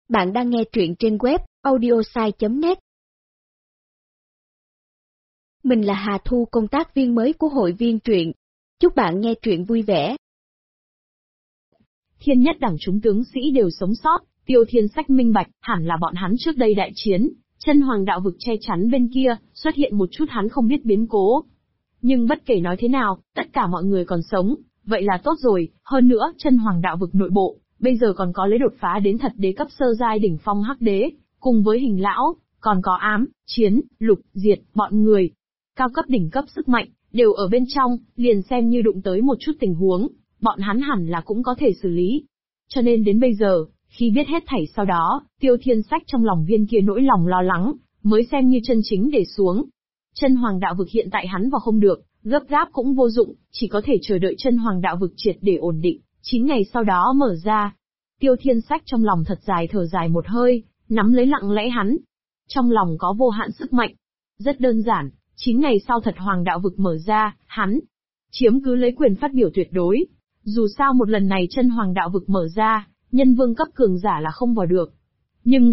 Bạn đang nghe truyện trên web audiosai.net. Mình là Hà Thu, công tác viên mới của hội viên truyện. Chúc bạn nghe truyện vui vẻ. Thiên nhất đẳng chúng tướng sĩ đều sống sót, Tiêu Thiên Sách minh bạch, hẳn là bọn hắn trước đây đại chiến, chân hoàng đạo vực che chắn bên kia, xuất hiện một chút hắn không biết biến cố. Nhưng bất kể nói thế nào, tất cả mọi người còn sống, vậy là tốt rồi, hơn nữa, chân hoàng đạo vực nội bộ, bây giờ còn có lấy đột phá đến thật đế cấp sơ giai đỉnh phong hắc đế, cùng với hình lão, còn có ám, chiến, lục, diệt, bọn người. Cao cấp đỉnh cấp sức mạnh, đều ở bên trong, liền xem như đụng tới một chút tình huống, bọn hắn hẳn là cũng có thể xử lý. Cho nên đến bây giờ, khi biết hết thảy sau đó, Tiêu Thiên Sách trong lòng viên kia nỗi lòng lo lắng, mới xem như chân chính để xuống. Chân hoàng đạo vực hiện tại hắn vào không được, gấp gáp cũng vô dụng, chỉ có thể chờ đợi chân hoàng đạo vực triệt để ổn định, 9 ngày sau đó mở ra. Tiêu Thiên Sách trong lòng thật dài thở dài một hơi, nắm lấy lặng lẽ hắn. Trong lòng có vô hạn sức mạnh. Rất đơn giản, 9 ngày sau thật hoàng đạo vực mở ra, hắn chiếm cứ lấy quyền phát biểu tuyệt đối. Dù sao một lần này chân hoàng đạo vực mở ra, nhân vương cấp cường giả là không vào được. Nhưng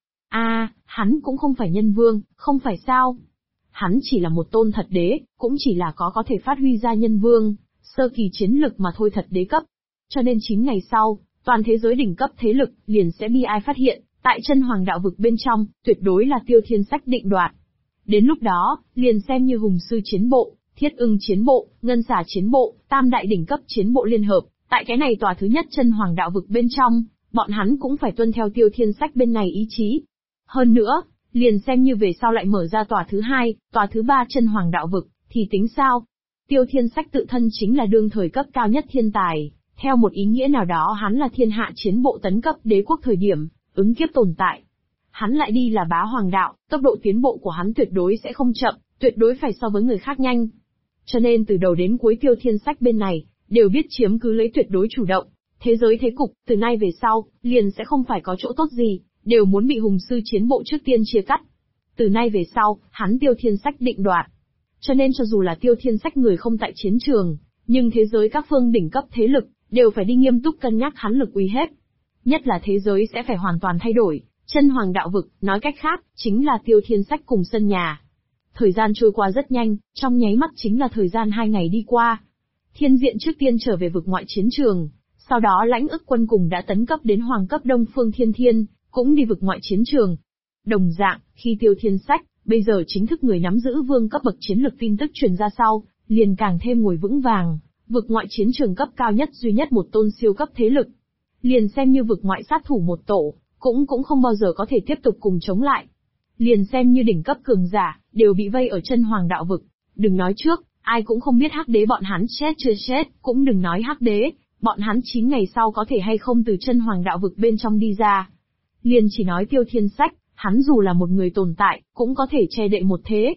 hắn cũng không phải nhân vương, không phải sao? Hắn chỉ là một tôn thật đế, cũng chỉ là có thể phát huy ra nhân vương, sơ kỳ chiến lực mà thôi, thật đế cấp. Cho nên 9 ngày sau, toàn thế giới đỉnh cấp thế lực liền sẽ bi ai phát hiện, tại chân hoàng đạo vực bên trong, tuyệt đối là Tiêu Thiên Sách định đoạt. Đến lúc đó, liền xem như hùng sư chiến bộ, thiết ưng chiến bộ, ngân xà chiến bộ, tam đại đỉnh cấp chiến bộ liên hợp, tại cái này tòa thứ nhất chân hoàng đạo vực bên trong, bọn hắn cũng phải tuân theo Tiêu Thiên Sách bên này ý chí. Hơn nữa, liền xem như về sau lại mở ra tòa thứ hai, tòa thứ ba chân hoàng đạo vực, thì tính sao? Tiêu Thiên Sách tự thân chính là đương thời cấp cao nhất thiên tài, theo một ý nghĩa nào đó hắn là thiên hạ chiến bộ tấn cấp đế quốc thời điểm, ứng kiếp tồn tại. Hắn lại đi là bá hoàng đạo, tốc độ tiến bộ của hắn tuyệt đối sẽ không chậm, tuyệt đối phải so với người khác nhanh. Cho nên từ đầu đến cuối Tiêu Thiên Sách bên này, đều biết chiếm cứ lấy tuyệt đối chủ động. Thế giới thế cục, từ nay về sau, liền sẽ không phải có chỗ tốt gì, đều muốn bị hùng sư chiến bộ trước tiên chia cắt. Từ nay về sau, hắn Tiêu Thiên Sách định đoạt. Cho nên cho dù là Tiêu Thiên Sách người không tại chiến trường, nhưng thế giới các phương đỉnh cấp thế lực, đều phải đi nghiêm túc cân nhắc hắn lực uy hiếp. Nhất là thế giới sẽ phải hoàn toàn thay đổi, chân hoàng đạo vực, nói cách khác, chính là Tiêu Thiên Sách cùng sân nhà. Thời gian trôi qua rất nhanh, trong nháy mắt chính là thời gian 2 ngày đi qua. Thiên Diện trước tiên trở về vực ngoại chiến trường, sau đó Lãnh Ức Quân cùng đã tấn cấp đến hoàng cấp Đông Phương Thiên Thiên, cũng đi vực ngoại chiến trường. Đồng dạng, khi Tiêu Thiên Sách, bây giờ chính thức người nắm giữ vương cấp bậc chiến lực tin tức truyền ra sau, liền càng thêm ngồi vững vàng, vực ngoại chiến trường cấp cao nhất duy nhất một tôn siêu cấp thế lực. Liền xem như vực ngoại sát thủ một tổ, cũng không bao giờ có thể tiếp tục cùng chống lại. Liền xem như đỉnh cấp cường giả, đều bị vây ở chân hoàng đạo vực. Đừng nói trước, ai cũng không biết hắc đế bọn hắn chết chưa chết, cũng đừng nói hắc đế, bọn hắn 9 ngày sau có thể hay không từ chân hoàng đạo vực bên trong đi ra. Liền chỉ nói Tiêu Thiên Sách, hắn dù là một người tồn tại, cũng có thể che đậy một thế.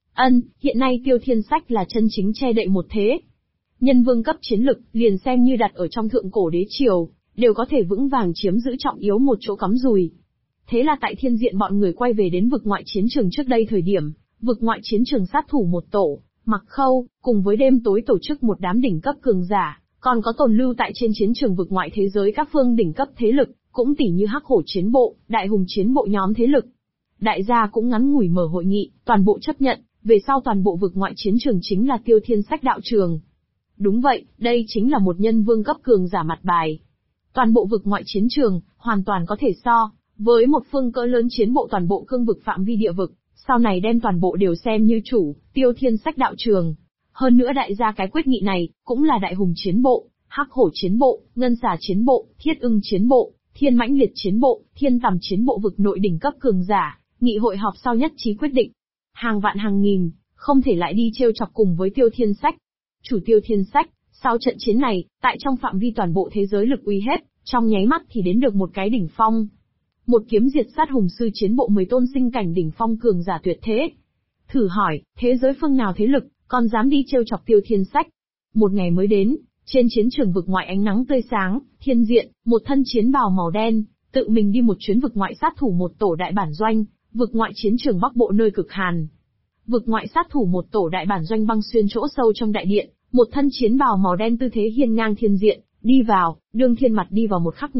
Hiện nay Tiêu Thiên Sách là chân chính che đậy một thế. Nhân vương cấp chiến lực, liền xem như đặt ở trong thượng cổ đế triều, đều có thể vững vàng chiếm giữ trọng yếu một chỗ cắm rùi. Thế là tại Thiên Diện bọn người quay về đến vực ngoại chiến trường trước đây thời điểm, vực ngoại chiến trường sát thủ một tổ, Mặc Khâu, cùng với đêm tối tổ chức một đám đỉnh cấp cường giả, còn có tồn lưu tại trên chiến trường vực ngoại thế giới các phương đỉnh cấp thế lực, cũng tỉ như Hắc Hổ chiến bộ, Đại Hùng chiến bộ nhóm thế lực. Đại gia cũng ngắn ngủi mở hội nghị, toàn bộ chấp nhận, về sau toàn bộ vực ngoại chiến trường chính là Tiêu Thiên Sách đạo trường. Đúng vậy, đây chính là một nhân vương cấp cường giả mặt bài. Toàn bộ vực ngoại chiến trường, hoàn toàn có thể so với một phương cỡ lớn chiến bộ toàn bộ cương vực phạm vi địa vực, sau này đem toàn bộ đều xem như chủ, Tiêu Thiên Sách đạo trường. Hơn nữa đại gia cái quyết nghị này, cũng là Đại Hùng chiến bộ, Hắc Hổ chiến bộ, Ngân Xà chiến bộ, Thiết Ưng chiến bộ, Thiên Mãnh Liệt chiến bộ, Thiên Tầm chiến bộ vực nội đỉnh cấp cường giả, nghị hội họp sau nhất trí quyết định. Hàng vạn hàng nghìn, không thể lại đi trêu chọc cùng với Tiêu Thiên Sách. Chủ Tiêu Thiên Sách, sau trận chiến này, tại trong phạm vi toàn bộ thế giới lực uy hiếp, trong nháy mắt thì đến được một cái đỉnh phong. Một kiếm diệt sát hùng sư chiến bộ 10 tôn sinh cảnh đỉnh phong cường giả tuyệt thế. Thử hỏi, thế giới phương nào thế lực, còn dám đi trêu chọc Tiêu Thiên Sách? Một ngày mới đến, trên chiến trường vực ngoại ánh nắng tươi sáng, Thiên Diện, một thân chiến bào màu đen, tự mình đi một chuyến vực ngoại sát thủ một tổ đại bản doanh, vực ngoại chiến trường Bắc Bộ nơi cực hàn. Vực ngoại sát thủ một tổ đại bản doanh băng xuyên chỗ sâu trong đại điện, một thân chiến bào màu đen tư thế hiên ngang Thiên Diện, đi vào, đương thiên mặt đi vào một khắc này,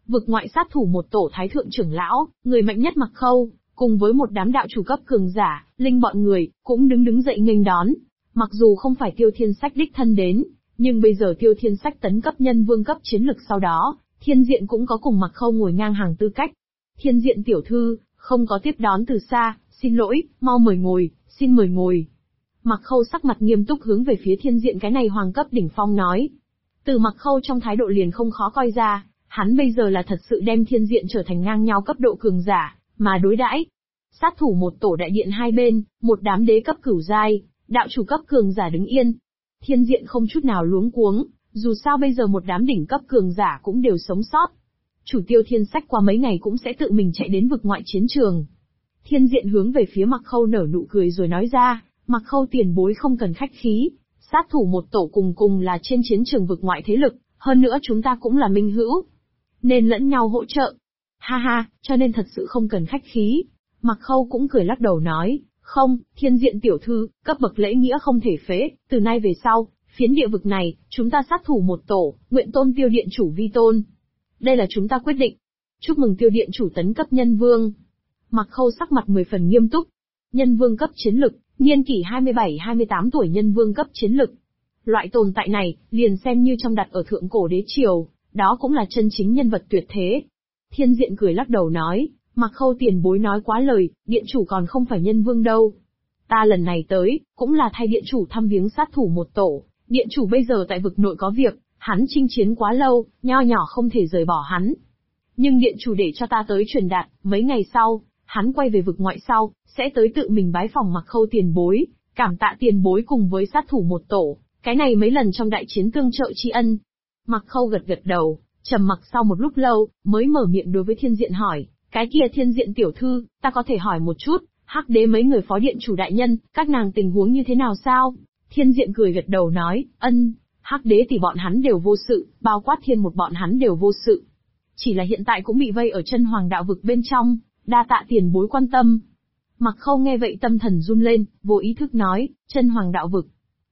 Vực ngoại sát thủ một tổ thái thượng trưởng lão, người mạnh nhất Mặc Khâu, cùng với một đám đạo chủ cấp cường giả, Linh bọn người, cũng đứng dậy nghênh đón. Mặc dù không phải Tiêu Thiên Sách đích thân đến, nhưng bây giờ Tiêu Thiên Sách tấn cấp nhân vương cấp chiến lực sau đó, Thiên Diện cũng có cùng Mặc Khâu ngồi ngang hàng tư cách. Thiên Diện tiểu thư, không có tiếp đón từ xa, xin lỗi, mau mời ngồi, xin mời ngồi. Mặc Khâu sắc mặt nghiêm túc hướng về phía Thiên Diện cái này hoàng cấp đỉnh phong nói. Từ Mặc Khâu trong thái độ liền không khó coi ra, hắn bây giờ là thật sự đem Thiên Diện trở thành ngang nhau cấp độ cường giả, mà đối đãi. Sát thủ một tổ đại điện hai bên, một đám đế cấp cửu giai, đạo chủ cấp cường giả đứng yên. Thiên Diện không chút nào luống cuống, dù sao bây giờ một đám đỉnh cấp cường giả cũng đều sống sót. Chủ Tiêu Thiên Sách qua mấy ngày cũng sẽ tự mình chạy đến vực ngoại chiến trường. Thiên Diện hướng về phía Mặc Khâu nở nụ cười rồi nói ra, Mặc Khâu tiền bối không cần khách khí, sát thủ một tổ cùng là trên chiến trường vực ngoại thế lực, hơn nữa chúng ta cũng là minh hữu, nên lẫn nhau hỗ trợ. Ha ha, cho nên thật sự không cần khách khí. Mặc Khâu cũng cười lắc đầu nói, không, Thiên Diện tiểu thư, cấp bậc lễ nghĩa không thể phế, từ nay về sau, phiến địa vực này, chúng ta sát thủ một tổ, nguyện tôn Tiêu điện chủ vi tôn. Đây là chúng ta quyết định. Chúc mừng Tiêu điện chủ tấn cấp nhân vương. Mặc Khâu sắc mặt 10 phần nghiêm túc. Nhân vương cấp chiến lực, niên kỷ 27-28 tuổi nhân vương cấp chiến lực. Loại tồn tại này, liền xem như trong đặt ở thượng cổ đế triều, đó cũng là chân chính nhân vật tuyệt thế. Thiên Diện cười lắc đầu nói, Mặc Khâu tiền bối nói quá lời, điện chủ còn không phải nhân vương đâu. Ta lần này tới, cũng là thay điện chủ thăm viếng sát thủ một tổ, điện chủ bây giờ tại vực nội có việc, hắn chinh chiến quá lâu, nho nhỏ không thể rời bỏ hắn. Nhưng điện chủ để cho ta tới truyền đạt, mấy ngày sau, hắn quay về vực ngoại sau, sẽ tới tự mình bái phòng Mặc Khâu tiền bối, cảm tạ tiền bối cùng với sát thủ một tổ, cái này mấy lần trong đại chiến tương trợ tri ân. Mặc Khâu gật đầu, trầm mặc sau một lúc lâu, mới mở miệng đối với Thiên Diện hỏi, cái kia Thiên Diện tiểu thư, ta có thể hỏi một chút, Hắc Đế mấy người phó điện chủ đại nhân, các nàng tình huống như thế nào sao? Thiên Diện cười gật đầu nói, Hắc Đế thì bọn hắn đều vô sự, bao quát Thiên một bọn hắn đều vô sự. Chỉ là hiện tại cũng bị vây ở chân hoàng đạo vực bên trong, đa tạ tiền bối quan tâm. Mặc Khâu nghe vậy tâm thần run lên, vô ý thức nói, chân hoàng đạo vực.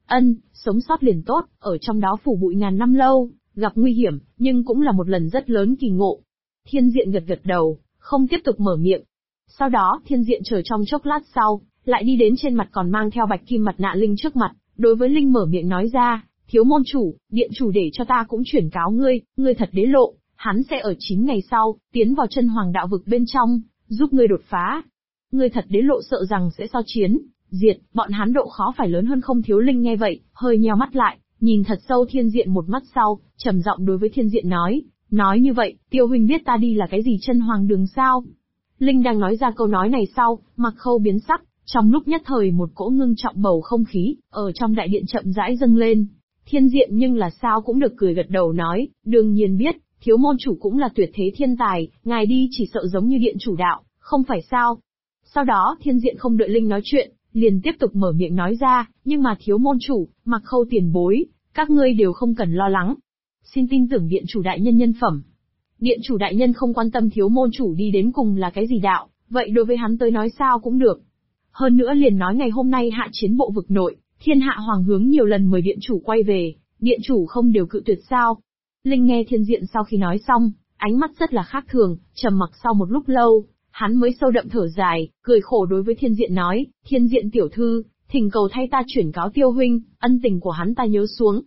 Sống sót liền tốt, ở trong đó phủ bụi ngàn năm lâu, gặp nguy hiểm, nhưng cũng là một lần rất lớn kỳ ngộ. Thiên Diện gật đầu, không tiếp tục mở miệng. Sau đó, Thiên Diện chờ trong chốc lát sau, lại đi đến trên mặt còn mang theo bạch kim mặt nạ Linh trước mặt, đối với Linh mở miệng nói ra, thiếu môn chủ, điện chủ để cho ta cũng chuyển cáo ngươi thật đế lộ, hắn sẽ ở 9 ngày sau, tiến vào chân hoàng đạo vực bên trong, giúp ngươi đột phá. Ngươi thật đế lộ sợ rằng sẽ so chiến, diệt, bọn hắn độ khó phải lớn hơn không thiếu. Linh nghe vậy, hơi nheo mắt lại, nhìn thật sâu Thiên Diện một mắt sau, trầm giọng đối với Thiên Diện nói như vậy, Tiêu huynh biết ta đi là cái gì chân hoàng đường sao? Linh đang nói ra câu nói này sau, Mặc Khâu biến sắc, trong lúc nhất thời một cỗ ngưng trọng bầu không khí, ở trong đại điện chậm rãi dâng lên. Thiên Diện nhưng là sao cũng được cười gật đầu nói, đương nhiên biết, thiếu môn chủ cũng là tuyệt thế thiên tài, ngài đi chỉ sợ giống như điện chủ đạo, không phải sao? Sau đó Thiên Diện không đợi Linh nói chuyện, liền tiếp tục mở miệng nói ra, nhưng mà thiếu môn chủ, Mặc Khâu tiền bối, các ngươi đều không cần lo lắng. Xin tin tưởng điện chủ đại nhân nhân phẩm. Điện chủ đại nhân không quan tâm thiếu môn chủ đi đến cùng là cái gì đạo, vậy đối với hắn tới nói sao cũng được. Hơn nữa liền nói ngày hôm nay hạ chiến bộ vực nội, thiên hạ hoàng hướng nhiều lần mời điện chủ quay về, điện chủ không đều cự tuyệt sao? Linh nghe Thiên Diện sau khi nói xong, ánh mắt rất là khác thường, trầm mặc sau một lúc lâu, hắn mới sâu đậm thở dài, cười khổ đối với Thiên Diện nói, Thiên Diện tiểu thư, thỉnh cầu thay ta chuyển cáo Tiêu huynh, ân tình của hắn ta nhớ xuống.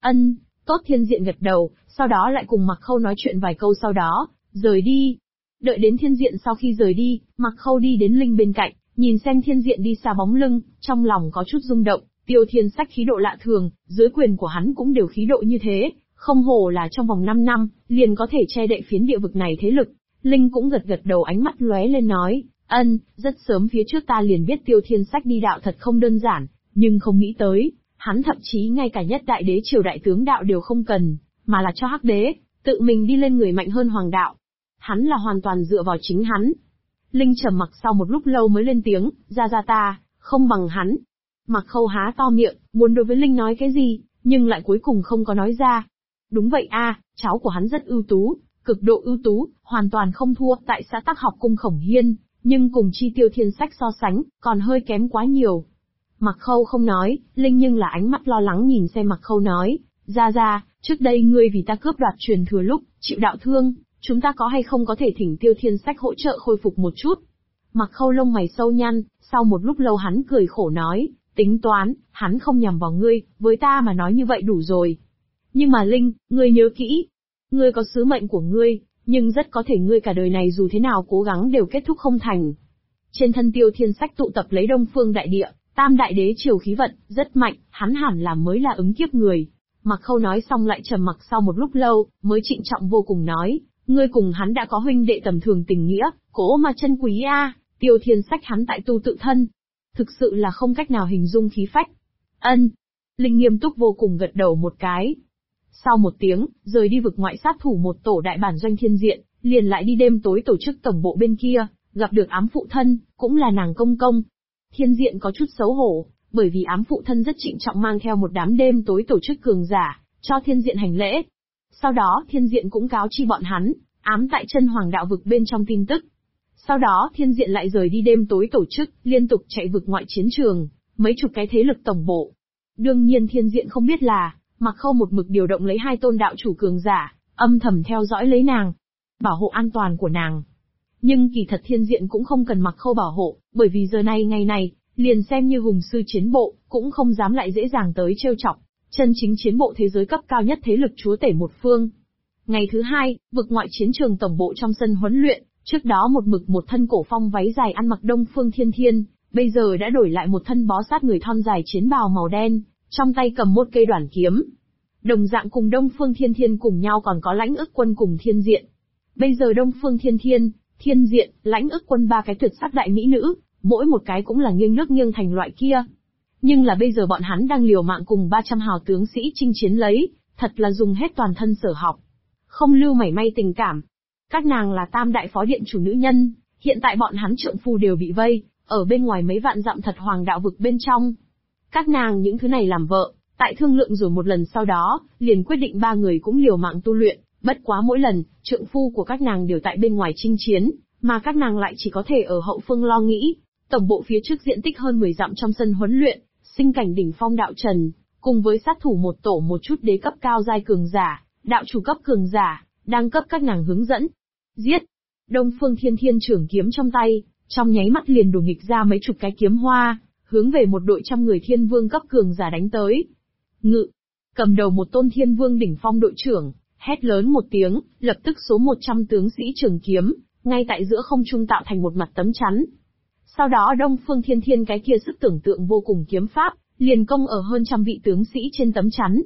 Tốt. Thiên Diện gật đầu, sau đó lại cùng Mặc Khâu nói chuyện vài câu sau đó, rời đi. Đợi đến Thiên Diện sau khi rời đi, Mặc Khâu đi đến Linh bên cạnh, nhìn xem Thiên Diện đi xa bóng lưng, trong lòng có chút rung động, Tiêu Thiên Sách khí độ lạ thường, dưới quyền của hắn cũng đều khí độ như thế, không hổ là trong vòng 5 năm, liền có thể che đậy phiến địa vực này thế lực. Linh cũng gật đầu ánh mắt lóe lên nói, rất sớm phía trước ta liền biết Tiêu Thiên Sách đi đạo thật không đơn giản, nhưng không nghĩ tới, hắn thậm chí ngay cả nhất đại đế triều đại tướng đạo đều không cần, mà là cho Hắc Đế, tự mình đi lên người mạnh hơn hoàng đạo. Hắn là hoàn toàn dựa vào chính hắn. Linh trầm mặc sau một lúc lâu mới lên tiếng, ra ta, không bằng hắn. Mặc Khâu há to miệng, muốn đối với Linh nói cái gì, nhưng lại cuối cùng không có nói ra. Đúng vậy cháu của hắn rất ưu tú, cực độ ưu tú, hoàn toàn không thua tại xã Tắc Học cung Khổng Hiên, nhưng cùng chi Tiêu Thiên Sách so sánh, còn hơi kém quá nhiều. Mặc Khâu không nói, Linh nhưng là ánh mắt lo lắng nhìn xem Mặc Khâu nói, ra, trước đây ngươi vì ta cướp đoạt truyền thừa lúc, chịu đạo thương, chúng ta có hay không có thể thỉnh Tiêu Thiên Sách hỗ trợ khôi phục một chút? Mặc Khâu lông mày sâu nhăn, sau một lúc lâu hắn cười khổ nói, tính toán, hắn không nhằm vào ngươi, với ta mà nói như vậy đủ rồi. Nhưng mà Linh, ngươi nhớ kỹ, ngươi có sứ mệnh của ngươi, nhưng rất có thể ngươi cả đời này dù thế nào cố gắng đều kết thúc không thành. Trên thân Tiêu Thiên Sách tụ tập lấy Đông Phương đại địa, Tam đại đế triều khí vận, rất mạnh, hắn hẳn là mới là ứng kiếp người. Mặc Khâu nói xong lại trầm mặc sau một lúc lâu, mới trịnh trọng vô cùng nói, ngươi cùng hắn đã có huynh đệ tầm thường tình nghĩa, cố mà chân quý a. Tiêu Thiên Sách hắn tại tu tự thân, thực sự là không cách nào hình dung khí phách. Ân. Linh nghiêm túc vô cùng gật đầu một cái. Sau một tiếng, rời đi vực ngoại sát thủ một tổ đại bản doanh Thiên Diện, liền lại đi đêm tối tổ chức tổng bộ bên kia, gặp được ám phụ thân, cũng là nàng công công. Thiên Diện có chút xấu hổ, bởi vì ám phụ thân rất trịnh trọng mang theo một đám đêm tối tổ chức cường giả, cho Thiên Diện hành lễ. Sau đó Thiên Diện cũng cáo chi bọn hắn, ám tại chân hoàng đạo vực bên trong tin tức. Sau đó Thiên Diện lại rời đi đêm tối tổ chức, liên tục chạy vực ngoại chiến trường, mấy chục cái thế lực tổng bộ. Đương nhiên Thiên Diện không biết là, Mặc Khâu một mực điều động lấy 2 tôn đạo chủ cường giả, âm thầm theo dõi lấy nàng, bảo hộ an toàn của nàng. Nhưng kỳ thật Thiên Diện cũng không cần Mặc Khâu bảo hộ, bởi vì giờ này ngày này, liền xem như hùng sư chiến bộ, cũng không dám lại dễ dàng tới trêu chọc, chân chính chiến bộ thế giới cấp cao nhất thế lực chúa tể một phương. Ngày thứ 2, vực ngoại chiến trường tổng bộ trong sân huấn luyện, trước đó một mực một thân cổ phong váy dài ăn mặc Đông Phương Thiên Thiên, bây giờ đã đổi lại một thân bó sát người thon dài chiến bào màu đen, trong tay cầm một cây đoản kiếm. Đồng dạng cùng Đông Phương Thiên Thiên cùng nhau còn có Lãnh Ức Quân cùng Thiên Diện. Bây giờ Đông Phương Thiên Thiên, Thiên Diện, Lãnh Ức Quân 3 cái tuyệt sắc đại mỹ nữ, mỗi một cái cũng là nghiêng nước nghiêng thành loại kia. Nhưng là bây giờ bọn hắn đang liều mạng cùng 300 hào tướng sĩ chinh chiến lấy, thật là dùng hết toàn thân sở học, không lưu mảy may tình cảm. Các nàng là Tam đại phó điện chủ nữ nhân, hiện tại bọn hắn trượng phu đều bị vây, ở bên ngoài mấy vạn dặm thật hoàng đạo vực bên trong. Các nàng những thứ này làm vợ, tại thương lượng rồi một lần sau đó, liền quyết định 3 người cũng liều mạng tu luyện, bất quá mỗi lần, trượng phu của các nàng đều tại bên ngoài chinh chiến, mà các nàng lại chỉ có thể ở hậu phương lo nghĩ. Tổng bộ phía trước diện tích hơn 10 dặm trong sân huấn luyện, sinh cảnh đỉnh phong đạo trần, cùng với sát thủ một tổ một chút đế cấp cao giai cường giả, đạo chủ cấp cường giả, đang cấp các nàng hướng dẫn. Giết! Đông Phương Thiên Thiên trưởng kiếm trong tay, trong nháy mắt liền đổ nghịch ra mấy chục cái kiếm hoa, hướng về một đội trăm người thiên vương cấp cường giả đánh tới. Ngự! Cầm đầu một tôn thiên vương đỉnh phong đội trưởng, hét lớn một tiếng, lập tức số 100 tướng sĩ trường kiếm, ngay tại giữa không trung tạo thành một mặt tấm chắn. Sau đó Đông Phương Thiên Thiên cái kia sức tưởng tượng vô cùng kiếm pháp, liền công ở hơn trăm vị tướng sĩ trên tấm chắn.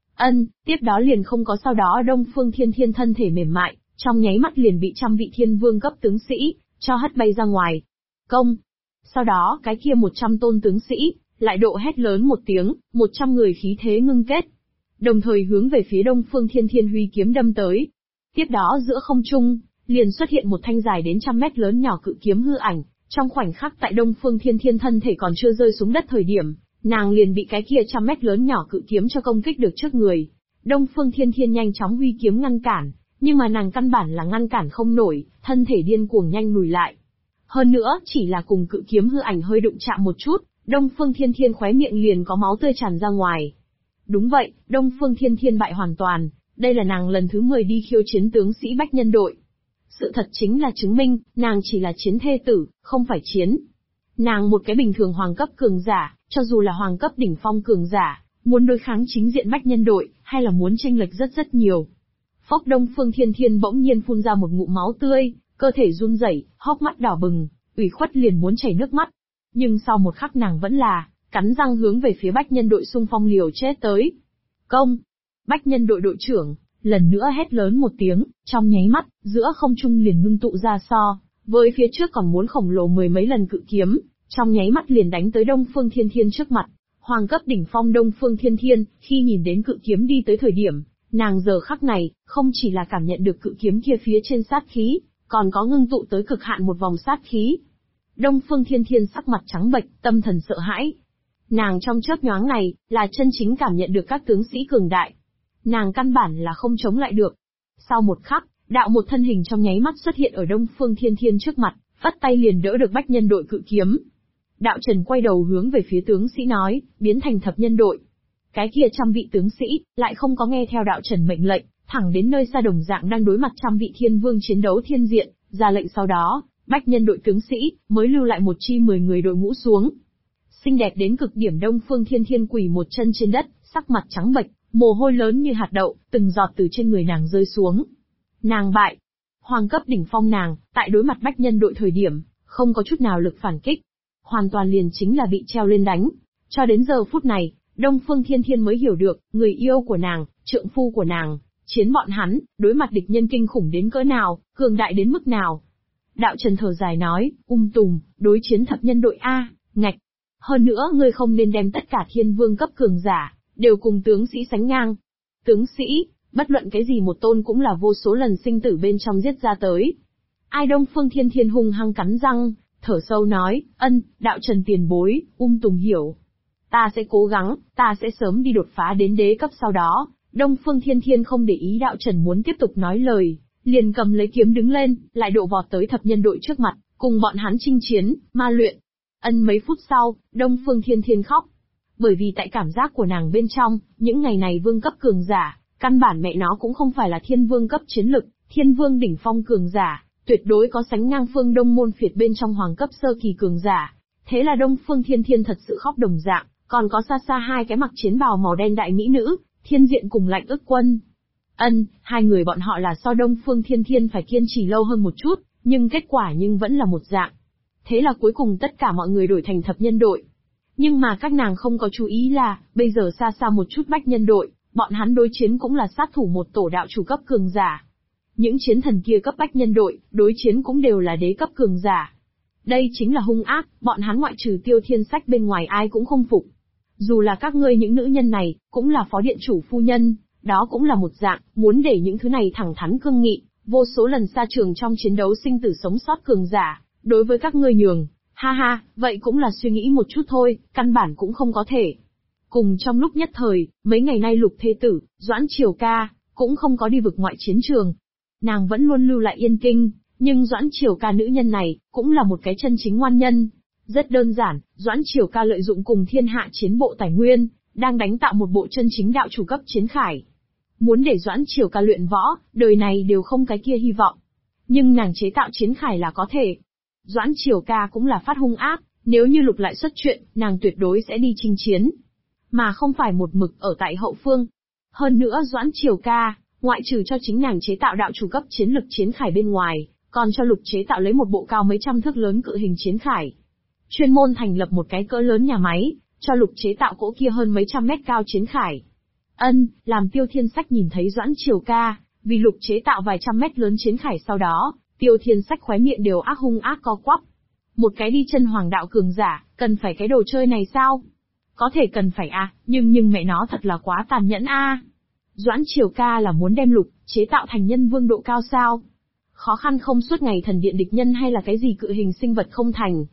Tiếp đó liền không có sau đó Đông Phương Thiên Thiên thân thể mềm mại, trong nháy mắt liền bị trăm vị thiên vương cấp tướng sĩ, cho hất bay ra ngoài. Công! Sau đó cái kia 100 tôn tướng sĩ, lại độ hét lớn một tiếng, 100 người khí thế ngưng kết. Đồng thời hướng về phía Đông Phương Thiên Thiên huy kiếm đâm tới. Tiếp đó giữa không trung, liền xuất hiện một thanh dài đến 100 mét lớn nhỏ cự kiếm hư ảnh, trong khoảnh khắc tại Đông Phương Thiên Thiên thân thể còn chưa rơi xuống đất thời điểm, nàng liền bị cái kia 100 mét lớn nhỏ cự kiếm cho công kích được trước người. Đông Phương Thiên Thiên nhanh chóng huy kiếm ngăn cản, nhưng mà nàng căn bản là ngăn cản không nổi, thân thể điên cuồng nhanh lùi lại. Hơn nữa, chỉ là cùng cự kiếm hư ảnh hơi đụng chạm một chút, Đông Phương Thiên Thiên khóe miệng liền có máu tươi tràn ra ngoài. Đúng vậy, Đông Phương Thiên Thiên bại hoàn toàn, đây là nàng lần thứ 10 đi khiêu chiến tướng sĩ Bách Nhân đội. Sự thật chính là chứng minh, nàng chỉ là chiến thê tử, không phải chiến. Nàng một cái bình thường hoàng cấp cường giả, cho dù là hoàng cấp đỉnh phong cường giả, muốn đối kháng chính diện Bách Nhân đội, hay là muốn chênh lệch rất rất nhiều. Phốc Đông Phương Thiên Thiên bỗng nhiên phun ra một ngụm máu tươi, cơ thể run rẩy, hốc mắt đỏ bừng, ủy khuất liền muốn chảy nước mắt. Nhưng sau một khắc nàng vẫn là, cắn răng hướng về phía Bách Nhân đội xung phong liều chết tới. Công! Bách Nhân đội đội trưởng, lần nữa hét lớn một tiếng, trong nháy mắt, giữa không trung liền ngưng tụ ra so, với phía trước còn muốn khổng lồ 10 mấy lần cự kiếm, trong nháy mắt liền đánh tới Đông Phương Thiên Thiên trước mặt. Hoàng cấp đỉnh phong Đông Phương Thiên Thiên, khi nhìn đến cự kiếm đi tới thời điểm, nàng giờ khắc này, không chỉ là cảm nhận được cự kiếm kia phía trên sát khí, còn có ngưng tụ tới cực hạn một vòng sát khí. Đông Phương Thiên Thiên sắc mặt trắng bệch, tâm thần sợ hãi. Nàng trong chớp nhoáng này, là chân chính cảm nhận được các tướng sĩ cường đại. Nàng căn bản là không chống lại được. Sau một khắc, đạo một thân hình trong nháy mắt xuất hiện ở Đông Phương Thiên Thiên trước mặt, vắt tay liền đỡ được Bách Nhân đội cự kiếm. Đạo Trần quay đầu hướng về phía tướng sĩ nói, biến thành thập nhân đội. Cái kia trăm vị tướng sĩ, lại không có nghe theo đạo Trần mệnh lệnh, thẳng đến nơi xa đồng dạng đang đối mặt trăm vị thiên vương chiến đấu thiên diện, ra lệnh sau đó, bách nhân đội tướng sĩ, mới lưu lại một chi 10 người đội ngũ xuống. Xinh đẹp đến cực điểm Đông Phương Thiên Thiên quỳ một chân trên đất, sắc mặt trắng bệch, mồ hôi lớn như hạt đậu, từng giọt từ trên người nàng rơi xuống. Nàng bại. Hoàng cấp đỉnh phong nàng, tại đối mặt bách nhân đội thời điểm, không có chút nào lực phản kích. Hoàn toàn liền chính là bị treo lên đánh. Cho đến giờ phút này, Đông Phương Thiên Thiên mới hiểu được, người yêu của nàng, trượng phu của nàng, chiến bọn hắn, đối mặt địch nhân kinh khủng đến cỡ nào, cường đại đến mức nào. Đạo Trần thở dài nói, Tùng, đối chiến thập nhân đội A, ngạch. Hơn nữa ngươi không nên đem tất cả thiên vương cấp cường giả, đều cùng tướng sĩ sánh ngang. Tướng sĩ, bất luận cái gì một tôn cũng là vô số lần sinh tử bên trong giết ra tới. Ai Đông Phương Thiên Thiên hung hăng cắn răng, thở sâu nói, Đạo Trần tiền bối, Tùng hiểu. Ta sẽ cố gắng, ta sẽ sớm đi đột phá đến đế cấp sau đó. Đông Phương Thiên Thiên không để ý Đạo Trần muốn tiếp tục nói lời, liền cầm lấy kiếm đứng lên, lại độ vọt tới thập nhân đội trước mặt, cùng bọn hắn chinh chiến, ma luyện. Mấy phút sau, Đông Phương Thiên Thiên khóc. Bởi vì tại cảm giác của nàng bên trong, những ngày này vương cấp cường giả, căn bản mẹ nó cũng không phải là thiên vương cấp chiến lực, thiên vương đỉnh phong cường giả, tuyệt đối có sánh ngang phương Đông môn phiệt bên trong hoàng cấp sơ kỳ cường giả. Thế là Đông Phương Thiên Thiên thật sự khóc đồng dạng, còn có xa xa hai cái mặc chiến bào màu đen đại mỹ nữ, Thiên Diện cùng Lạnh Ức Quân. Hai người bọn họ là so Đông Phương Thiên Thiên phải kiên trì lâu hơn một chút, nhưng kết quả vẫn là một dạng. Thế là cuối cùng tất cả mọi người đổi thành thập nhân đội. Nhưng mà các nàng không có chú ý là, bây giờ xa xa một chút bách nhân đội, bọn hắn đối chiến cũng là sát thủ một tổ đạo chủ cấp cường giả. Những chiến thần kia cấp bách nhân đội, đối chiến cũng đều là đế cấp cường giả. Đây chính là hung ác, bọn hắn ngoại trừ Tiêu Thiên Sách bên ngoài ai cũng không phục. Dù là các ngươi những nữ nhân này, cũng là phó điện chủ phu nhân, đó cũng là một dạng, muốn để những thứ này thẳng thắn cương nghị, vô số lần xa trường trong chiến đấu sinh tử sống sót cường giả, đối với các ngươi nhường. Ha, vậy cũng là suy nghĩ một chút thôi, căn bản cũng không có thể. Cùng trong lúc nhất thời, mấy ngày nay Lục Thế Tử, Doãn Triều Ca, cũng không có đi vực ngoại chiến trường. Nàng vẫn luôn lưu lại Yên Kinh, nhưng Doãn Triều Ca nữ nhân này, cũng là một cái chân chính ngoan nhân. Rất đơn giản, Doãn Triều Ca lợi dụng cùng thiên hạ chiến bộ tài nguyên, đang đánh tạo một bộ chân chính đạo chủ cấp chiến khải. Muốn để Doãn Triều Ca luyện võ, đời này đều không cái kia hy vọng. Nhưng nàng chế tạo chiến khải là có thể. Doãn Triều Ca cũng là phát hung ác, nếu như Lục lại xuất chuyện, nàng tuyệt đối sẽ đi chinh chiến. Mà không phải một mực ở tại hậu phương. Hơn nữa Doãn Triều Ca, ngoại trừ cho chính nàng chế tạo đạo chủ cấp chiến lực chiến khải bên ngoài, còn cho Lục chế tạo lấy một bộ cao mấy trăm thước lớn cự hình chiến khải. Chuyên môn thành lập một cái cỡ lớn nhà máy, cho Lục chế tạo cỗ kia hơn mấy trăm mét cao chiến khải. Làm Tiêu Thiên Sách nhìn thấy Doãn Triều Ca, vì Lục chế tạo vài trăm mét lớn chiến khải sau đó, Tiêu Thiên Sách khóe miệng đều hung ác co quắp. Một cái đi chân hoàng đạo cường giả, cần phải cái đồ chơi này sao? Có thể cần phải nhưng mẹ nó thật là quá tàn nhẫn Doãn Triều Ca là muốn đem Lục chế tạo thành nhân vương độ cao sao? Khó khăn không suốt ngày thần điện địch nhân hay là cái gì cự hình sinh vật không thành.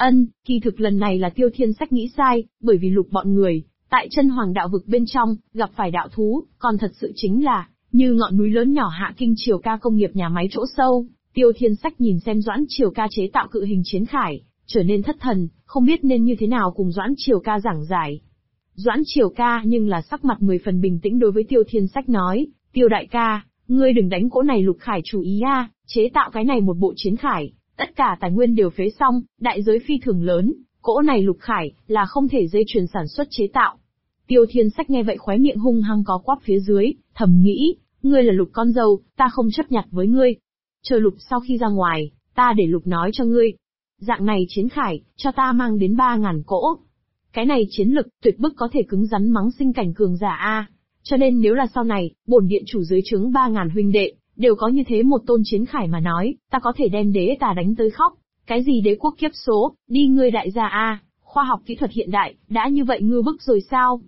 Kỳ thực lần này là Tiêu Thiên Sách nghĩ sai, bởi vì Lục bọn người, tại chân hoàng đạo vực bên trong, gặp phải đạo thú, còn thật sự chính là, như ngọn núi lớn nhỏ hạ kinh Triều Ca công nghiệp nhà máy chỗ sâu. Tiêu Thiên Sách nhìn xem Doãn Triều Ca chế tạo cự hình chiến khải, trở nên thất thần, không biết nên như thế nào cùng Doãn Triều Ca giảng giải. Doãn Triều Ca nhưng là sắc mặt 10 phần bình tĩnh đối với Tiêu Thiên Sách nói, Tiêu đại ca, ngươi đừng đánh cỗ này Lục khải chủ ý chế tạo cái này một bộ chiến khải, tất cả tài nguyên đều phế xong, đại giới phi thường lớn, cỗ này Lục khải là không thể dây chuyền sản xuất chế tạo. Tiêu Thiên Sách nghe vậy khóe miệng hung hăng có quắp phía dưới, thầm nghĩ, ngươi là Lục con dâu, ta không chấp nhặt với ngươi. Chờ Lục sau khi ra ngoài, ta để Lục nói cho ngươi. Dạng này chiến khải, cho ta mang đến 3.000 cỗ. Cái này chiến lực, tuyệt bức có thể cứng rắn mắng sinh cảnh cường giả Cho nên nếu là sau này, bổn điện chủ dưới trướng 3.000 huynh đệ, đều có như thế một tôn chiến khải mà nói, ta có thể đem đế tà đánh tới khóc. Cái gì đế quốc kiếp số, đi ngươi đại gia khoa học kỹ thuật hiện đại, đã như vậy ngư bức rồi sao?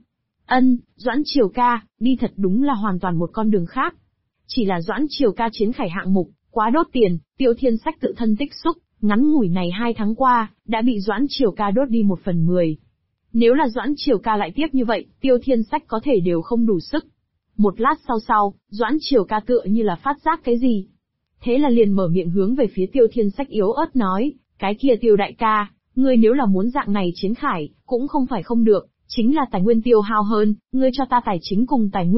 Doãn Triều Ca, đi thật đúng là hoàn toàn một con đường khác. Chỉ là Doãn Triều Ca chiến khải hạng mục, quá đốt tiền, Tiêu Thiên Sách tự thân tích xúc, ngắn ngủi này 2 tháng qua, đã bị Doãn Triều Ca đốt đi 1/10. Nếu là Doãn Triều Ca lại tiếp như vậy, Tiêu Thiên Sách có thể đều không đủ sức. Một lát sau, Doãn Triều Ca tựa như là phát giác cái gì. Thế là liền mở miệng hướng về phía Tiêu Thiên Sách yếu ớt nói, cái kia Tiêu đại ca, ngươi nếu là muốn dạng này chiến khải, cũng không phải không được, chính là tài nguyên tiêu hao hơn, ngươi cho ta tài chính cùng tài nguyên,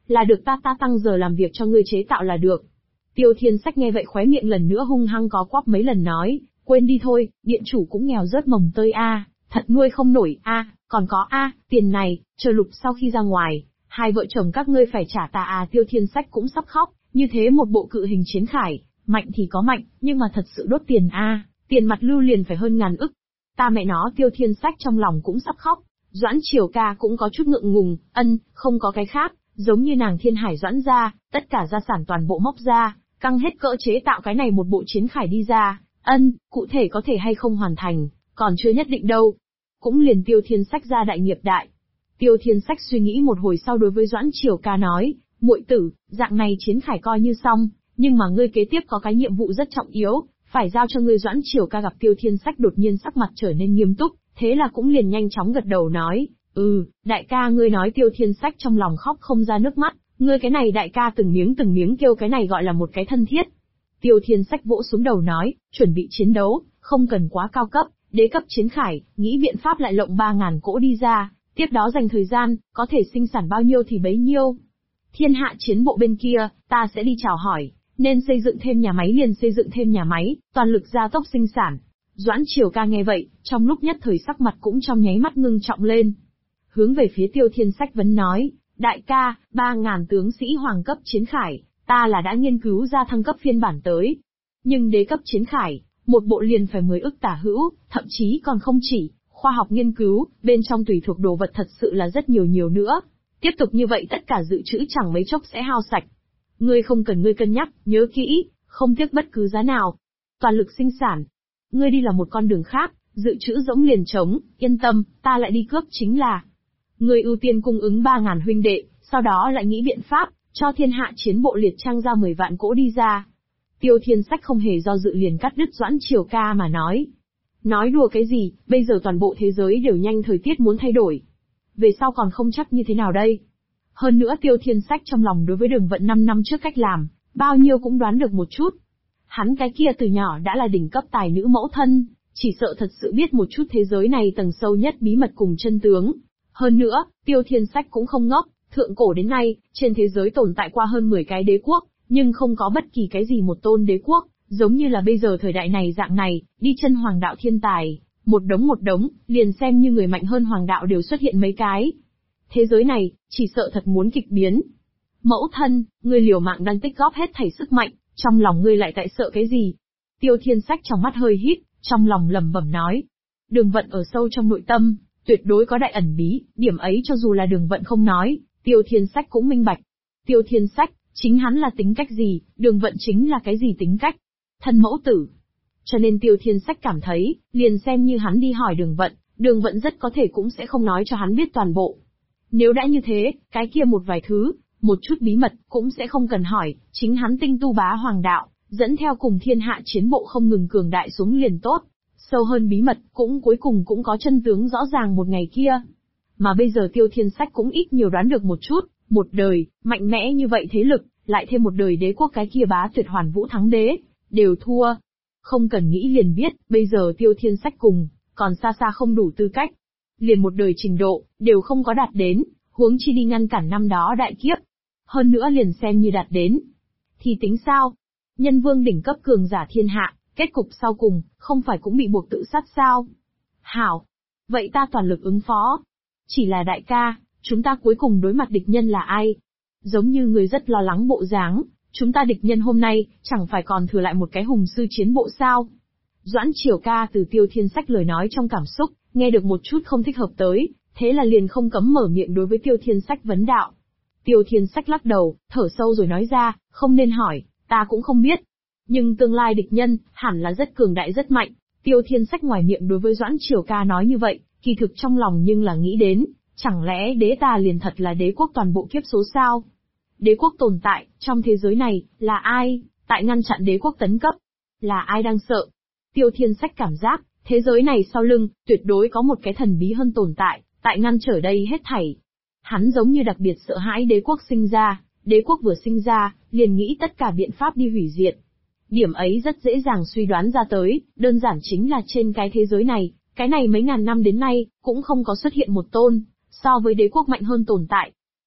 Là được ta tăng giờ làm việc cho ngươi chế tạo là được. Tiêu Thiên Sách nghe vậy khóe miệng lần nữa hung hăng có quắp mấy lần nói, quên đi thôi, điện chủ cũng nghèo rớt mồng tơi thật nuôi không nổi còn có tiền này, chờ lục sau khi ra ngoài, hai vợ chồng các ngươi phải trả ta Tiêu Thiên Sách cũng sắp khóc, như thế một bộ cự hình chiến khải, mạnh thì có mạnh, nhưng mà thật sự đốt tiền tiền mặt lưu liền phải hơn ngàn ức. Ta mẹ nó Tiêu Thiên Sách trong lòng cũng sắp khóc, Doãn Triều Ca cũng có chút ngượng ngùng, không có cái khác, giống như nàng Thiên Hải Doãn gia, tất cả gia sản toàn bộ móc ra, căng hết cỡ chế tạo cái này một bộ chiến khải đi ra, cụ thể có thể hay không hoàn thành, còn chưa nhất định đâu. Cũng liền Tiêu Thiên Sách ra đại nghiệp đại. Tiêu Thiên Sách suy nghĩ một hồi sau đối với Doãn Triều Ca nói, muội tử, dạng này chiến khải coi như xong, nhưng mà ngươi kế tiếp có cái nhiệm vụ rất trọng yếu, phải giao cho ngươi. Doãn Triều Ca gặp Tiêu Thiên Sách đột nhiên sắc mặt trở nên nghiêm túc, thế là cũng liền nhanh chóng gật đầu nói, đại ca ngươi nói. Tiêu Thiên Sách trong lòng khóc không ra nước mắt, ngươi cái này đại ca từng miếng kêu cái này gọi là một cái thân thiết. Tiêu Thiên Sách vỗ xuống đầu nói, chuẩn bị chiến đấu, không cần quá cao cấp, đế cấp chiến khải, nghĩ biện pháp lại lộng 3.000 cỗ đi ra, tiếp đó dành thời gian, có thể sinh sản bao nhiêu thì bấy nhiêu. Thiên hạ chiến bộ bên kia, ta sẽ đi chào hỏi, nên xây dựng thêm nhà máy liền xây dựng thêm nhà máy, toàn lực gia tốc sinh sản. Doãn Triều Ca nghe vậy, trong lúc nhất thời sắc mặt cũng trong nháy mắt ngưng trọng lên. Hướng về phía Tiêu Thiên Sách vấn nói, đại ca, 3.000 tướng sĩ hoàng cấp chiến khải, ta là đã nghiên cứu ra thăng cấp phiên bản tới. Nhưng đế cấp chiến khải, một bộ liền phải 10 ức tả hữu, thậm chí còn không chỉ, khoa học nghiên cứu, bên trong tùy thuộc đồ vật thật sự là rất nhiều nữa. Tiếp tục như vậy tất cả dự trữ chẳng mấy chốc sẽ hao sạch. Ngươi không cần ngươi cân nhắc, nhớ kỹ, không tiếc bất cứ giá nào. Toàn lực sinh sản. Ngươi đi là một con đường khác, dự trữ rỗng liền trống, yên tâm, ta lại đi cướp chính là. Ngươi ưu tiên cung ứng 3.000 huynh đệ, sau đó lại nghĩ biện pháp, cho thiên hạ chiến bộ liệt trang ra 10 vạn cỗ đi ra. Tiêu Thiên Sách không hề do dự liền cắt đứt Doãn Triều Ca mà nói. Nói đùa cái gì, bây giờ toàn bộ thế giới đều nhanh thời tiết muốn thay đổi. Về sau còn không chắc như thế nào đây. Hơn nữa Tiêu Thiên Sách trong lòng đối với Đường Vận 5 năm trước cách làm, bao nhiêu cũng đoán được một chút. Hắn cái kia từ nhỏ đã là đỉnh cấp tài nữ mẫu thân, chỉ sợ thật sự biết một chút thế giới này tầng sâu nhất bí mật cùng chân tướng. Hơn nữa, Tiêu Thiên Sách cũng không ngốc, thượng cổ đến nay, trên thế giới tồn tại qua hơn 10 cái đế quốc, nhưng không có bất kỳ cái gì một tôn đế quốc, giống như là bây giờ thời đại này dạng này, đi chân hoàng đạo thiên tài, một đống, liền xem như người mạnh hơn hoàng đạo đều xuất hiện mấy cái. Thế giới này, chỉ sợ thật muốn kịch biến. Mẫu thân, ngươi liều mạng đang tích góp hết thảy sức mạnh, trong lòng ngươi lại tại sợ cái gì? Tiêu Thiên Sách trong mắt hơi hít, trong lòng lẩm bẩm nói. Đường Vận ở sâu trong nội tâm, tuyệt đối có đại ẩn bí, điểm ấy cho dù là Đường Vận không nói, Tiêu Thiên Sách cũng minh bạch. Tiêu Thiên Sách, chính hắn là tính cách gì, Đường Vận chính là cái gì tính cách? Thân mẫu tử. Cho nên Tiêu Thiên Sách cảm thấy, liền xem như hắn đi hỏi Đường Vận rất có thể cũng sẽ không nói cho hắn biết toàn bộ. Nếu đã như thế, cái kia một vài thứ, một chút bí mật, cũng sẽ không cần hỏi, chính hắn tinh tu bá hoàng đạo, dẫn theo cùng thiên hạ chiến bộ không ngừng cường đại xuống liền tốt. Sâu hơn bí mật, cũng cuối cùng cũng có chân tướng rõ ràng một ngày kia. Mà bây giờ Tiêu Thiên Sách cũng ít nhiều đoán được một chút, một đời, mạnh mẽ như vậy thế lực, lại thêm một đời đế quốc cái kia bá tuyệt hoàn vũ thắng đế, đều thua. Không cần nghĩ liền biết, bây giờ Tiêu Thiên Sách cùng, còn xa xa không đủ tư cách. Liền một đời trình độ, đều không có đạt đến, huống chi đi ngăn cản năm đó đại kiếp. Hơn nữa liền xem như đạt đến. Thì tính sao? Nhân vương đỉnh cấp cường giả thiên hạ, kết cục sau cùng, không phải cũng bị buộc tự sát sao? Hảo! Vậy ta toàn lực ứng phó. Chỉ là đại ca, chúng ta cuối cùng đối mặt địch nhân là ai? Giống như người rất lo lắng bộ dáng, chúng ta địch nhân hôm nay, chẳng phải còn thừa lại một cái hùng sư chiến bộ sao? Doãn Triều Ca từ Tiêu Thiên Sách lời nói trong cảm xúc, nghe được một chút không thích hợp tới, thế là liền không cấm mở miệng đối với Tiêu Thiên Sách vấn đạo. Tiêu Thiên Sách lắc đầu, thở sâu rồi nói ra, không nên hỏi, ta cũng không biết. Nhưng tương lai địch nhân, hẳn là rất cường đại rất mạnh. Tiêu Thiên Sách ngoài miệng đối với Doãn Triều Ca nói như vậy, kỳ thực trong lòng nhưng là nghĩ đến, chẳng lẽ đế ta liền thật là đế quốc toàn bộ kiếp số sao? Đế quốc tồn tại, trong thế giới này, là ai, tại ngăn chặn đế quốc tấn cấp? Là ai đang sợ? Tiêu Thiên Sách cảm giác, thế giới này sau lưng, tuyệt đối có một cái thần bí hơn tồn tại, tại ngăn trở đây hết thảy. Hắn giống như đặc biệt sợ hãi đế quốc sinh ra, đế quốc vừa sinh ra, liền nghĩ tất cả biện pháp đi hủy diệt. Điểm ấy rất dễ dàng suy đoán ra tới, đơn giản chính là trên cái thế giới này, cái này mấy ngàn năm đến nay, cũng không có xuất hiện một tôn, so với đế quốc mạnh hơn tồn tại.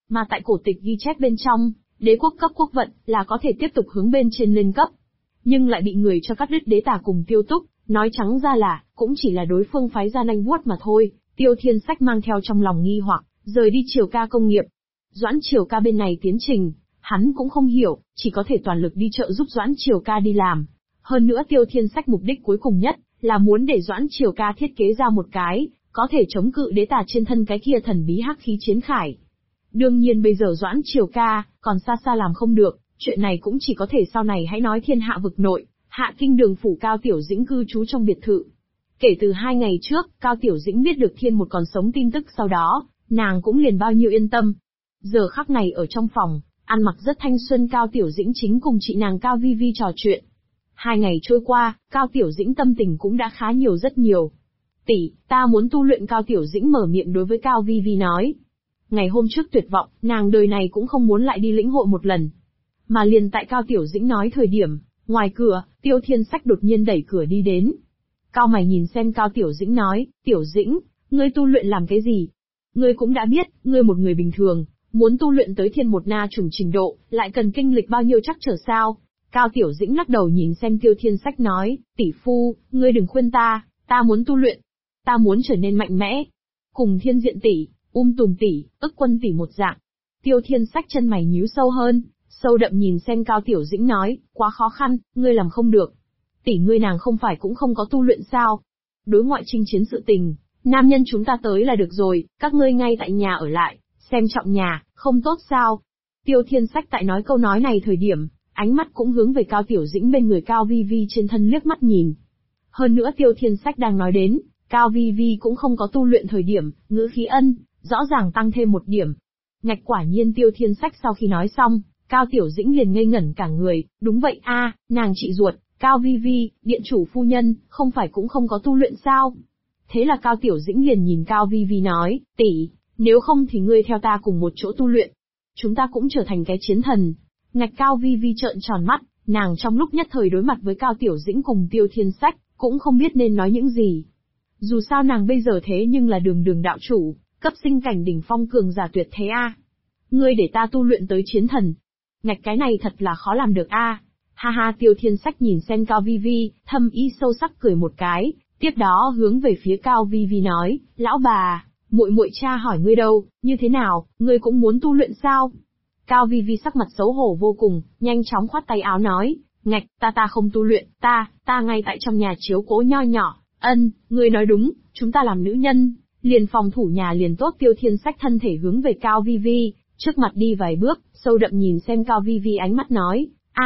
Mà tại cổ tịch ghi chép bên trong, đế quốc cấp quốc vận là có thể tiếp tục hướng bên trên lên cấp. Nhưng lại bị người cho cắt đứt đế tả cùng Tiêu Túc, nói trắng ra là, cũng chỉ là đối phương phái ra nanh vuốt mà thôi. Tiêu Thiên Sách mang theo trong lòng nghi hoặc, rời đi Triều Ca công nghiệp. Doãn Triều Ca bên này tiến trình, hắn cũng không hiểu, chỉ có thể toàn lực đi trợ giúp Doãn Triều Ca đi làm. Hơn nữa Tiêu Thiên Sách mục đích cuối cùng nhất, là muốn để Doãn Triều Ca thiết kế ra một cái, có thể chống cự đế tà trên thân cái kia thần bí hắc khí chiến khải. Đương nhiên bây giờ Doãn Triều Ca, còn xa xa làm không được, chuyện này cũng chỉ có thể sau này hãy nói thiên hạ vực nội, Hạ Kinh Đường phủ Cao Tiểu Dĩnh cư trú trong biệt thự. Kể từ 2 ngày trước, Cao Tiểu Dĩnh biết được Thiên Một còn sống tin tức sau đó, nàng cũng liền bao nhiêu yên tâm. Giờ khắc này ở trong phòng, ăn mặc rất thanh xuân Cao Tiểu Dĩnh chính cùng chị nàng Cao Vi Vi trò chuyện. 2 ngày trôi qua, Cao Tiểu Dĩnh tâm tình cũng đã khá nhiều rất nhiều. Tỷ, ta muốn tu luyện. Cao Tiểu Dĩnh mở miệng đối với Cao Vi Vi nói. Ngày hôm trước tuyệt vọng, nàng đời này cũng không muốn lại đi lĩnh hội một lần. Mà liền tại Cao Tiểu Dĩnh nói thời điểm, ngoài cửa, Tiêu Thiên Sách đột nhiên đẩy cửa đi đến. Cao mày nhìn xem Cao Tiểu Dĩnh nói, Tiểu Dĩnh, ngươi tu luyện làm cái gì? Ngươi cũng đã biết, ngươi một người bình thường, muốn tu luyện tới Thiên Một Na chủng trình độ, lại cần kinh lịch bao nhiêu chắc trở sao? Cao Tiểu Dĩnh lắc đầu nhìn xem Tiêu Thiên Sách nói, tỷ phu, ngươi đừng khuyên ta muốn tu luyện. Ta muốn trở nên mạnh mẽ. Cùng Thiên Diện tỷ, Tùm tỷ, Ức Quân tỷ một dạng. Tiêu Thiên Sách chân mày nhíu sâu hơn, sâu đậm nhìn xem Cao Tiểu Dĩnh nói, quá khó khăn, ngươi làm không được. Tỷ ngươi nàng không phải cũng không có tu luyện sao? Đối ngoại chinh chiến sự tình, nam nhân chúng ta tới là được rồi, các ngươi ngay tại nhà ở lại, xem trọng nhà, không tốt sao? Tiêu Thiên Sách tại nói câu nói này thời điểm, ánh mắt cũng hướng về Cao Tiểu Dĩnh bên người Cao Vi Vi trên thân liếc mắt nhìn. Hơn nữa Tiêu Thiên Sách đang nói đến, Cao Vi Vi cũng không có tu luyện thời điểm, ngữ khí rõ ràng tăng thêm một điểm. Ngạch quả nhiên Tiêu Thiên Sách sau khi nói xong, Cao Tiểu Dĩnh liền ngây ngẩn cả người, đúng vậy a, nàng chị ruột, Cao Vi Vi, điện chủ phu nhân, không phải cũng không có tu luyện sao? Thế là Cao Tiểu Dĩnh liền nhìn Cao Vi Vi nói, tỷ, nếu không thì ngươi theo ta cùng một chỗ tu luyện. Chúng ta cũng trở thành cái chiến thần. Ngạch Cao Vi Vi trợn tròn mắt, nàng trong lúc nhất thời đối mặt với Cao Tiểu Dĩnh cùng Tiêu Thiên Sách, cũng không biết nên nói những gì. Dù sao nàng bây giờ thế nhưng là đường đạo chủ, cấp sinh cảnh đỉnh phong cường giả tuyệt thế a. Ngươi để ta tu luyện tới chiến thần. Ngạch cái này thật là khó làm được a. Ha ha Tiêu Thiên Sách nhìn xem Cao Vi Vi, thâm ý sâu sắc cười một cái, tiếp đó hướng về phía Cao Vi Vi nói, lão bà, muội cha hỏi ngươi đâu, như thế nào, ngươi cũng muốn tu luyện sao? Cao Vi Vi sắc mặt xấu hổ vô cùng, nhanh chóng khoát tay áo nói, ngạch, ta không tu luyện, ta ngay tại trong nhà chiếu cố nho nhỏ, ngươi nói đúng, chúng ta làm nữ nhân, liền phòng thủ nhà liền tốt. Tiêu Thiên Sách thân thể hướng về Cao Vi Vi, trước mặt đi vài bước, sâu đậm nhìn xem Cao Vi Vi ánh mắt nói,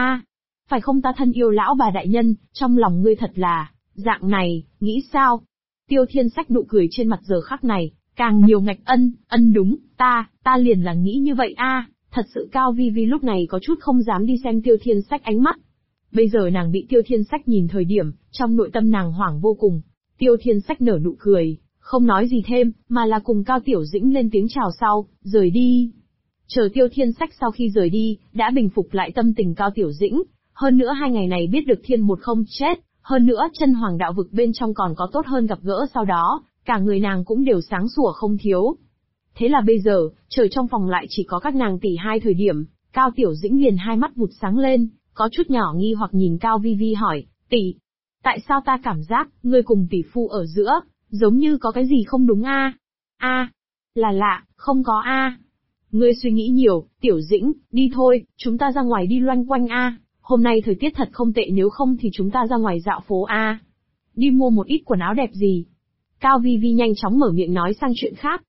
phải không ta thân yêu lão bà đại nhân, trong lòng ngươi thật là, dạng này, nghĩ sao? Tiêu Thiên Sách nụ cười trên mặt giờ khắc này, càng nhiều ngạch đúng, ta liền là nghĩ như vậy thật sự Cao Vi Vi lúc này có chút không dám đi xem Tiêu Thiên Sách ánh mắt. Bây giờ nàng bị Tiêu Thiên Sách nhìn thời điểm, trong nội tâm nàng hoảng vô cùng. Tiêu Thiên Sách nở nụ cười, không nói gì thêm, mà là cùng Cao Tiểu Dĩnh lên tiếng chào sau, rời đi. Chờ Tiêu Thiên Sách sau khi rời đi, đã bình phục lại tâm tình Cao Tiểu Dĩnh, hơn nữa 2 ngày này biết được Thiên Một không chết, hơn nữa chân hoàng đạo vực bên trong còn có tốt hơn gặp gỡ sau đó, cả người nàng cũng đều sáng sủa không thiếu. Thế là bây giờ, trời trong phòng lại chỉ có các nàng tỷ hai thời điểm, Cao Tiểu Dĩnh liền hai mắt vụt sáng lên, có chút nhỏ nghi hoặc nhìn Cao Vi Vi hỏi, tỷ, tại sao ta cảm giác, ngươi cùng tỷ phu ở giữa, giống như có cái gì không đúng là lạ, không có Ngươi suy nghĩ nhiều, Tiểu Dĩnh, đi thôi, chúng ta ra ngoài đi loanh quanh hôm nay thời tiết thật không tệ nếu không thì chúng ta ra ngoài dạo phố đi mua một ít quần áo đẹp gì. Cao Vi Vi nhanh chóng mở miệng nói sang chuyện khác.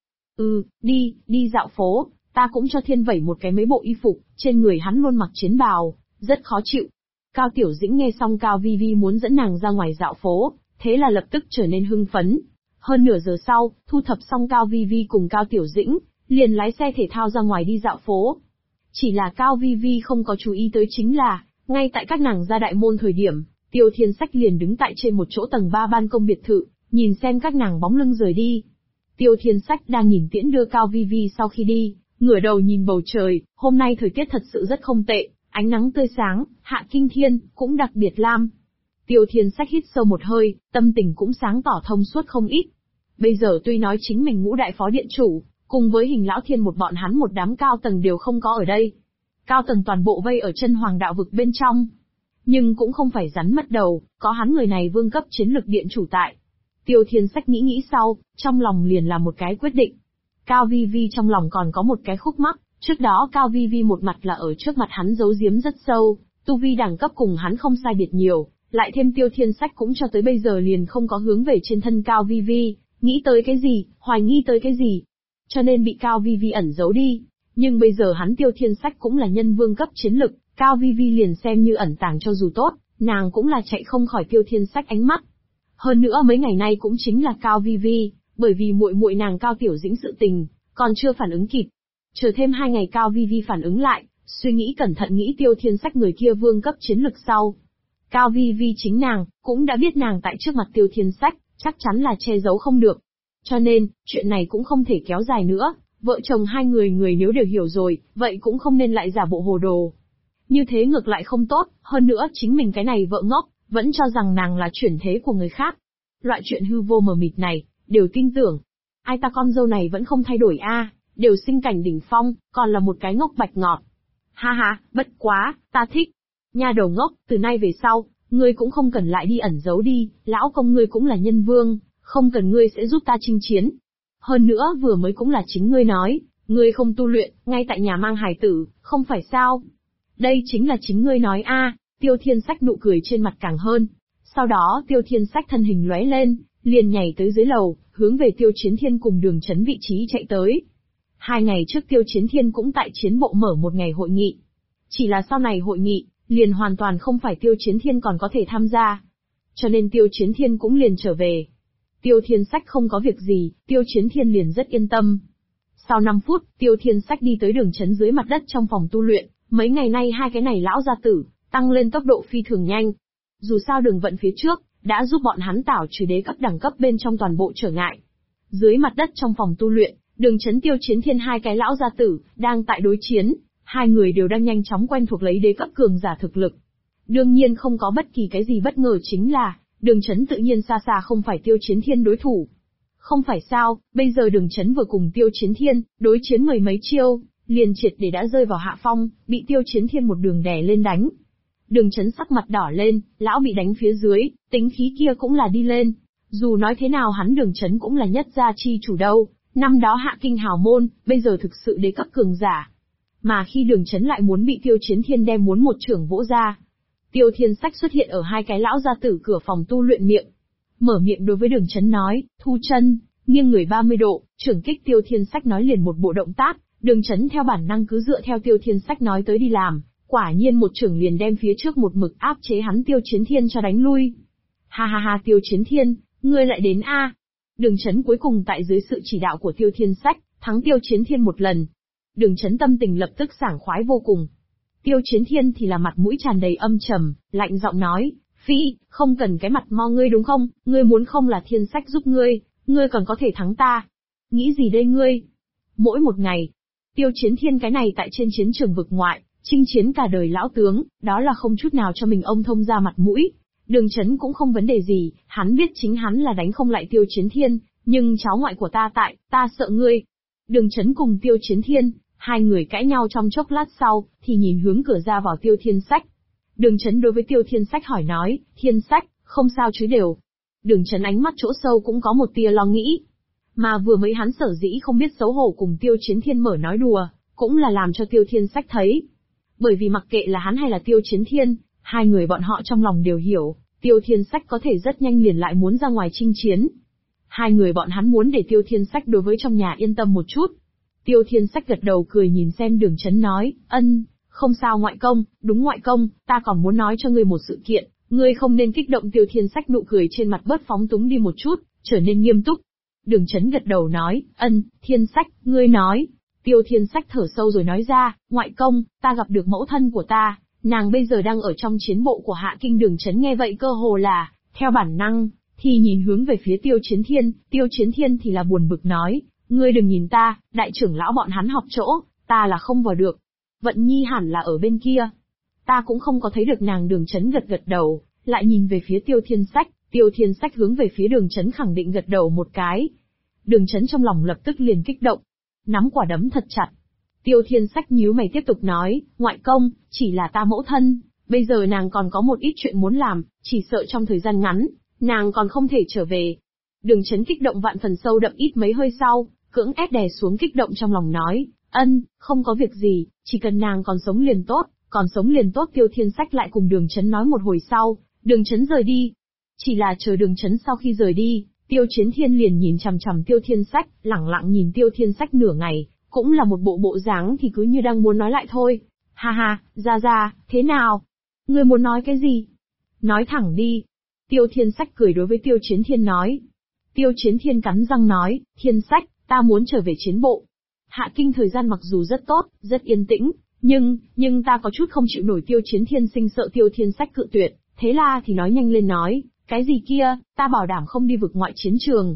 Đi dạo phố, ta cũng cho Thiên vẩy một cái mấy bộ y phục, trên người hắn luôn mặc chiến bào, rất khó chịu. Cao Tiểu Dĩnh nghe xong Cao Vi Vi muốn dẫn nàng ra ngoài dạo phố, thế là lập tức trở nên hưng phấn. Hơn nửa giờ sau, thu thập xong Cao Vi Vi cùng Cao Tiểu Dĩnh, liền lái xe thể thao ra ngoài đi dạo phố. Chỉ là Cao Vi Vi không có chú ý tới chính là, ngay tại các nàng ra đại môn thời điểm, Tiêu Thiên Sách liền đứng tại trên một chỗ tầng 3 ban công biệt thự, nhìn xem các nàng bóng lưng rời đi. Tiêu Thiên Sách đang nhìn tiễn đưa Cao Vi Vi sau khi đi, ngửa đầu nhìn bầu trời, hôm nay thời tiết thật sự rất không tệ, ánh nắng tươi sáng, hạ kinh thiên, cũng đặc biệt lam. Tiêu Thiên Sách hít sâu một hơi, tâm tình cũng sáng tỏ thông suốt không ít. Bây giờ tuy nói chính mình ngũ đại phó điện chủ, cùng với Hình Lão Thiên một bọn hắn một đám cao tầng đều không có ở đây. Cao tầng toàn bộ vây ở chân hoàng đạo vực bên trong. Nhưng cũng không phải rắn mất đầu, có hắn người này vương cấp chiến lực điện chủ tại. Tiêu Thiên Sách nghĩ sau, trong lòng liền là một cái quyết định. Cao Vi Vi trong lòng còn có một cái khúc mắc, trước đó Cao Vi Vi một mặt là ở trước mặt hắn giấu giếm rất sâu, tu vi đẳng cấp cùng hắn không sai biệt nhiều, lại thêm Tiêu Thiên Sách cũng cho tới bây giờ liền không có hướng về trên thân Cao Vi Vi, nghĩ tới cái gì, hoài nghi tới cái gì. Cho nên bị Cao Vi Vi ẩn giấu đi, nhưng bây giờ hắn Tiêu Thiên Sách cũng là nhân vương cấp chiến lực, Cao Vi Vi liền xem như ẩn tàng cho dù tốt, nàng cũng là chạy không khỏi Tiêu Thiên Sách ánh mắt. Hơn nữa mấy ngày nay cũng chính là Cao Vi Vi, bởi vì muội muội nàng Cao Tiểu Dĩnh sự tình, còn chưa phản ứng kịp. Chờ thêm 2 ngày Cao Vi Vi phản ứng lại, suy nghĩ cẩn thận nghĩ Tiêu Thiên Sách người kia vương cấp chiến lực sau. Cao Vi Vi chính nàng, cũng đã biết nàng tại trước mặt Tiêu Thiên Sách, chắc chắn là che giấu không được. Cho nên, chuyện này cũng không thể kéo dài nữa, vợ chồng hai người nếu đều hiểu rồi, vậy cũng không nên lại giả bộ hồ đồ. Như thế ngược lại không tốt, hơn nữa chính mình cái này vợ ngốc, vẫn cho rằng nàng là chuyển thế của người khác. Loại chuyện hư vô mờ mịt này, đều tin tưởng. Ai ta con dâu này vẫn không thay đổi a, đều sinh cảnh đỉnh phong, còn là một cái ngốc bạch ngọt. Ha ha, bất quá, ta thích. Nha đầu ngốc, từ nay về sau, ngươi cũng không cần lại đi ẩn giấu đi, lão công ngươi cũng là nhân vương, không cần ngươi sẽ giúp ta chinh chiến. Hơn nữa vừa mới cũng là chính ngươi nói, ngươi không tu luyện, ngay tại nhà mang hài tử, không phải sao? Đây chính là chính ngươi nói a. Tiêu Thiên Sách nụ cười trên mặt càng hơn. Sau đó Tiêu Thiên Sách thân hình lóe lên, liền nhảy tới dưới lầu, hướng về Tiêu Chiến Thiên cùng Đường Chấn vị trí chạy tới. 2 ngày trước Tiêu Chiến Thiên cũng tại chiến bộ mở một ngày hội nghị. Chỉ là sau này hội nghị, liền hoàn toàn không phải Tiêu Chiến Thiên còn có thể tham gia. Cho nên Tiêu Chiến Thiên cũng liền trở về. Tiêu Thiên Sách không có việc gì, Tiêu Chiến Thiên liền rất yên tâm. Sau 5 phút, Tiêu Thiên Sách đi tới Đường Chấn dưới mặt đất trong phòng tu luyện, mấy ngày nay hai cái này lão gia tử, tăng lên tốc độ phi thường nhanh. Dù sao đường vận phía trước, đã giúp bọn hắn tảo trừ đế cấp đẳng cấp bên trong toàn bộ trở ngại. Dưới mặt đất trong phòng tu luyện, Đường Chấn Tiêu Chiến Thiên hai cái lão gia tử, đang tại đối chiến, hai người đều đang nhanh chóng quen thuộc lấy đế cấp cường giả thực lực. Đương nhiên không có bất kỳ cái gì bất ngờ chính là, Đường Chấn tự nhiên xa xa không phải Tiêu Chiến Thiên đối thủ. Không phải sao, bây giờ Đường Chấn vừa cùng Tiêu Chiến Thiên, đối chiến mười mấy chiêu, liền triệt để đã rơi vào hạ phong, bị Tiêu Chiến Thiên một đường đè lên đánh. Đường Chấn sắc mặt đỏ lên, lão bị đánh phía dưới, tính khí kia cũng là đi lên. Dù nói thế nào hắn Đường Chấn cũng là nhất gia chi chủ đâu, năm đó hạ kinh hào môn, bây giờ thực sự đế cấp cường giả. Mà khi Đường Chấn lại muốn bị Tiêu Chiến Thiên đem muốn một trưởng vỗ ra. Tiêu Thiên Sách xuất hiện ở hai cái lão gia tử cửa phòng tu luyện miệng. Mở miệng đối với Đường Chấn nói, thu chân, nghiêng người 30 độ, trưởng kích Tiêu Thiên Sách nói liền một bộ động tác, Đường Chấn theo bản năng cứ dựa theo Tiêu Thiên Sách nói tới đi làm, quả nhiên một trưởng liền đem phía trước một mực áp chế hắn Tiêu Chiến Thiên cho đánh lui. Ha ha ha Tiêu Chiến Thiên, ngươi lại đến a. Đường Chấn cuối cùng tại dưới sự chỉ đạo của Tiêu Thiên Sách, thắng Tiêu Chiến Thiên một lần. Đường Chấn tâm tình lập tức sảng khoái vô cùng. Tiêu Chiến Thiên thì là mặt mũi tràn đầy âm trầm, lạnh giọng nói, Phi, không cần cái mặt mo ngươi đúng không, ngươi muốn không là Thiên Sách giúp ngươi còn có thể thắng ta. Nghĩ gì đây ngươi? Mỗi một ngày, Tiêu Chiến Thiên cái này tại trên chiến trường vực ngoại, chinh chiến cả đời lão tướng, đó là không chút nào cho mình ông thông ra mặt mũi. Đường Chấn cũng không vấn đề gì, hắn biết chính hắn là đánh không lại Tiêu Chiến Thiên, nhưng cháu ngoại của ta tại, ta sợ ngươi. Đường Chấn cùng Tiêu Chiến Thiên, hai người cãi nhau trong chốc lát sau, thì nhìn hướng cửa ra vào Tiêu Thiên Sách. Đường Chấn đối với Tiêu Thiên Sách hỏi nói, Thiên Sách, không sao chứ đều. Đường Chấn ánh mắt chỗ sâu cũng có một tia lo nghĩ. Mà vừa mới hắn sở dĩ không biết xấu hổ cùng Tiêu Chiến Thiên mở nói đùa, cũng là làm cho Tiêu Thiên Sách thấy. Bởi vì mặc kệ là hắn hay là Tiêu Chiến Thiên, hai người bọn họ trong lòng đều hiểu, Tiêu Thiên Sách có thể rất nhanh liền lại muốn ra ngoài chinh chiến. Hai người bọn hắn muốn để Tiêu Thiên Sách đối với trong nhà yên tâm một chút. Tiêu Thiên Sách gật đầu cười nhìn xem Đường Chấn nói, không sao ngoại công, đúng ngoại công, ta còn muốn nói cho ngươi một sự kiện, ngươi không nên kích động. Tiêu Thiên Sách nụ cười trên mặt bớt phóng túng đi một chút, trở nên nghiêm túc. Đường Chấn gật đầu nói, Thiên Sách, ngươi nói. Tiêu Thiên Sách thở sâu rồi nói ra, ngoại công, ta gặp được mẫu thân của ta, nàng bây giờ đang ở trong chiến bộ của Hạ Kinh. Đường Chấn nghe vậy cơ hồ là, theo bản năng, thì nhìn hướng về phía Tiêu Chiến Thiên thì là buồn bực nói, ngươi đừng nhìn ta, đại trưởng lão bọn hắn họp chỗ, ta là không vào được. Vận Nhi hẳn là ở bên kia. Ta cũng không có thấy được nàng. Đường Chấn gật đầu, lại nhìn về phía Tiêu Thiên Sách hướng về phía Đường Chấn khẳng định gật đầu một cái. Đường Chấn trong lòng lập tức liền kích động. nắm quả đấm thật chặt. Tiêu Thiên Sách nhíu mày tiếp tục nói, ngoại công, chỉ là ta mẫu thân, bây giờ nàng còn có một ít chuyện muốn làm, chỉ sợ trong thời gian ngắn, nàng còn không thể trở về. Đường Chấn kích động vạn phần sâu đậm ít mấy hơi sau, cưỡng ép đè xuống kích động trong lòng nói, không có việc gì, chỉ cần nàng còn sống liền tốt, còn sống liền tốt. Tiêu Thiên Sách lại cùng Đường Chấn nói một hồi sau, Đường Chấn rời đi. Chỉ là chờ Đường Chấn sau khi rời đi, Tiêu Chiến Thiên liền nhìn chằm chằm Tiêu Thiên Sách, lẳng lặng nhìn Tiêu Thiên Sách nửa ngày, cũng là một bộ dáng thì cứ như đang muốn nói lại thôi. Ha ha, ra, thế nào? Ngươi muốn nói cái gì? Nói thẳng đi. Tiêu Thiên Sách cười đối với Tiêu Chiến Thiên nói. Tiêu Chiến Thiên cắn răng nói, Thiên Sách, ta muốn trở về chiến bộ. Hạ Kinh thời gian mặc dù rất tốt, rất yên tĩnh, nhưng ta có chút không chịu nổi. Tiêu Chiến Thiên sinh sợ Tiêu Thiên Sách cự tuyệt, thế là thì nói nhanh lên nói, cái gì kia, ta bảo đảm không đi vực ngoại chiến trường,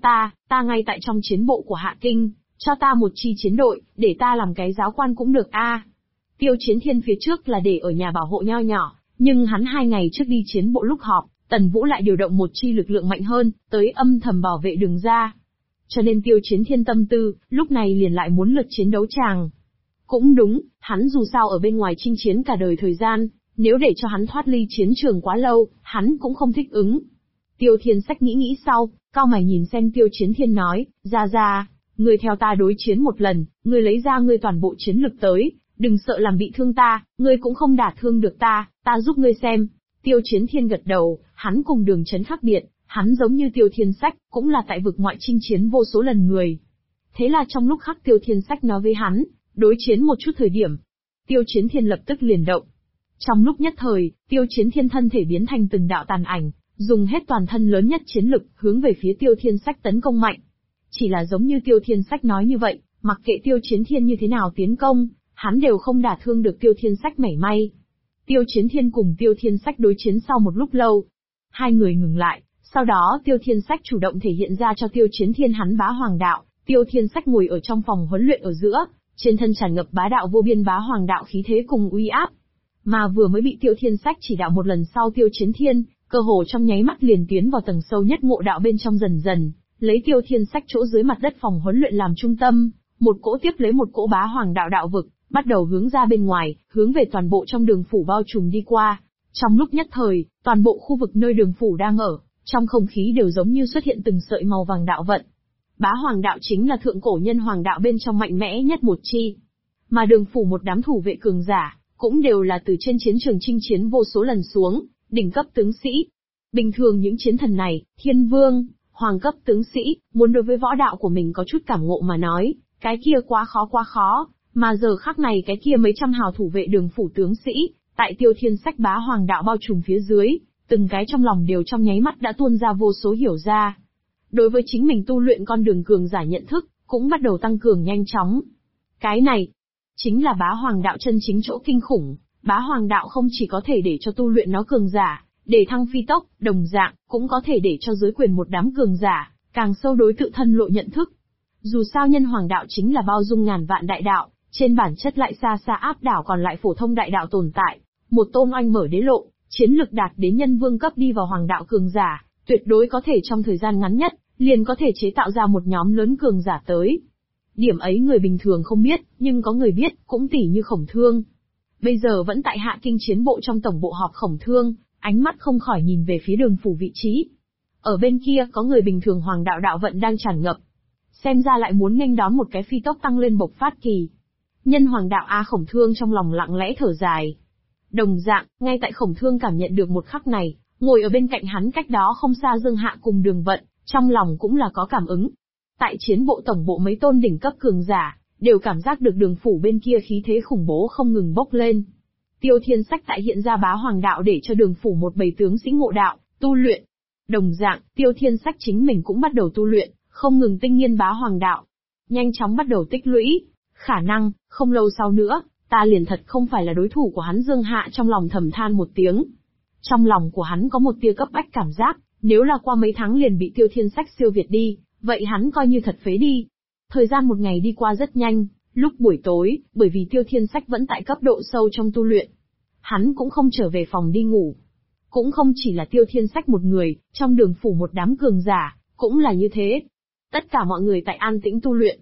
ta ngay tại trong chiến bộ của Hạ Kinh, cho ta một chi chiến đội, để ta làm cái giáo quan cũng được a. Tiêu Chiến Thiên phía trước là để ở nhà bảo hộ nho nhỏ, nhưng hắn 2 ngày trước đi chiến bộ lúc họp, Tần Vũ lại điều động một chi lực lượng mạnh hơn, tới âm thầm bảo vệ đường ra. Cho nên Tiêu Chiến Thiên tâm tư, lúc này liền lại muốn lượt chiến đấu tràng. Cũng đúng, hắn dù sao ở bên ngoài chinh chiến cả đời thời gian, nếu để cho hắn thoát ly chiến trường quá lâu, hắn cũng không thích ứng. Tiêu Thiên Sách nghĩ sau, cau mày nhìn xem Tiêu Chiến Thiên nói, ra, ngươi theo ta đối chiến một lần, ngươi lấy ra ngươi toàn bộ chiến lực tới, đừng sợ làm bị thương ta, ngươi cũng không đả thương được ta giúp ngươi xem. Tiêu Chiến Thiên gật đầu, hắn cùng Đường Chấn khác biệt, hắn giống như Tiêu Thiên Sách, cũng là tại vực ngoại chinh chiến vô số lần người. Thế là trong lúc khắc Tiêu Thiên Sách nói với hắn, đối chiến một chút thời điểm, Tiêu Chiến Thiên lập tức liền động. Trong lúc nhất thời, Tiêu Chiến Thiên thân thể biến thành từng đạo tàn ảnh, dùng hết toàn thân lớn nhất chiến lực, hướng về phía Tiêu Thiên Sách tấn công mạnh. Chỉ là giống như Tiêu Thiên Sách nói như vậy, mặc kệ Tiêu Chiến Thiên như thế nào tiến công, hắn đều không đả thương được Tiêu Thiên Sách mảy may. Tiêu Chiến Thiên cùng Tiêu Thiên Sách đối chiến sau một lúc lâu. Hai người ngừng lại, sau đó Tiêu Thiên Sách chủ động thể hiện ra cho Tiêu Chiến Thiên hắn bá hoàng đạo. Tiêu Thiên Sách ngồi ở trong phòng huấn luyện ở giữa, trên thân tràn ngập bá đạo vô biên bá hoàng đạo khí thế cùng uy áp. Mà vừa mới bị Tiêu Thiên Sách chỉ đạo một lần sau, Tiêu Chiến Thiên, cơ hồ trong nháy mắt liền tiến vào tầng sâu nhất ngộ đạo bên trong, dần dần, lấy Tiêu Thiên Sách chỗ dưới mặt đất phòng huấn luyện làm trung tâm, một cỗ tiếp lấy một cỗ bá hoàng đạo đạo vực, bắt đầu hướng ra bên ngoài, hướng về toàn bộ trong đường phủ bao trùm đi qua. Trong lúc nhất thời, toàn bộ khu vực nơi đường phủ đang ở, trong không khí đều giống như xuất hiện từng sợi màu vàng đạo vận. Bá hoàng đạo chính là thượng cổ nhân hoàng đạo bên trong mạnh mẽ nhất một chi. Mà đường phủ một đám thủ vệ cường giả, cũng đều là từ trên chiến trường chinh chiến vô số lần xuống, đỉnh cấp tướng sĩ. Bình thường những chiến thần này, thiên vương, hoàng cấp tướng sĩ, muốn đối với võ đạo của mình có chút cảm ngộ mà nói, cái kia quá khó, mà giờ khắc này cái kia mấy trăm hào thủ vệ đường phủ tướng sĩ, tại Tiêu Thiên Sách bá hoàng đạo bao trùm phía dưới, từng cái trong lòng đều trong nháy mắt đã tuôn ra vô số hiểu ra. Đối với chính mình tu luyện con đường cường giả nhận thức, cũng bắt đầu tăng cường nhanh chóng. Cái này, chính là bá hoàng đạo chân chính chỗ kinh khủng. Bá hoàng đạo không chỉ có thể để cho tu luyện nó cường giả, để thăng phi tốc, đồng dạng, cũng có thể để cho dưới quyền một đám cường giả, càng sâu đối tự thân lộ nhận thức. Dù sao nhân hoàng đạo chính là bao dung ngàn vạn đại đạo, trên bản chất lại xa xa áp đảo còn lại phổ thông đại đạo tồn tại. Một tôn oanh mở đế lộ, chiến lực đạt đến nhân vương cấp đi vào hoàng đạo cường giả, tuyệt đối có thể trong thời gian ngắn nhất, liền có thể chế tạo ra một nhóm lớn cường giả tới. Điểm ấy người bình thường không biết, nhưng có người biết, cũng tỉ như Khổng Thương. Bây giờ vẫn tại Hạ Kinh chiến bộ trong tổng bộ họp Khổng Thương, ánh mắt không khỏi nhìn về phía đường phủ vị trí. Ở bên kia có người bình thường hoàng đạo đạo vận đang tràn ngập. Xem ra lại muốn nghênh đón một cái phi tốc tăng lên bộc phát kỳ. Nhân hoàng đạo Khổng Thương trong lòng lặng lẽ thở dài. Đồng dạng, ngay tại Khổng Thương cảm nhận được một khắc này, ngồi ở bên cạnh hắn cách đó không xa Dương Hạ cùng Đường Vận, trong lòng cũng là có cảm ứng. Tại chiến bộ tổng bộ mấy tôn đỉnh cấp cường giả, đều cảm giác được đường phủ bên kia khí thế khủng bố không ngừng bốc lên. Tiêu Thiên Sách tại hiện ra bá hoàng đạo để cho đường phủ một bầy tướng sĩ ngộ đạo, tu luyện. Đồng dạng, Tiêu Thiên Sách chính mình cũng bắt đầu tu luyện, không ngừng tinh nghiên bá hoàng đạo. Nhanh chóng bắt đầu tích lũy, khả năng, không lâu sau nữa, ta liền thật không phải là đối thủ của hắn. Dương Hạ trong lòng thầm than một tiếng. Trong lòng của hắn có một tia cấp bách cảm giác, nếu là qua mấy tháng liền bị Tiêu Thiên Sách siêu việt đi, vậy hắn coi như thật phế đi. Thời gian một ngày đi qua rất nhanh, lúc buổi tối, bởi vì Tiêu Thiên Sách vẫn tại cấp độ sâu trong tu luyện, hắn cũng không trở về phòng đi ngủ. Cũng không chỉ là Tiêu Thiên Sách một người, trong đường phủ một đám cường giả, cũng là như thế. Tất cả mọi người tại an tĩnh tu luyện.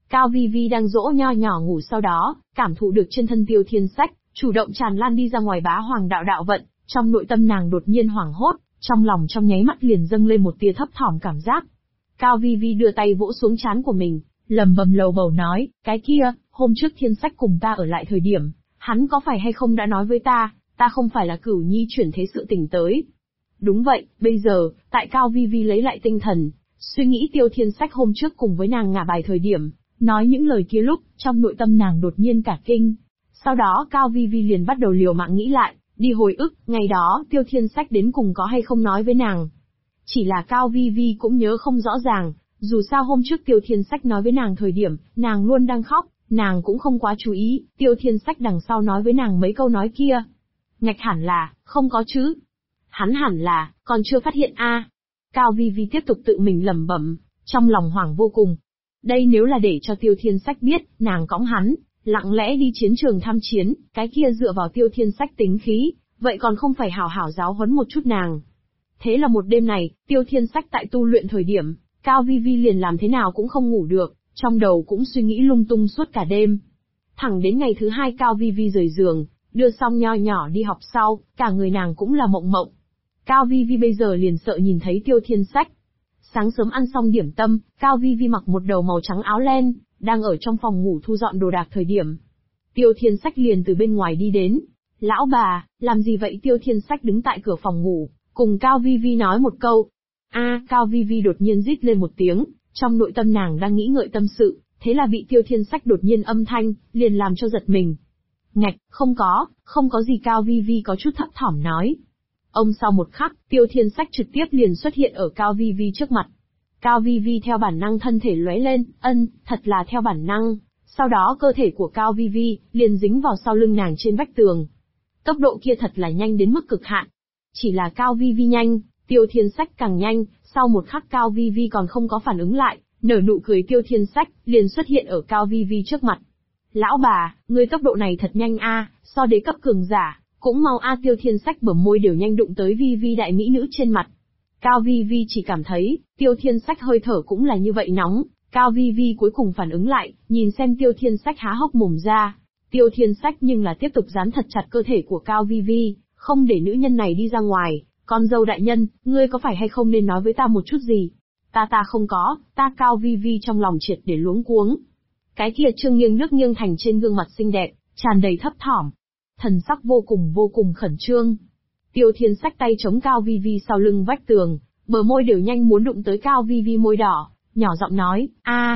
Cao Vi Vi đang dỗ nho nhỏ ngủ, sau đó, cảm thụ được trên thân Tiêu Thiên Sách, chủ động tràn lan đi ra ngoài bá hoàng đạo đạo vận, trong nội tâm nàng đột nhiên hoảng hốt, trong lòng trong nháy mắt liền dâng lên một tia thấp thỏm cảm giác. Cao Vi Vi đưa tay vỗ xuống trán của mình, lầm bầm lầu bầu nói, cái kia, hôm trước Thiên Sách cùng ta ở lại thời điểm, hắn có phải hay không đã nói với ta không phải là Cửu Nhi chuyển thế sự tình tới. Đúng vậy, bây giờ, tại Cao Vi Vi lấy lại tinh thần, suy nghĩ Tiêu Thiên Sách hôm trước cùng với nàng ngả bài thời điểm, nói những lời kia lúc, trong nội tâm nàng đột nhiên cả kinh. Sau đó Cao Vi Vi liền bắt đầu liều mạng nghĩ lại, đi hồi ức, ngày đó Tiêu Thiên Sách đến cùng có hay không nói với nàng. Chỉ là Cao Vi Vi cũng nhớ không rõ ràng, dù sao hôm trước Tiêu Thiên Sách nói với nàng thời điểm, nàng luôn đang khóc, nàng cũng không quá chú ý, Tiêu Thiên Sách đằng sau nói với nàng mấy câu nói kia. Ngạch hẳn là, không có chứ. Hắn hẳn là, còn chưa phát hiện a. Cao Vi Vi tiếp tục tự mình lẩm bẩm, trong lòng hoảng vô cùng. Đây nếu là để cho Tiêu Thiên Sách biết, nàng cõng hắn, lặng lẽ đi chiến trường tham chiến, cái kia dựa vào Tiêu Thiên Sách tính khí, vậy còn không phải hảo hảo giáo huấn một chút nàng. Thế là một đêm này, Tiêu Thiên Sách tại tu luyện thời điểm, Cao Vi Vi liền làm thế nào cũng không ngủ được, trong đầu cũng suy nghĩ lung tung suốt cả đêm. Thẳng đến ngày thứ 2 Cao Vi Vi rời giường, đưa xong nho nhỏ đi học sau, cả người nàng cũng là mộng mộng. Cao Vi Vi bây giờ liền sợ nhìn thấy Tiêu Thiên Sách. Sáng sớm ăn xong điểm tâm, Cao Vi Vi mặc một đầu màu trắng áo len, đang ở trong phòng ngủ thu dọn đồ đạc thời điểm. Tiêu Thiên Sách liền từ bên ngoài đi đến. Lão bà, làm gì vậy? Tiêu Thiên Sách đứng tại cửa phòng ngủ, cùng Cao Vi Vi nói một câu. Cao Vi Vi đột nhiên rít lên một tiếng, trong nội tâm nàng đang nghĩ ngợi tâm sự, thế là bị Tiêu Thiên Sách đột nhiên âm thanh, liền làm cho giật mình. Ngạch, không có gì. Cao Vi Vi có chút thấp thỏm nói. Ông sau một khắc, Tiêu Thiên Sách trực tiếp liền xuất hiện ở Cao Vi Vi trước mặt. Cao Vi Vi theo bản năng thân thể lóe lên, thật là theo bản năng. Sau đó cơ thể của Cao Vi Vi liền dính vào sau lưng nàng trên vách tường. Tốc độ kia thật là nhanh đến mức cực hạn. Chỉ là Cao Vi Vi nhanh, Tiêu Thiên Sách càng nhanh, sau một khắc Cao Vi Vi còn không có phản ứng lại, nở nụ cười Tiêu Thiên Sách liền xuất hiện ở Cao Vi Vi trước mặt. Lão bà, ngươi tốc độ này thật nhanh a, so đế cấp cường giả, cũng mau a. Tiêu Thiên Sách bờ môi đều nhanh đụng tới Vi Vi đại mỹ nữ trên mặt. Cao Vi Vi chỉ cảm thấy, Tiêu Thiên Sách hơi thở cũng là như vậy nóng. Cao Vi Vi cuối cùng phản ứng lại, nhìn xem Tiêu Thiên Sách há hốc mồm ra. Tiêu Thiên Sách nhưng là tiếp tục dán thật chặt cơ thể của Cao Vi Vi, không để nữ nhân này đi ra ngoài. Con dâu đại nhân, ngươi có phải hay không nên nói với ta một chút gì? Ta không có, Cao Vi Vi trong lòng triệt để luống cuống. Cái kia trương nghiêng nước nghiêng thành trên gương mặt xinh đẹp, tràn đầy thấp thỏm. Thần sắc vô cùng khẩn trương. Tiêu Thiên Sách tay chống Cao Vi Vi sau lưng vách tường, bờ môi đều nhanh muốn đụng tới Cao Vi Vi môi đỏ, nhỏ giọng nói,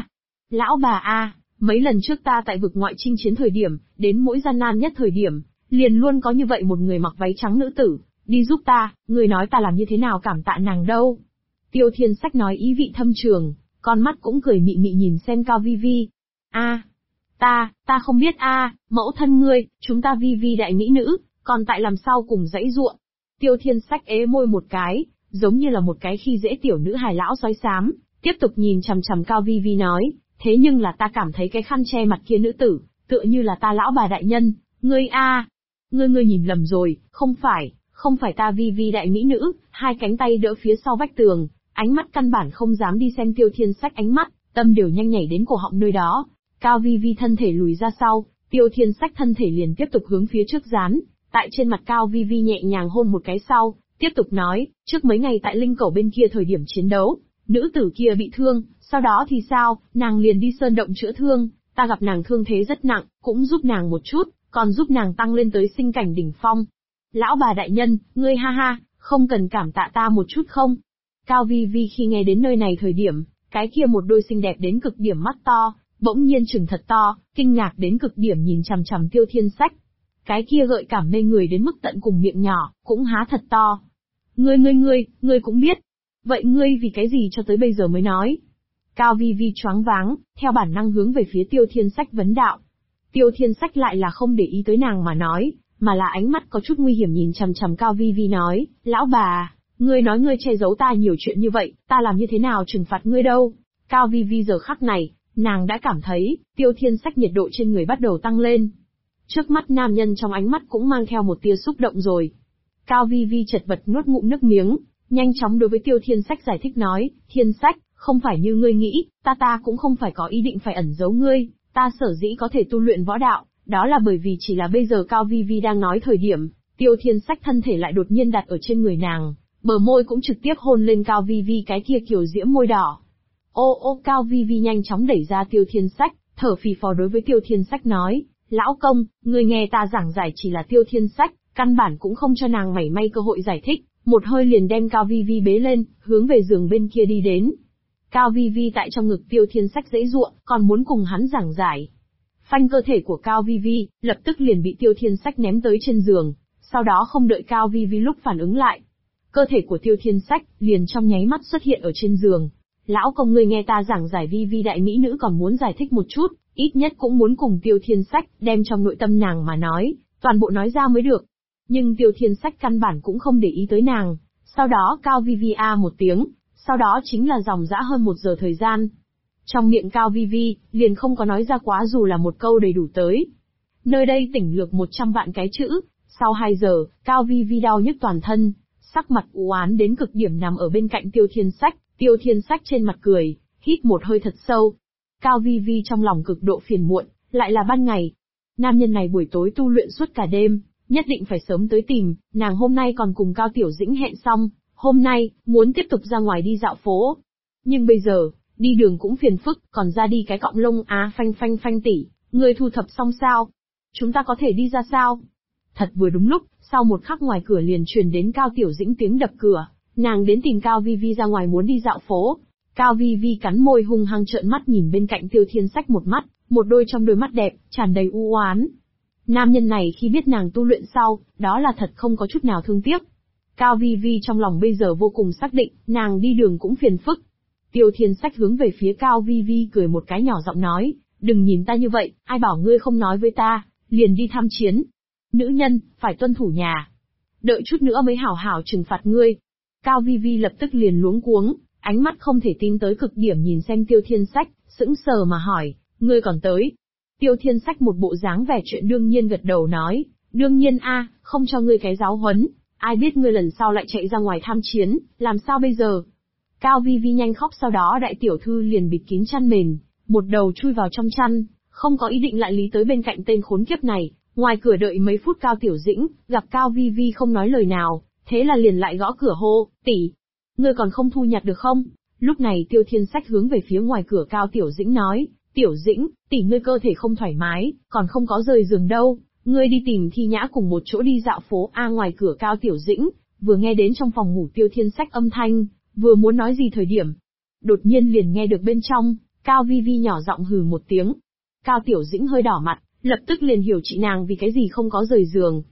lão bà mấy lần trước ta tại vực ngoại chinh chiến thời điểm, đến mỗi gian nan nhất thời điểm, liền luôn có như vậy một người mặc váy trắng nữ tử, đi giúp ta, người nói ta làm như thế nào cảm tạ nàng đâu. Tiêu Thiên Sách nói ý vị thâm trường, con mắt cũng cười mị mị nhìn xem Cao Vi Vi. Ta không biết mẫu thân ngươi, chúng ta Vi Vi đại mỹ nữ, còn tại làm sao cùng dãy ruộng. Tiêu Thiên Sách ế môi một cái, giống như là một cái khi dễ tiểu nữ hài lão sói xám, tiếp tục nhìn chằm chằm Cao Vi Vi nói, thế nhưng là ta cảm thấy cái khăn che mặt kia nữ tử, tựa như là ta lão bà đại nhân, ngươi ngươi nhìn lầm rồi, không phải ta Vi Vi đại mỹ nữ, hai cánh tay đỡ phía sau vách tường, ánh mắt căn bản không dám đi xem Tiêu Thiên Sách ánh mắt, tâm đều nhanh nhảy đến cổ họng nơi đó. Cao Vi Vi thân thể lùi ra sau, Tiêu Thiên Sách thân thể liền tiếp tục hướng phía trước dán, tại trên mặt Cao Vi Vi nhẹ nhàng hôn một cái sau, tiếp tục nói, trước mấy ngày tại linh cầu bên kia thời điểm chiến đấu, nữ tử kia bị thương, sau đó thì sao, nàng liền đi sơn động chữa thương, ta gặp nàng thương thế rất nặng, cũng giúp nàng một chút, còn giúp nàng tăng lên tới sinh cảnh đỉnh phong. Lão bà đại nhân, ngươi không cần cảm tạ ta một chút không? Cao Vi Vi khi nghe đến nơi này thời điểm, cái kia một đôi xinh đẹp đến cực điểm mắt to, bỗng nhiên trừng thật to, kinh ngạc đến cực điểm nhìn chằm chằm Tiêu Thiên Sách. Cái kia gợi cảm mê người đến mức tận cùng miệng nhỏ, cũng há thật to. Ngươi cũng biết. Vậy ngươi vì cái gì cho tới bây giờ mới nói? Cao Vi Vi choáng váng, theo bản năng hướng về phía Tiêu Thiên Sách vấn đạo. Tiêu Thiên Sách lại là không để ý tới nàng mà nói, mà là ánh mắt có chút nguy hiểm nhìn chằm chằm Cao Vi Vi nói, lão bà, ngươi nói ngươi che giấu ta nhiều chuyện như vậy, ta làm như thế nào trừng phạt ngươi đâu? Cao Vi Vi giờ khắc này, nàng đã cảm thấy, Tiêu Thiên Sách nhiệt độ trên người bắt đầu tăng lên. Trước mắt nam nhân trong ánh mắt cũng mang theo một tia xúc động rồi. Cao Vi Vi chật vật nuốt ngụm nước miếng, nhanh chóng đối với Tiêu Thiên Sách giải thích nói, Thiên Sách, Không phải như ngươi nghĩ, ta cũng không phải có ý định phải ẩn giấu ngươi, ta sở dĩ có thể tu luyện võ đạo, đó là bởi vì chỉ là bây giờ Cao Vi Vi đang nói thời điểm, Tiêu Thiên Sách thân thể lại đột nhiên đặt ở trên người nàng, bờ môi cũng trực tiếp hôn lên Cao Vi Vi cái kia kiều diễm môi đỏ. Ô Cao Vi Vi nhanh chóng đẩy ra Tiêu Thiên Sách, thở phì phò đối với Tiêu Thiên Sách nói, lão công, ngươi nghe ta giảng giải chỉ là Tiêu Thiên Sách, căn bản cũng không cho nàng mảy may cơ hội giải thích, một hơi liền đem Cao Vi Vi bế lên, hướng về giường bên kia đi đến. Cao Vi Vi tại trong ngực Tiêu Thiên Sách giãy giụa, còn muốn cùng hắn giảng giải. Phanh cơ thể của Cao Vi Vi, lập tức liền bị Tiêu Thiên Sách ném tới trên giường, sau đó không đợi Cao Vi Vi lúc phản ứng lại. Cơ thể của Tiêu Thiên Sách, liền trong nháy mắt xuất hiện ở trên giường. Lão công ngươi nghe ta giảng giải Vi Vi đại mỹ nữ còn muốn giải thích một chút, ít nhất cũng muốn cùng Tiêu Thiên Sách, đem trong nội tâm nàng mà nói, toàn bộ nói ra mới được. Nhưng Tiêu Thiên Sách căn bản cũng không để ý tới nàng, sau đó Cao Vi Vi một tiếng, sau đó chính là dòng dã hơn 1 giờ thời gian. Trong miệng Cao Vi Vi, liền không có nói ra quá dù là một câu đầy đủ tới. Nơi đây tỉnh lược 100 vạn cái chữ, sau 2 giờ, Cao Vi Vi đau nhức toàn thân, sắc mặt u oán đến cực điểm nằm ở bên cạnh Tiêu Thiên Sách, Tiêu Thiên Sách trên mặt cười, hít một hơi thật sâu. Cao Vi Vi trong lòng cực độ phiền muộn, lại là ban ngày. Nam nhân này buổi tối tu luyện suốt cả đêm, nhất định phải sớm tới tìm, nàng hôm nay còn cùng Cao Tiểu Dĩnh hẹn xong, hôm nay, muốn tiếp tục ra ngoài đi dạo phố. Nhưng bây giờ, đi đường cũng phiền phức, còn ra đi cái cọng lông phanh tỷ, người thu thập xong sao? Chúng ta có thể đi ra sao? Thật vừa đúng lúc, sau một khắc ngoài cửa liền truyền đến Cao Tiểu Dĩnh tiếng đập cửa, nàng đến tìm Cao Vi Vi ra ngoài muốn đi dạo phố. Cao Vi Vi cắn môi hung hăng trợn mắt nhìn bên cạnh Tiêu Thiên Sách một mắt, một đôi trong đôi mắt đẹp, tràn đầy u oán. Nam nhân này khi biết nàng tu luyện sau, đó là thật không có chút nào thương tiếc. Cao Vi Vi trong lòng bây giờ vô cùng xác định, nàng đi đường cũng phiền phức. Tiêu Thiên Sách hướng về phía Cao Vi Vi cười một cái nhỏ giọng nói, đừng nhìn ta như vậy, ai bảo ngươi không nói với ta, liền đi tham chiến. Nữ nhân, phải tuân thủ nhà. Đợi chút nữa mới hảo hảo trừng phạt ngươi. Cao Vi Vi lập tức liền luống cuống, ánh mắt không thể tin tới cực điểm nhìn xem Tiêu Thiên Sách, sững sờ mà hỏi, ngươi còn tới. Tiêu Thiên Sách một bộ dáng vẻ chuyện đương nhiên gật đầu nói, đương nhiên không cho ngươi cái giáo huấn, ai biết ngươi lần sau lại chạy ra ngoài tham chiến, làm sao bây giờ? Cao Vi Vi nhanh khóc sau đó đại tiểu thư liền bịt kín chăn mền, một đầu chui vào trong chăn, không có ý định lại lý tới bên cạnh tên khốn kiếp này. Ngoài cửa đợi mấy phút Cao Tiểu Dĩnh, gặp Cao Vi Vi không nói lời nào, thế là liền lại gõ cửa hô, tỷ, ngươi còn không thu nhặt được không? Lúc này Tiêu Thiên Sách hướng về phía ngoài cửa Cao Tiểu Dĩnh nói, Tiểu Dĩnh, tỷ ngươi cơ thể không thoải mái, còn không có rời giường đâu, ngươi đi tìm Thi Nhã cùng một chỗ đi dạo phố. Ngoài cửa Cao Tiểu Dĩnh, vừa nghe đến trong phòng ngủ Tiêu Thiên Sách âm thanh, vừa muốn nói gì thời điểm. Đột nhiên liền nghe được bên trong, Cao Vi Vi nhỏ giọng hừ một tiếng. Cao Tiểu Dĩnh hơi đỏ mặt, lập tức liền hiểu chị nàng vì cái gì không có rời giường.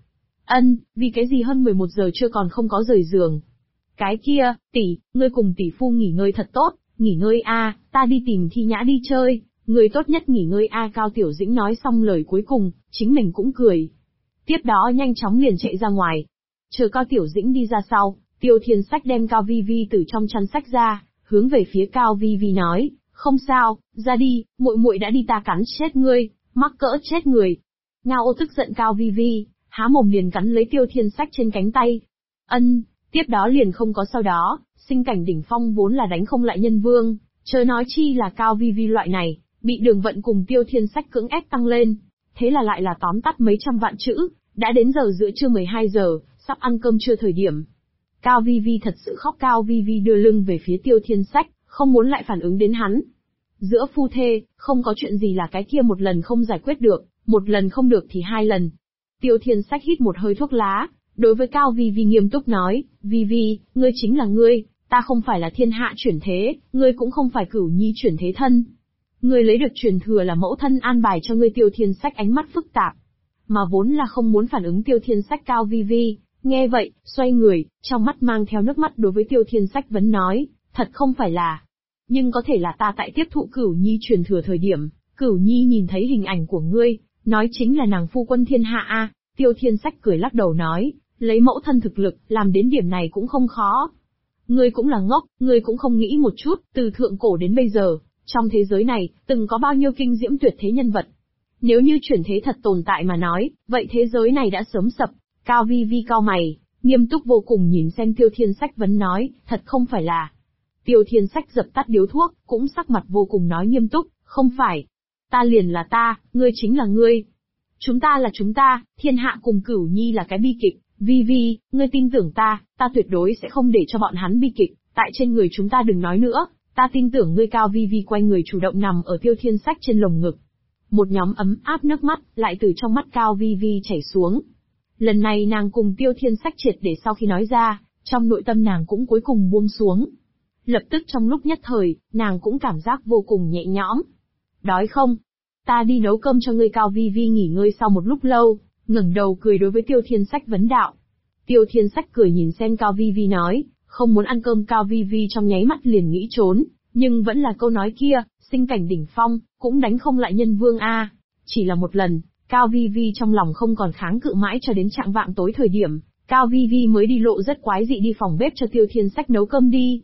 Vì cái gì hơn 11 giờ chưa còn không có rời giường. Cái kia, tỷ, ngươi cùng tỷ phu nghỉ ngơi thật tốt, nghỉ ngơi ta đi tìm Thi Nhã đi chơi, người tốt nhất nghỉ ngơi Cao Tiểu Dĩnh nói xong lời cuối cùng, chính mình cũng cười. Tiếp đó nhanh chóng liền chạy ra ngoài. Chờ Cao Tiểu Dĩnh đi ra sau, Tiêu Thiên Sách đem Cao Vi Vi từ trong chăn sách ra, hướng về phía Cao Vi Vi nói, không sao, ra đi, muội muội đã đi ta cắn chết ngươi, mắc cỡ chết người. Ngao tức giận Cao Vi Vi, há mồm liền cắn lấy Tiêu Thiên Sách trên cánh tay. Tiếp đó liền không có sau đó, sinh cảnh đỉnh phong vốn là đánh không lại nhân vương, chớ nói chi là Cao Vi Vi loại này, bị Đường Vận cùng Tiêu Thiên Sách cưỡng ép tăng lên. Thế là lại là tóm tắt mấy trăm vạn chữ, đã đến giờ giữa trưa 12 giờ, sắp ăn cơm trưa thời điểm. Cao Vi Vi thật sự khóc. Cao Vi Vi đưa lưng về phía Tiêu Thiên Sách, không muốn lại phản ứng đến hắn. Giữa phu thê, không có chuyện gì là cái kia một lần không giải quyết được, một lần không được thì 2 lần. Tiêu Thiên Sách hít một hơi thuốc lá, đối với Cao Vi Vi nghiêm túc nói, Vi Vi, ngươi chính là ngươi, ta không phải là thiên hạ chuyển thế, ngươi cũng không phải Cửu Nhi chuyển thế thân. Ngươi lấy được truyền thừa là mẫu thân an bài cho ngươi. Tiêu Thiên Sách ánh mắt phức tạp, mà vốn là không muốn phản ứng Tiêu Thiên Sách. Cao Vi Vi, nghe vậy, xoay người, trong mắt mang theo nước mắt đối với Tiêu Thiên Sách vấn nói, thật không phải là. Nhưng có thể là ta tại tiếp thụ Cửu Nhi truyền thừa thời điểm, Cửu Nhi nhìn thấy hình ảnh của ngươi, nói chính là nàng phu quân thiên hạ Tiêu Thiên Sách cười lắc đầu nói, lấy mẫu thân thực lực, làm đến điểm này cũng không khó. Ngươi cũng là ngốc, ngươi cũng không nghĩ một chút, từ thượng cổ đến bây giờ, trong thế giới này, từng có bao nhiêu kinh diễm tuyệt thế nhân vật. Nếu như chuyển thế thật tồn tại mà nói, vậy thế giới này đã sớm sập. Cao Vi Vi cau mày, nghiêm túc vô cùng nhìn xem Tiêu Thiên Sách vấn nói, thật không phải là. Tiêu Thiên Sách dập tắt điếu thuốc, cũng sắc mặt vô cùng nói nghiêm túc, không phải. Ta liền là ta, ngươi chính là ngươi. Chúng ta là chúng ta, thiên hạ cùng Cửu Nhi là cái bi kịch. Vi Vi, ngươi tin tưởng ta tuyệt đối sẽ không để cho bọn hắn bi kịch, tại trên người chúng ta đừng nói nữa, ta tin tưởng ngươi. Cao Vi Vi quay người chủ động nằm ở Tiêu Thiên Sách trên lồng ngực. Một nhóm ấm áp nước mắt, lại từ trong mắt Cao Vi Vi chảy xuống. Lần này nàng cùng Tiêu Thiên Sách triệt để sau khi nói ra, trong nội tâm nàng cũng cuối cùng buông xuống. Lập tức trong lúc nhất thời, nàng cũng cảm giác vô cùng nhẹ nhõm. Đói không? Ta đi nấu cơm cho ngươi. Cao Vi Vi nghỉ ngơi sau một lúc lâu, ngẩng đầu cười đối với Tiêu Thiên Sách vấn đạo. Tiêu Thiên Sách cười nhìn xem Cao Vi Vi nói, không muốn ăn cơm. Cao Vi Vi trong nháy mắt liền nghĩ trốn, nhưng vẫn là câu nói kia, sinh cảnh đỉnh phong, cũng đánh không lại nhân vương a. Chỉ là một lần, Cao Vi Vi trong lòng không còn kháng cự mãi cho đến chạng vạng tối thời điểm, Cao Vi Vi mới đi lộ rất quái dị đi phòng bếp cho Tiêu Thiên Sách nấu cơm đi.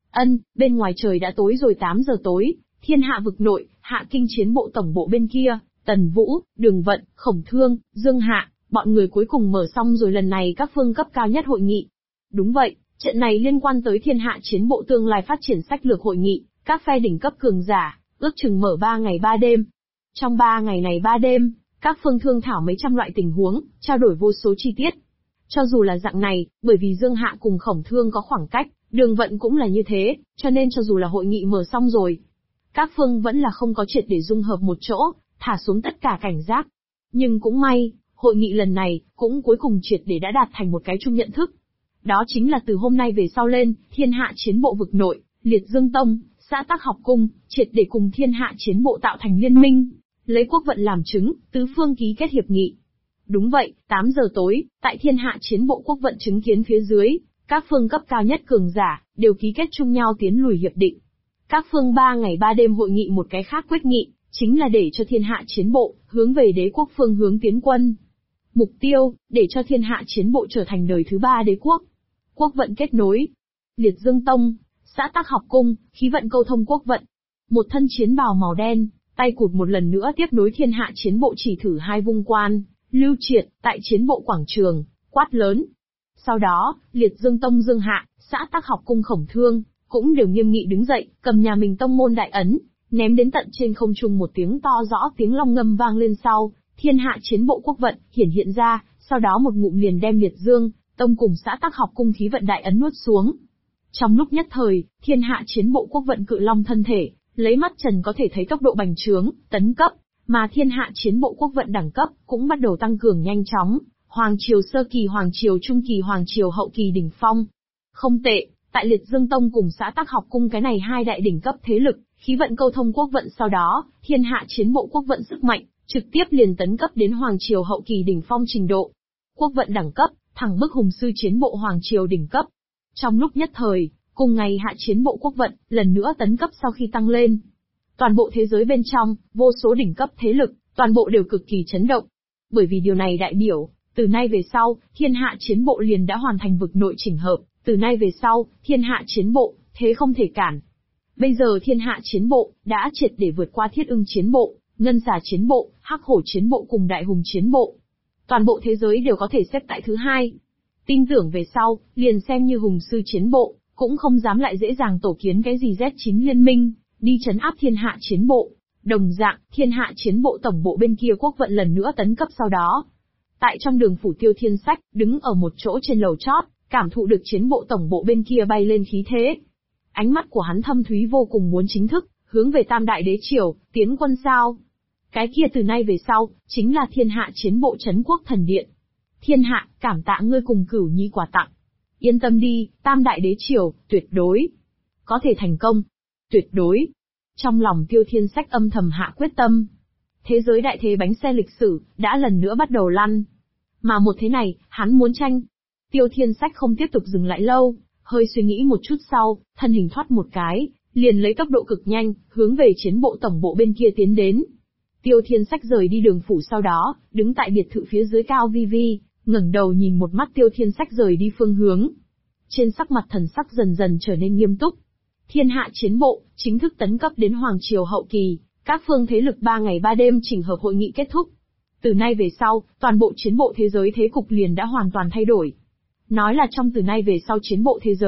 Bên ngoài trời đã tối rồi. 8 giờ tối, thiên hạ vực nội, Hạ Kinh chiến bộ tổng bộ bên kia, Tần Vũ, Đường Vận, Khổng Thương, Dương Hạ, bọn người cuối cùng mở xong rồi lần này các phương cấp cao nhất hội nghị. Đúng vậy, trận này liên quan tới thiên hạ chiến bộ tương lai phát triển sách lược hội nghị, các phe đỉnh cấp cường giả, ước chừng mở 3 ngày 3 đêm. Trong 3 ngày này 3 đêm, các phương thương thảo mấy trăm loại tình huống, trao đổi vô số chi tiết. Cho dù là dạng này, bởi vì Dương Hạ cùng Khổng Thương có khoảng cách, Đường Vận cũng là như thế, cho nên cho dù là hội nghị mở xong rồi, các phương vẫn là không có triệt để dung hợp một chỗ, thả xuống tất cả cảnh giác. Nhưng cũng may, hội nghị lần này, cũng cuối cùng triệt để đã đạt thành một cái chung nhận thức. Đó chính là từ hôm nay về sau lên, thiên hạ chiến bộ vực nội, Liệt Dương Tông, xã Tắc Học Cung, triệt để cùng thiên hạ chiến bộ tạo thành liên minh, lấy quốc vận làm chứng, tứ phương ký kết hiệp nghị. Đúng vậy, 8 giờ tối, tại thiên hạ chiến bộ quốc vận chứng kiến phía dưới, các phương cấp cao nhất cường giả, đều ký kết chung nhau tiến lùi hiệp định. Các phương 3 ngày 3 đêm hội nghị một cái khác quyết nghị, chính là để cho thiên hạ chiến bộ, hướng về đế quốc phương hướng tiến quân. Mục tiêu, để cho thiên hạ chiến bộ trở thành đời thứ 3 đế quốc. Quốc vận kết nối. Liệt Dương Tông, xã Tắc Học Cung, khí vận câu thông quốc vận. Một thân chiến bào màu đen, tay cụt một lần nữa tiếp nối thiên hạ chiến bộ chỉ thử hai vung quan, lưu triệt, tại chiến bộ quảng trường, quát lớn. Sau đó, Liệt Dương Tông Dương Hạ, xã Tắc Học Cung Khổng Thương, cũng đều nghiêm nghị đứng dậy, cầm nhà mình tông môn đại ấn, ném đến tận trên không trung. Một tiếng to rõ tiếng long ngâm vang lên sau, thiên hạ chiến bộ quốc vận hiện ra, sau đó một ngụm liền đem Liệt Dương Tông cùng xã Tắc Học Cung khí vận đại ấn nuốt xuống. Trong lúc nhất thời, thiên hạ chiến bộ quốc vận cự long thân thể, lấy mắt trần có thể thấy tốc độ bành trướng, tấn cấp, mà thiên hạ chiến bộ quốc vận đẳng cấp cũng bắt đầu tăng cường nhanh chóng, hoàng triều sơ kỳ, hoàng triều trung kỳ, hoàng triều hậu kỳ đỉnh phong. Không tệ, tại Liệt Dương Tông cùng xã Tắc Học Cung cái này hai đại đỉnh cấp thế lực, khí vận câu thông quốc vận, sau đó, thiên hạ chiến bộ quốc vận sức mạnh, trực tiếp liền tấn cấp đến hoàng triều hậu kỳ đỉnh phong trình độ. Quốc vận đẳng cấp, thẳng bức hùng sư chiến bộ hoàng triều đỉnh cấp. Trong lúc nhất thời, cùng ngày hạ chiến bộ quốc vận, lần nữa tấn cấp sau khi tăng lên. Toàn bộ thế giới bên trong, vô số đỉnh cấp thế lực, toàn bộ đều cực kỳ chấn động. Bởi vì điều này đại biểu, từ nay về sau, thiên hạ chiến bộ liền đã hoàn thành vực nội chỉnh hợp, từ nay về sau, thiên hạ chiến bộ, thế không thể cản. Bây giờ thiên hạ chiến bộ, đã triệt để vượt qua Thiết Ưng chiến bộ, Ngân Xà chiến bộ, Hắc Hổ chiến bộ cùng Đại Hùng chiến bộ. Toàn bộ thế giới đều có thể xếp tại thứ 2. Tin tưởng về sau, liền xem như hùng sư chiến bộ, cũng không dám lại dễ dàng tổ kiến cái gì Z9 liên minh, đi trấn áp thiên hạ chiến bộ. Đồng dạng, thiên hạ chiến bộ tổng bộ bên kia quốc vận lần nữa tấn cấp sau đó. Tại trong đường phủ Tiêu Thiên Sách, đứng ở một chỗ trên lầu chót, cảm thụ được chiến bộ tổng bộ bên kia bay lên khí thế. Ánh mắt của hắn thâm thúy vô cùng, muốn chính thức, hướng về Tam Đại Đế Triều, tiến quân sao. Cái kia từ nay về sau, chính là thiên hạ chiến bộ trấn quốc thần điện. Thiên hạ, cảm tạ ngươi cùng Cửu Nhi quà tặng. Yên tâm đi, Tam Đại Đế Triều, tuyệt đối. Có thể thành công. Tuyệt đối. Trong lòng Tiêu Thiên Sách âm thầm hạ quyết tâm. Thế giới đại thế bánh xe lịch sử, đã lần nữa bắt đầu lăn. Mà một thế này, hắn muốn tranh. Tiêu Thiên Sách không tiếp tục dừng lại lâu, hơi suy nghĩ một chút sau, thân hình thoát một cái, liền lấy tốc độ cực nhanh, hướng về chiến bộ tổng bộ bên kia tiến đến. Tiêu Thiên Sách rời đi đường phủ sau đó, đứng tại biệt thự phía dưới Cao Vi Vi, ngẩng đầu nhìn một mắt Tiêu Thiên Sách rời đi phương hướng. Trên sắc mặt thần sắc dần dần trở nên nghiêm túc. Thiên hạ chiến bộ, chính thức tấn cấp đến hoàng triều hậu kỳ, các phương thế lực 3 ngày 3 đêm chỉnh hợp hội nghị kết thúc. Từ nay về sau, toàn bộ chiến bộ thế giới thế cục liền đã hoàn toàn thay đổi. Nói là trong từ nay về sau chiến bộ thế giới,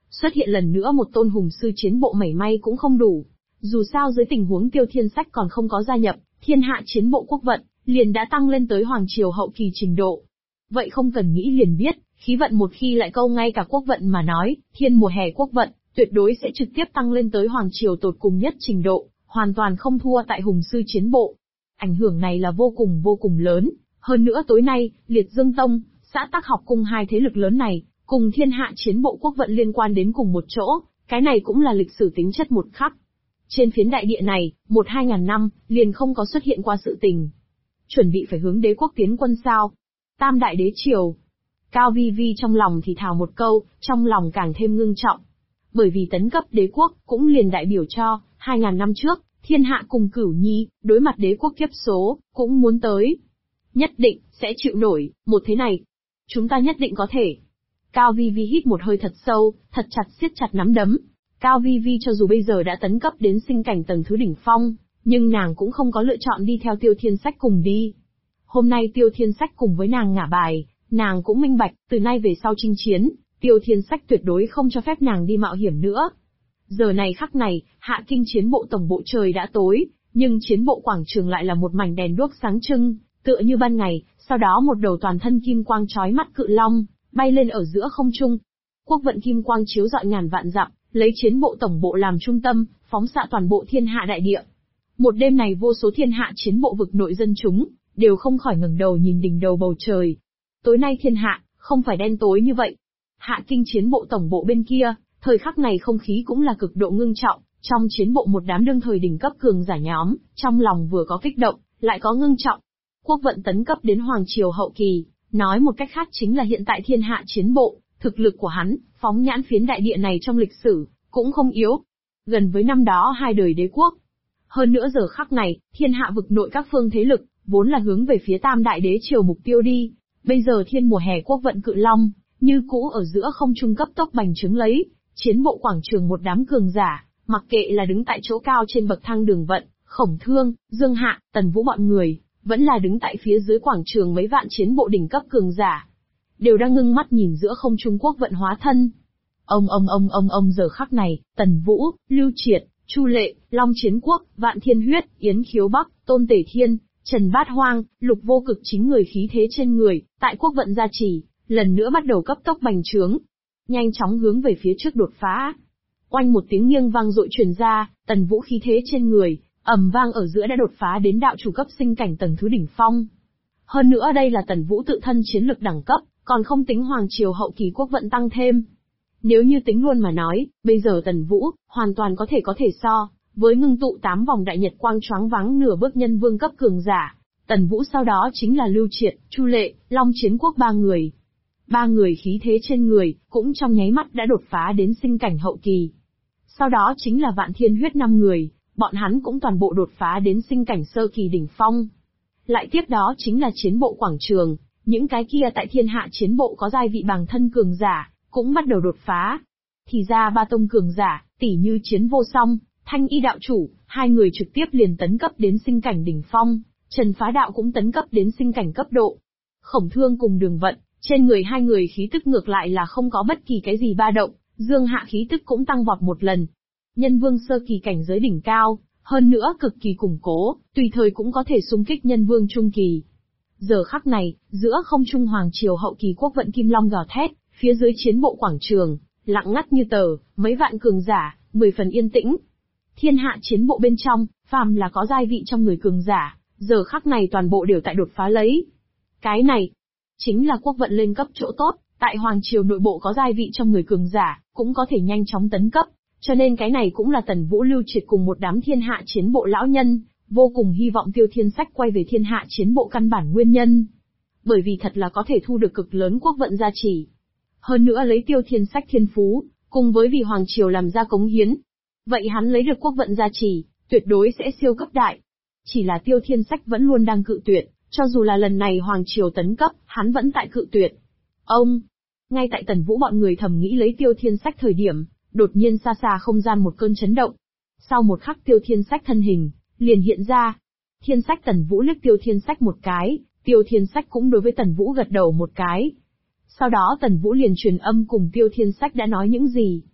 Xuất hiện lần nữa một tôn hùng sư chiến bộ mảy may cũng không đủ. Dù sao dưới tình huống Tiêu Thiên Sách còn không có gia nhập, thiên hạ chiến bộ quốc vận, liền đã tăng lên tới hoàng triều hậu kỳ trình độ. Vậy không cần nghĩ liền biết, khí vận một khi lại câu ngay cả quốc vận mà nói, thiên mùa hè quốc vận, tuyệt đối sẽ trực tiếp tăng lên tới hoàng triều tột cùng nhất trình độ, hoàn toàn không thua tại hùng sư chiến bộ. Ảnh hưởng này là vô cùng lớn. Hơn nữa tối nay, Liệt Dương Tông, xã Tắc Học Cung hai thế lực lớn này, cùng thiên hạ chiến bộ quốc vận liên quan đến cùng một chỗ, cái này cũng là lịch sử tính chất một khắc. Trên phiến đại địa này, 1-2 năm, liền không có xuất hiện qua sự tình. Chuẩn bị phải hướng đế quốc tiến quân sao? Tam đại đế triều. Cao Vi Vi trong lòng thì thào một câu, trong lòng càng thêm ngưng trọng. Bởi vì tấn cấp đế quốc, cũng liền đại biểu cho, 2.000 năm trước, thiên hạ cùng Cửu Nhi, đối mặt đế quốc kiếp số, cũng muốn tới. Nhất định, sẽ chịu nổi, một thế này. Chúng ta nhất định có thể. Cao Vi Vi hít một hơi thật sâu, thật chặt siết chặt nắm đấm. Cao Vi Vi cho dù bây giờ đã tấn cấp đến sinh cảnh tầng thứ đỉnh phong, nhưng nàng cũng không có lựa chọn đi theo Tiêu Thiên Sách cùng đi. Hôm nay Tiêu Thiên Sách cùng với nàng ngả bài, nàng cũng minh bạch, từ nay về sau chinh chiến, Tiêu Thiên Sách tuyệt đối không cho phép nàng đi mạo hiểm nữa. Giờ này khắc này, Hạ Kinh chiến bộ tổng bộ trời đã tối, nhưng chiến bộ quảng trường lại là một mảnh đèn đuốc sáng trưng, tựa như ban ngày, sau đó một đầu toàn thân kim quang chói mắt cự long, bay lên ở giữa không trung. Quốc vận kim quang chiếu rọi ngàn vạn dặm, lấy chiến bộ tổng bộ làm trung tâm, phóng xạ toàn bộ thiên hạ đại địa. Một đêm này vô số thiên hạ chiến bộ vực nội dân chúng, đều không khỏi ngẩng đầu nhìn đỉnh đầu bầu trời. Tối nay thiên hạ, không phải đen tối như vậy. Hạ Kinh chiến bộ tổng bộ bên kia, thời khắc này không khí cũng là cực độ ngưng trọng, trong chiến bộ một đám đương thời đỉnh cấp cường giả nhóm, trong lòng vừa có kích động, lại có ngưng trọng. Quốc vận tấn cấp đến hoàng triều hậu kỳ, nói một cách khác chính là hiện tại thiên hạ chiến bộ, thực lực của hắn, phóng nhãn phiến đại địa này trong lịch sử, cũng không yếu. Gần với năm đó hai đời đế quốc. Hơn nữa giờ khắc này, thiên hạ vực nội các phương thế lực, vốn là hướng về phía tam đại đế triều mục tiêu đi. Bây giờ thiên mùa hè quốc vận cự long, như cũ ở giữa không trung cấp tốc bành trướng lấy, chiến bộ quảng trường một đám cường giả, mặc kệ là đứng tại chỗ cao trên bậc thang đường vận, Khổng Thương, Dương Hạ, Tần Vũ bọn người, vẫn là đứng tại phía dưới quảng trường mấy vạn chiến bộ đỉnh cấp cường giả, đều đang ngưng mắt nhìn giữa không trung quốc vận hóa thân. Ông giờ khắc này, Tần Vũ, Lưu Triệt, Chu Lệ, Long Chiến Quốc, Vạn Thiên Huyết, Yến Khiếu Bắc, Tôn Tể Thiên, Trần Bát Hoang, Lục Vô Cực chính người khí thế trên người, tại quốc vận gia trì, lần nữa bắt đầu cấp tốc bành trướng, nhanh chóng hướng về phía trước đột phá. Oanh một tiếng nghiêng vang dội truyền ra, Tần Vũ khí thế trên người, ầm vang ở giữa đã đột phá đến đạo chủ cấp sinh cảnh tầng thứ đỉnh phong. Hơn nữa đây là Tần Vũ tự thân chiến lực đẳng cấp, còn không tính hoàng triều hậu kỳ quốc vận tăng thêm. Nếu như tính luôn mà nói, bây giờ Tần Vũ, hoàn toàn có thể so, với ngưng tụ 8 vòng đại nhật quang choáng váng nửa bước nhân vương cấp cường giả. Tần Vũ sau đó chính là Lưu Triệt, Chu Lệ, Long Chiến Quốc ba người. Ba người khí thế trên người, cũng trong nháy mắt đã đột phá đến sinh cảnh hậu kỳ. Sau đó chính là Vạn Thiên Huyết 5 người, bọn hắn cũng toàn bộ đột phá đến sinh cảnh sơ kỳ đỉnh phong. Lại tiếp đó chính là chiến bộ quảng trường, những cái kia tại thiên hạ chiến bộ có giai vị bằng thân cường giả, cũng bắt đầu đột phá. Thì ra ba tông cường giả, tỷ như Chiến Vô Song, Thanh Y đạo chủ, hai người trực tiếp liền tấn cấp đến sinh cảnh đỉnh phong, Trần Phá đạo cũng tấn cấp đến sinh cảnh cấp độ. Khổng Thương cùng Đường Vận, trên người hai người khí tức ngược lại là không có bất kỳ cái gì ba động, Dương Hạ khí tức cũng tăng vọt một lần. Nhân vương sơ kỳ cảnh giới đỉnh cao, hơn nữa cực kỳ củng cố, tùy thời cũng có thể xung kích nhân vương trung kỳ. Giờ khắc này, giữa không trung hoàng triều hậu kỳ quốc vận kim long gào thét, phía dưới chiến bộ quảng trường, lặng ngắt như tờ, mấy vạn cường giả, 10 phần yên tĩnh. Thiên hạ chiến bộ bên trong, phàm là có giai vị trong người cường giả, giờ khắc này toàn bộ đều tại đột phá lấy. Cái này, chính là quốc vận lên cấp chỗ tốt, tại hoàng triều nội bộ có giai vị trong người cường giả, cũng có thể nhanh chóng tấn cấp, cho nên cái này cũng là Tần Vũ Lưu Triệt cùng một đám thiên hạ chiến bộ lão nhân, vô cùng hy vọng Tiêu Thiên Sách quay về thiên hạ chiến bộ căn bản nguyên nhân. Bởi vì thật là có thể thu được cực lớn quốc vận gia trì. Hơn nữa lấy Tiêu Thiên Sách thiên phú, cùng với vì hoàng triều làm ra cống hiến. Vậy hắn lấy được quốc vận gia trì, tuyệt đối sẽ siêu cấp đại. Chỉ là Tiêu Thiên Sách vẫn luôn đang cự tuyệt, cho dù là lần này hoàng triều tấn cấp, hắn vẫn tại cự tuyệt. Ngay tại Tần Vũ bọn người thầm nghĩ lấy Tiêu Thiên Sách thời điểm, đột nhiên xa xa không gian một cơn chấn động. Sau một khắc Tiêu Thiên Sách thân hình liền hiện ra. Thiên Sách Tần Vũ liếc Tiêu Thiên Sách một cái, Tiêu Thiên Sách cũng đối với Tần Vũ gật đầu một cái. Sau đó Tần Vũ liền truyền âm cùng Tiêu Thiên Sách đã nói những gì.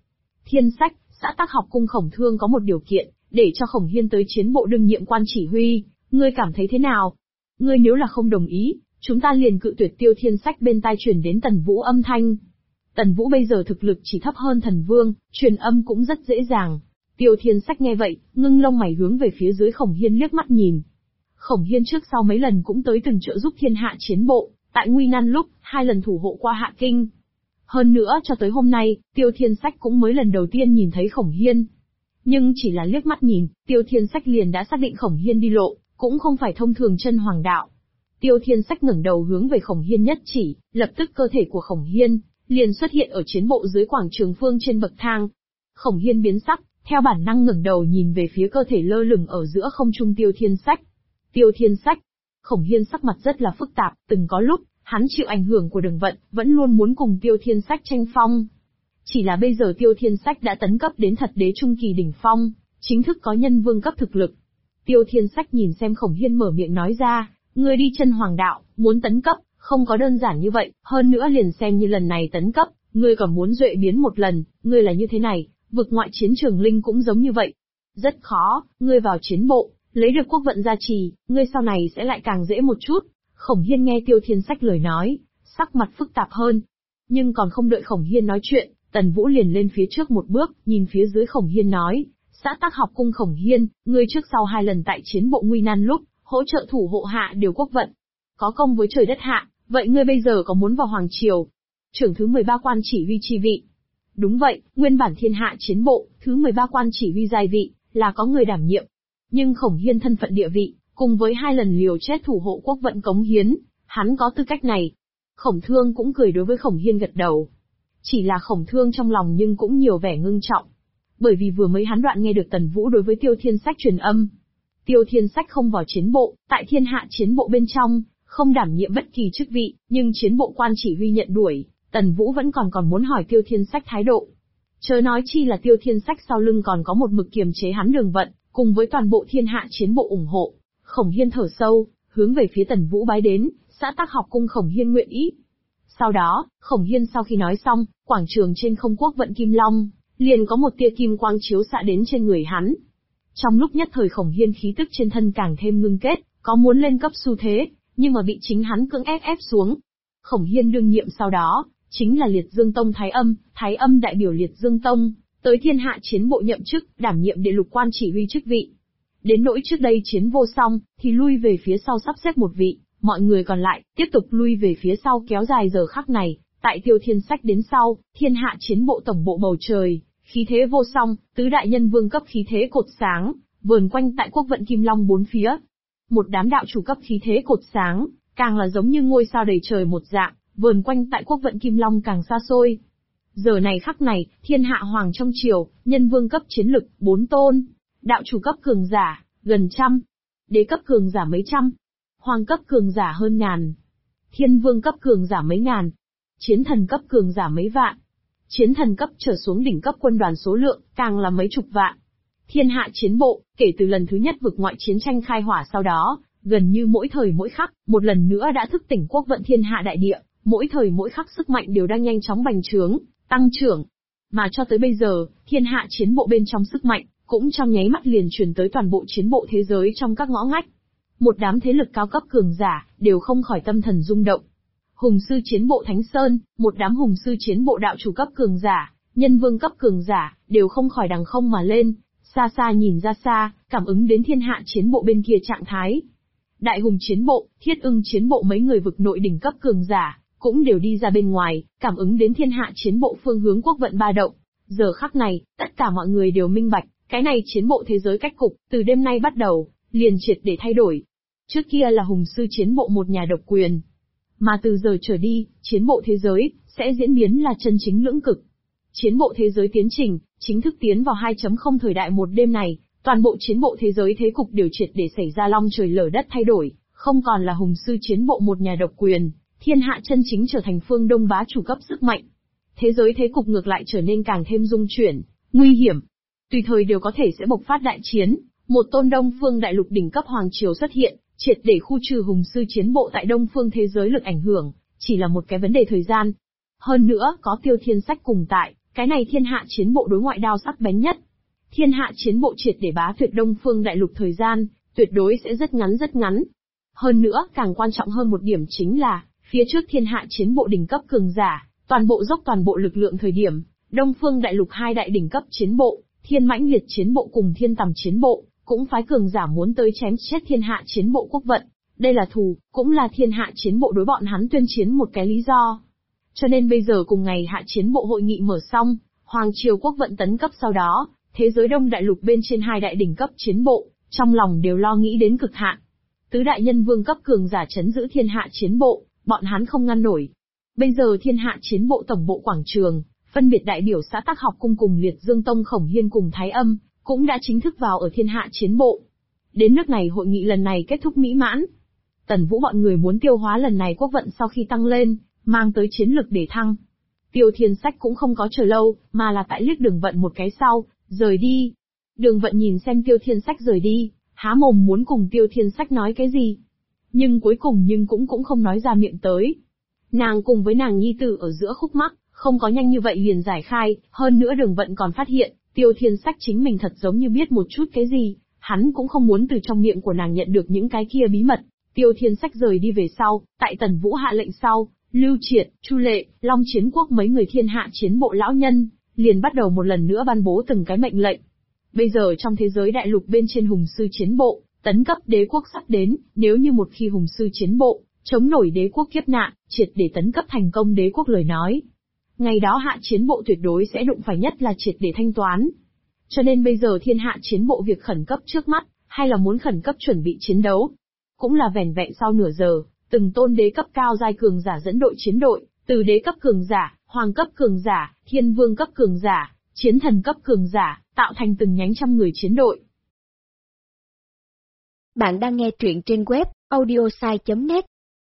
Thiên Sách, xã Tắc Học Cung Khổng Thương có một điều kiện, để cho Khổng Hiên tới chiến bộ đương nhiệm quan chỉ huy, ngươi cảm thấy thế nào? Ngươi nếu là không đồng ý, chúng ta liền cự tuyệt. Tiêu Thiên Sách bên tai truyền đến Tần Vũ âm thanh. Tần Vũ bây giờ thực lực chỉ thấp hơn Thần Vương, truyền âm cũng rất dễ dàng. Tiêu Thiên Sách nghe vậy, ngưng lông mày hướng về phía dưới Khổng Hiên liếc mắt nhìn. Khổng Hiên trước sau mấy lần cũng tới từng trợ giúp thiên hạ chiến bộ, tại nguy nan lúc, 2 lần thủ hộ qua Hạ Kinh. Hơn nữa cho tới hôm nay, Tiêu Thiên Sách cũng mới lần đầu tiên nhìn thấy Khổng Hiên. Nhưng chỉ là liếc mắt nhìn, Tiêu Thiên Sách liền đã xác định Khổng Hiên đi lộ, cũng không phải thông thường chân hoàng đạo. Tiêu Thiên Sách ngẩng đầu hướng về Khổng Hiên nhất chỉ, lập tức cơ thể của Khổng Hiên liền xuất hiện ở chiến bộ dưới quảng trường phương trên bậc thang. Khổng Hiên biến sắc, theo bản năng ngẩng đầu nhìn về phía cơ thể lơ lửng ở giữa không trung Tiêu Thiên Sách. Tiêu Thiên Sách. Khổng Hiên sắc mặt rất là phức tạp, từng có lúc, hắn chịu ảnh hưởng của đường vận, vẫn luôn muốn cùng Tiêu Thiên Sách tranh phong. Chỉ là bây giờ Tiêu Thiên Sách đã tấn cấp đến thật đế trung kỳ đỉnh phong, chính thức có nhân vương cấp thực lực. Tiêu Thiên Sách nhìn xem Khổng Hiên mở miệng nói ra, ngươi đi chân hoàng đạo, muốn tấn cấp, không có đơn giản như vậy, hơn nữa liền xem như lần này tấn cấp, ngươi còn muốn duệ biến một lần, ngươi là như thế này, vực ngoại chiến trường linh cũng giống như vậy. Rất khó, ngươi vào chiến bộ, lấy được quốc vận gia trì, ngươi sau này sẽ lại càng dễ một chút. Khổng Hiên nghe Tiêu Thiên Sách lời nói, sắc mặt phức tạp hơn. Nhưng còn không đợi Khổng Hiên nói chuyện, Tần Vũ liền lên phía trước một bước, nhìn phía dưới Khổng Hiên nói, xã Tắc Học Cung Khổng Hiên, ngươi trước sau 2 lần tại chiến bộ nguy nan lúc, hỗ trợ thủ hộ hạ điều quốc vận. Có công với trời đất hạ, vậy ngươi bây giờ có muốn vào Hoàng Triều? Trưởng thứ 13 quan chỉ huy chi vị. Đúng vậy, nguyên bản thiên hạ chiến bộ, thứ 13 quan chỉ huy giai vị, là có người đảm nhiệm. Nhưng Khổng Hiên thân phận địa vị, cùng với 2 lần liều chết thủ hộ quốc vận cống hiến, hắn có tư cách này. Khổng Thương cũng cười đối với Khổng Hiên gật đầu. Chỉ là Khổng Thương trong lòng nhưng cũng nhiều vẻ ngưng trọng. Bởi vì vừa mới hắn đoạn nghe được Tần Vũ đối với Tiêu Thiên Sách truyền âm. Tiêu Thiên Sách không vào chiến bộ, tại thiên hạ chiến bộ bên trong, không đảm nhiệm bất kỳ chức vị, nhưng chiến bộ quan chỉ huy nhận đuổi, Tần Vũ vẫn còn muốn hỏi Tiêu Thiên Sách thái độ. Chớ nói chi là Tiêu Thiên Sách sau lưng còn có một mực kiềm chế hắn đường vận, cùng với toàn bộ thiên hạ chiến bộ ủng hộ. Khổng Hiên thở sâu, hướng về phía Tần Vũ bái đến, xã Tắc Học Cung Khổng Hiên nguyện ý. Sau đó, Khổng Hiên sau khi nói xong, quảng trường trên không quốc vận Kim Long, liền có một tia kim quang chiếu xạ đến trên người hắn. Trong lúc nhất thời Khổng Hiên khí tức trên thân càng thêm ngưng kết, có muốn lên cấp xu thế, nhưng mà bị chính hắn cưỡng ép xuống. Khổng Hiên đương nhiệm sau đó, chính là Liệt Dương Tông Thái Âm đại biểu Liệt Dương Tông, tới thiên hạ chiến bộ nhậm chức, đảm nhiệm địa lục quan chỉ huy chức vị. Đến nỗi trước đây chiến vô song, thì lui về phía sau sắp xếp một vị, mọi người còn lại, tiếp tục lui về phía sau kéo dài giờ khắc này, tại Tiêu Thiên Sách đến sau, thiên hạ chiến bộ tổng bộ bầu trời, khí thế vô song, tứ đại nhân vương cấp khí thế cột sáng, vờn quanh tại quốc vận Kim Long bốn phía. Một đám đạo chủ cấp khí thế cột sáng, càng là giống như ngôi sao đầy trời một dạng, vờn quanh tại quốc vận Kim Long càng xa xôi. Giờ này khắc này, thiên hạ hoàng trong triều, nhân vương cấp chiến lực, 4 tôn. Đạo chủ cấp cường giả, gần trăm. Đế cấp cường giả mấy trăm. Hoàng cấp cường giả hơn ngàn. Thiên vương cấp cường giả mấy ngàn. Chiến thần cấp cường giả mấy vạn. Chiến thần cấp trở xuống đỉnh cấp quân đoàn số lượng, càng là mấy chục vạn. Thiên hạ chiến bộ, kể từ lần thứ nhất vực ngoại chiến tranh khai hỏa sau đó, gần như mỗi thời mỗi khắc, một lần nữa đã thức tỉnh quốc vận thiên hạ đại địa, mỗi thời mỗi khắc sức mạnh đều đang nhanh chóng bành trướng, tăng trưởng. Mà cho tới bây giờ, thiên hạ chiến bộ bên trong sức mạnh, cũng trong nháy mắt liền truyền tới toàn bộ chiến bộ thế giới trong các ngõ ngách. Một đám thế lực cao cấp cường giả, đều không khỏi tâm thần rung động. Hùng sư chiến bộ Thánh Sơn, một đám hùng sư chiến bộ đạo chủ cấp cường giả, nhân vương cấp cường giả, đều không khỏi đằng không mà lên, xa xa nhìn ra xa, cảm ứng đến thiên hạ chiến bộ bên kia trạng thái. Đại hùng chiến bộ, thiết ưng chiến bộ mấy người vực nội đỉnh cấp cường giả, cũng đều đi ra bên ngoài, cảm ứng đến thiên hạ chiến bộ phương hướng quốc vận ba động. Giờ khắc này, tất cả mọi người đều minh bạch, cái này chiến bộ thế giới cách cục, từ đêm nay bắt đầu, liền triệt để thay đổi. Trước kia là hùng sư chiến bộ một nhà độc quyền. Mà từ giờ trở đi, chiến bộ thế giới, sẽ diễn biến là chân chính lưỡng cực. Chiến bộ thế giới tiến trình, chính thức tiến vào 2.0 thời đại một đêm này, toàn bộ chiến bộ thế giới thế cục điều triệt để xảy ra long trời lở đất thay đổi, không còn là hùng sư chiến bộ một nhà độc quyền, thiên hạ chân chính trở thành phương Đông bá chủ cấp sức mạnh. Thế giới thế cục ngược lại trở nên càng thêm dung chuyển, nguy hiểm. Tùy thời đều có thể sẽ bộc phát đại chiến, một tôn Đông Phương đại lục đỉnh cấp hoàng triều xuất hiện, triệt để khu trừ hùng sư chiến bộ tại Đông Phương thế giới lực ảnh hưởng, chỉ là một cái vấn đề thời gian. Hơn nữa, có Tiêu Thiên Sách cùng tại, Cái này thiên hạ chiến bộ đối ngoại đao sắc bén nhất. Thiên hạ chiến bộ triệt để bá tuyệt Đông Phương Đại Lục thời gian, tuyệt đối sẽ rất ngắn rất ngắn. Hơn nữa, càng quan trọng hơn một điểm chính là, phía trước thiên hạ chiến bộ đỉnh cấp cường giả, toàn bộ dốc toàn bộ lực lượng thời điểm, Đông Phương Đại Lục hai đại đỉnh cấp chiến bộ, Thiên Mãnh Liệt chiến bộ cùng Thiên Tầm chiến bộ, cũng phái cường giả muốn tới chém chết thiên hạ chiến bộ Quốc Vận. Đây là thù, cũng là thiên hạ chiến bộ đối bọn hắn tuyên chiến một cái lý do. Cho nên bây giờ cùng ngày hạ chiến bộ hội nghị mở xong, Hoàng Triều Quốc Vận tấn cấp sau đó, thế giới Đông Đại Lục bên trên hai đại đỉnh cấp chiến bộ, trong lòng đều lo nghĩ đến cực hạn. Tứ đại nhân vương cấp cường giả chấn giữ thiên hạ chiến bộ, bọn hắn không ngăn nổi. Bây giờ thiên hạ chiến bộ tổng bộ quảng trường, phân biệt đại biểu xã Tắc Học Cung cùng Liệt Dương Tông Khổng Hiên cùng Thái Âm, cũng đã chính thức vào ở thiên hạ chiến bộ. Đến nước này hội nghị lần này kết thúc mỹ mãn. Tần Vũ bọn người muốn tiêu hóa lần này Quốc Vận sau khi tăng lên, mang tới chiến lực để thăng. Tiêu Thiên Sách cũng không có chờ lâu, mà là tại liếc Đường Vận một cái sau, rời đi. Đường Vận nhìn xem Tiêu Thiên Sách rời đi, há mồm muốn cùng Tiêu Thiên Sách nói cái gì. Nhưng cuối cùng cũng không nói ra miệng tới. Nàng cùng với nàng nhi tử ở giữa khúc mắc, không có nhanh như vậy liền giải khai, hơn nữa Đường Vận còn phát hiện, Tiêu Thiên Sách chính mình thật giống như biết một chút cái gì, hắn cũng không muốn từ trong miệng của nàng nhận được những cái kia bí mật. Tiêu Thiên Sách rời đi về sau, tại Tần Vũ hạ lệnh sau, Lưu Triệt, Chu Lệ, Long Chiến Quốc mấy người thiên hạ chiến bộ lão nhân, liền bắt đầu một lần nữa ban bố từng cái mệnh lệnh. Bây giờ trong thế giới đại lục bên trên hùng sư chiến bộ, tấn cấp đế quốc sắp đến, nếu như một khi hùng sư chiến bộ, chống nổi đế quốc kiếp nạn, triệt để tấn cấp thành công đế quốc lời nói. Ngày đó hạ chiến bộ tuyệt đối sẽ đụng phải nhất là triệt để thanh toán. Cho nên bây giờ thiên hạ chiến bộ việc khẩn cấp trước mắt, hay là muốn khẩn cấp chuẩn bị chiến đấu. Cũng là vẻn vẹn sau nửa giờ, từng tôn đế cấp cao giai cường giả dẫn đội chiến đội, từ đế cấp cường giả, hoàng cấp cường giả, thiên vương cấp cường giả, chiến thần cấp cường giả, tạo thành từng nhánh trăm người chiến đội. Bạn đang nghe truyện trên web audiosai.net.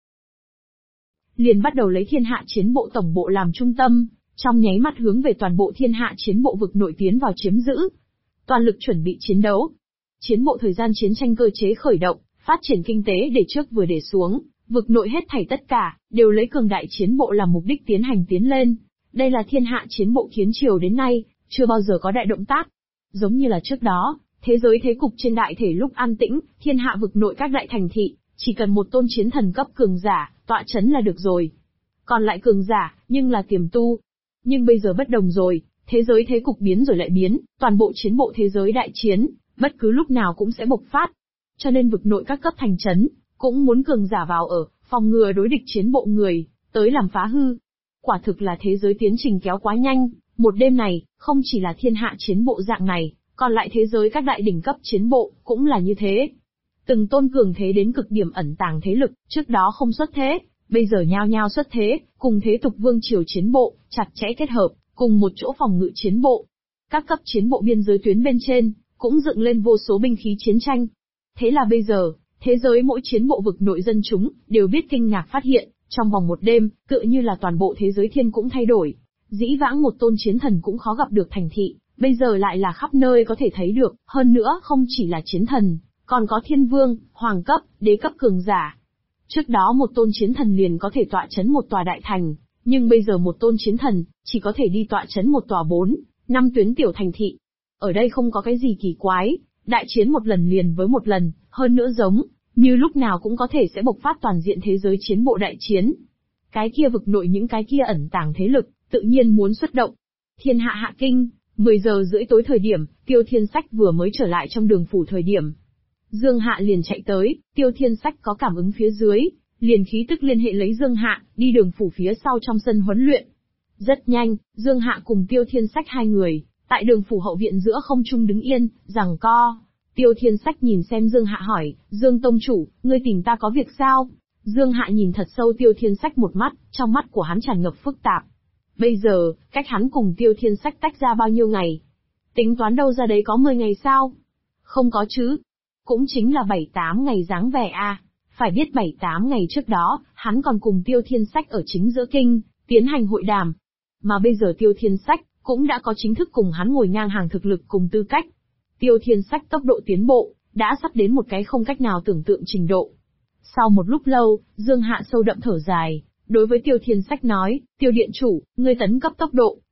Liền bắt đầu lấy thiên hạ chiến bộ tổng bộ làm trung tâm, trong nháy mắt hướng về toàn bộ thiên hạ chiến bộ vực nội tiến vào chiếm giữ. Toàn lực chuẩn bị chiến đấu. Chiến bộ thời gian chiến tranh cơ chế khởi động, phát triển kinh tế để trước vừa để xuống, vực nội hết thảy tất cả, đều lấy cường đại chiến bộ làm mục đích tiến hành tiến lên. Đây là thiên hạ chiến bộ kiến triều đến nay, chưa bao giờ có đại động tác. Giống như là trước đó, thế giới thế cục trên đại thể lúc an tĩnh, thiên hạ vực nội các đại thành thị, chỉ cần một tôn chiến thần cấp cường giả, tọa chấn là được rồi. Còn lại cường giả, nhưng là tiềm tu. Nhưng bây giờ bất đồng rồi, thế giới thế cục biến rồi lại biến, toàn bộ chiến bộ thế giới đại chiến, bất cứ lúc nào cũng sẽ bộc phát. Cho nên vực nội các cấp thành trấn, cũng muốn cường giả vào ở, phòng ngừa đối địch chiến bộ người, tới làm phá hư. Quả thực là thế giới tiến trình kéo quá nhanh, một đêm này, không chỉ là thiên hạ chiến bộ dạng này, còn lại thế giới các đại đỉnh cấp chiến bộ, cũng là như thế. Từng tôn cường thế đến cực điểm ẩn tàng thế lực, trước đó không xuất thế, bây giờ nhao nhao xuất thế, cùng thế tục vương triều chiến bộ, chặt chẽ kết hợp, cùng một chỗ phòng ngự chiến bộ. Các cấp chiến bộ biên giới tuyến bên trên, cũng dựng lên vô số binh khí chiến tranh. Thế là bây giờ, thế giới mỗi chiến bộ vực nội dân chúng, đều biết kinh ngạc phát hiện, trong vòng một đêm, tựa như là toàn bộ thế giới thiên cũng thay đổi. Dĩ vãng một tôn chiến thần cũng khó gặp được thành thị, bây giờ lại là khắp nơi có thể thấy được, hơn nữa không chỉ là chiến thần, còn có thiên vương, hoàng cấp, đế cấp cường giả. Trước đó một tôn chiến thần liền có thể tọa chấn một tòa đại thành, nhưng bây giờ một tôn chiến thần, chỉ có thể đi tọa chấn một tòa 4, 5 tuyến tiểu thành thị. Ở đây không có cái gì kỳ quái, đại chiến một lần liền với một lần, hơn nữa giống, như lúc nào cũng có thể sẽ bộc phát toàn diện thế giới chiến bộ đại chiến. Cái kia vực nội những cái kia ẩn tàng thế lực, tự nhiên muốn xuất động. Thiên hạ hạ kinh, 10 giờ rưỡi tối thời điểm, Tiêu Thiên Sách vừa mới trở lại trong đường phủ thời điểm. Dương Hạ liền chạy tới, Tiêu Thiên Sách có cảm ứng phía dưới, liền khí tức liên hệ lấy Dương Hạ, đi đường phủ phía sau trong sân huấn luyện. Rất nhanh, Dương Hạ cùng Tiêu Thiên Sách hai người, tại đường phủ hậu viện giữa không trung đứng yên, giằng co. Tiêu Thiên Sách nhìn xem Dương Hạ hỏi, Dương Tông Chủ, ngươi tìm ta có việc sao? Dương Hạ nhìn thật sâu Tiêu Thiên Sách một mắt, trong mắt của hắn tràn ngập phức tạp. Bây giờ, cách hắn cùng Tiêu Thiên Sách tách ra bao nhiêu ngày? Tính toán đâu ra đấy có 10 ngày sao? Không có chứ. Cũng chính là 7-8 ngày dáng vẻ a. Phải biết 7-8 ngày trước đó, hắn còn cùng Tiêu Thiên Sách ở chính giữa kinh, tiến hành hội đàm. Mà bây giờ Tiêu Thiên Sách, cũng đã có chính thức cùng hắn ngồi ngang hàng thực lực cùng tư cách. Tiêu Thiên Sách tốc độ tiến bộ, đã sắp đến một cái không cách nào tưởng tượng trình độ. Sau một lúc lâu, Dương Hạ sâu đậm thở dài, đối với Tiêu Thiên Sách nói, Tiêu Điện Chủ, ngươi tấn cấp tốc độ,